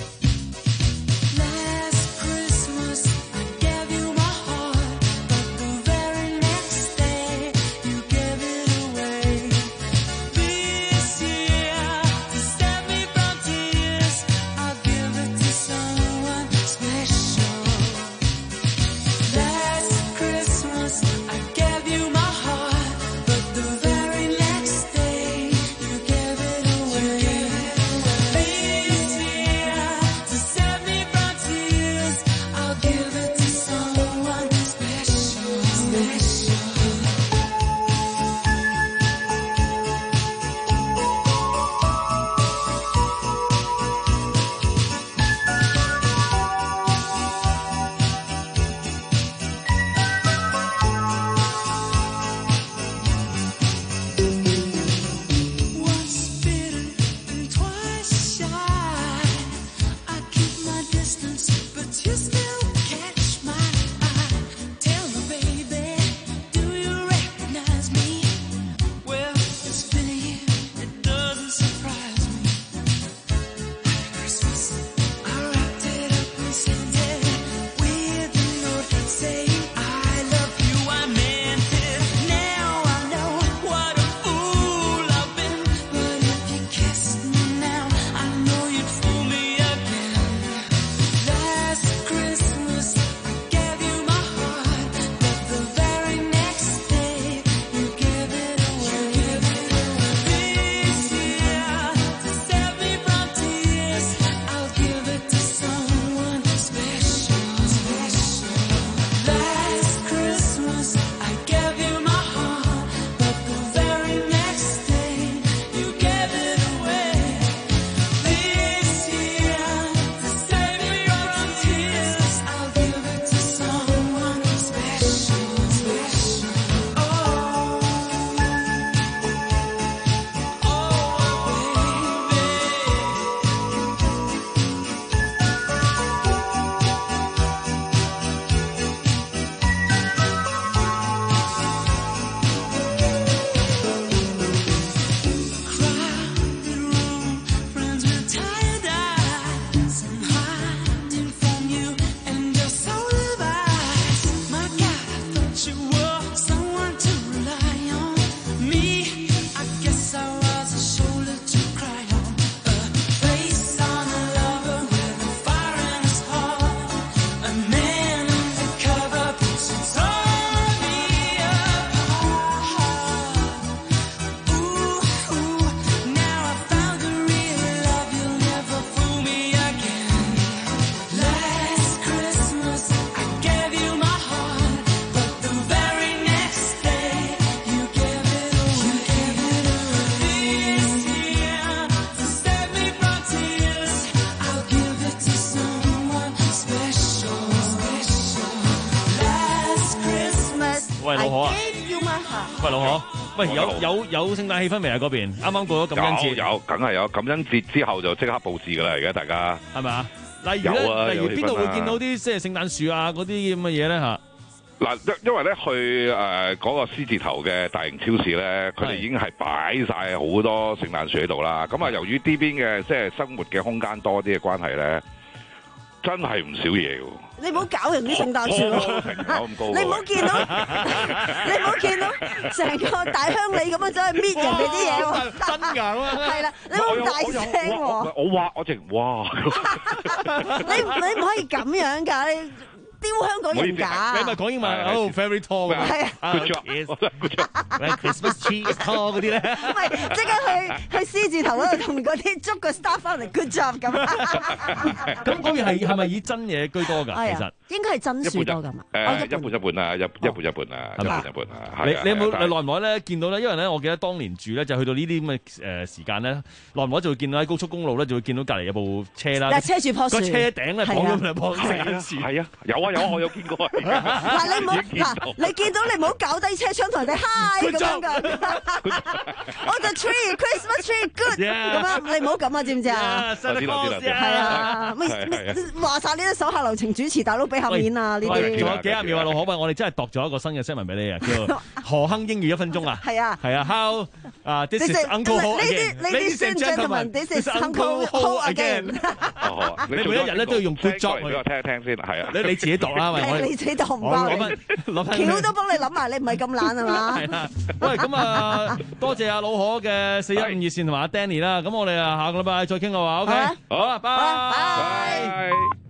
喂，老何啊！ 要嘛喂，老何，喂，有有有聖誕氣氛未啊？嗰邊啱啱過咗感恩節， 有有，梗係有。感恩節之後就即刻佈置㗎啦，而家大家係咪啊？例如咧，例如邊度會見到啲即係聖誕樹啊嗰啲咁嘅嘢咧嚇？ 嗱，因因為咧去誒嗰個獅字頭嘅大型超市咧，佢哋已經係擺晒好多聖誕樹喺度啦。咁啊，由於呢邊嘅即係生活嘅空間多啲嘅關係咧，真係唔少嘢喎。 你唔好搞人啲聖誕樹咯，你唔好見到，你唔好見到成個大鄉里咁樣走去搣人哋啲嘢喎， 真㗎嘛？ 係啦，你唔好大聲喎。 我話我直哇！ 你你唔可以咁樣㗎，你丟香港人㗎。 你咪講英文哦 ，very tall 㗎。 係啊 ，good job，good job，Christmas tree is tall 嗰啲咧。 唔係，即刻去去獅字頭嗰度同嗰啲捉個 staff 翻嚟 good job 咁。 咁嗰邊係係咪以真嘢居多㗎？其實應該係真樹多㗎嘛。 誒，一半一半啊，一一半一半啊，一半一半啊。 你你有冇你耐唔耐咧見到咧？因為咧，我記得當年住咧就去到呢啲咁嘅誒時間咧，耐唔耐就會見到喺高速公路咧就會見到隔離有部車啦。 嗱，車住棵樹， 個車頂咧綁咗兩棵聖誕樹。 係啊，有啊有啊，我有見過。 嗱，你唔好嗱，你見到你唔好搞低車窗同人哋 hi 咁樣㗎。我就 tree Christmas tree good 咁樣，你唔好咁啊，知唔知啊？係啊，咪話晒呢啲手下留情主持大佬俾下面啊！呢啲仲有幾廿秒啊，老何喂，我哋真係度咗一個新嘅 segment 俾你啊，叫何亨英語一分鐘啊。 係啊， 係啊 ，How 啊，This is Uncle Ho again，Ladies and gentlemen，This is Uncle Ho again。你每一日咧都要用 good job 俾我聽一聽先，係啊。 你你自己度啦， 係你自己度唔包你，橋都幫你諗埋，你唔係咁懶係嘛？ 係啦。喂，咁啊，多謝阿老何嘅四一五熱線同埋阿 Danny 啦。咁我哋啊下個禮拜再傾嘅話 ，OK。好啦，拜拜。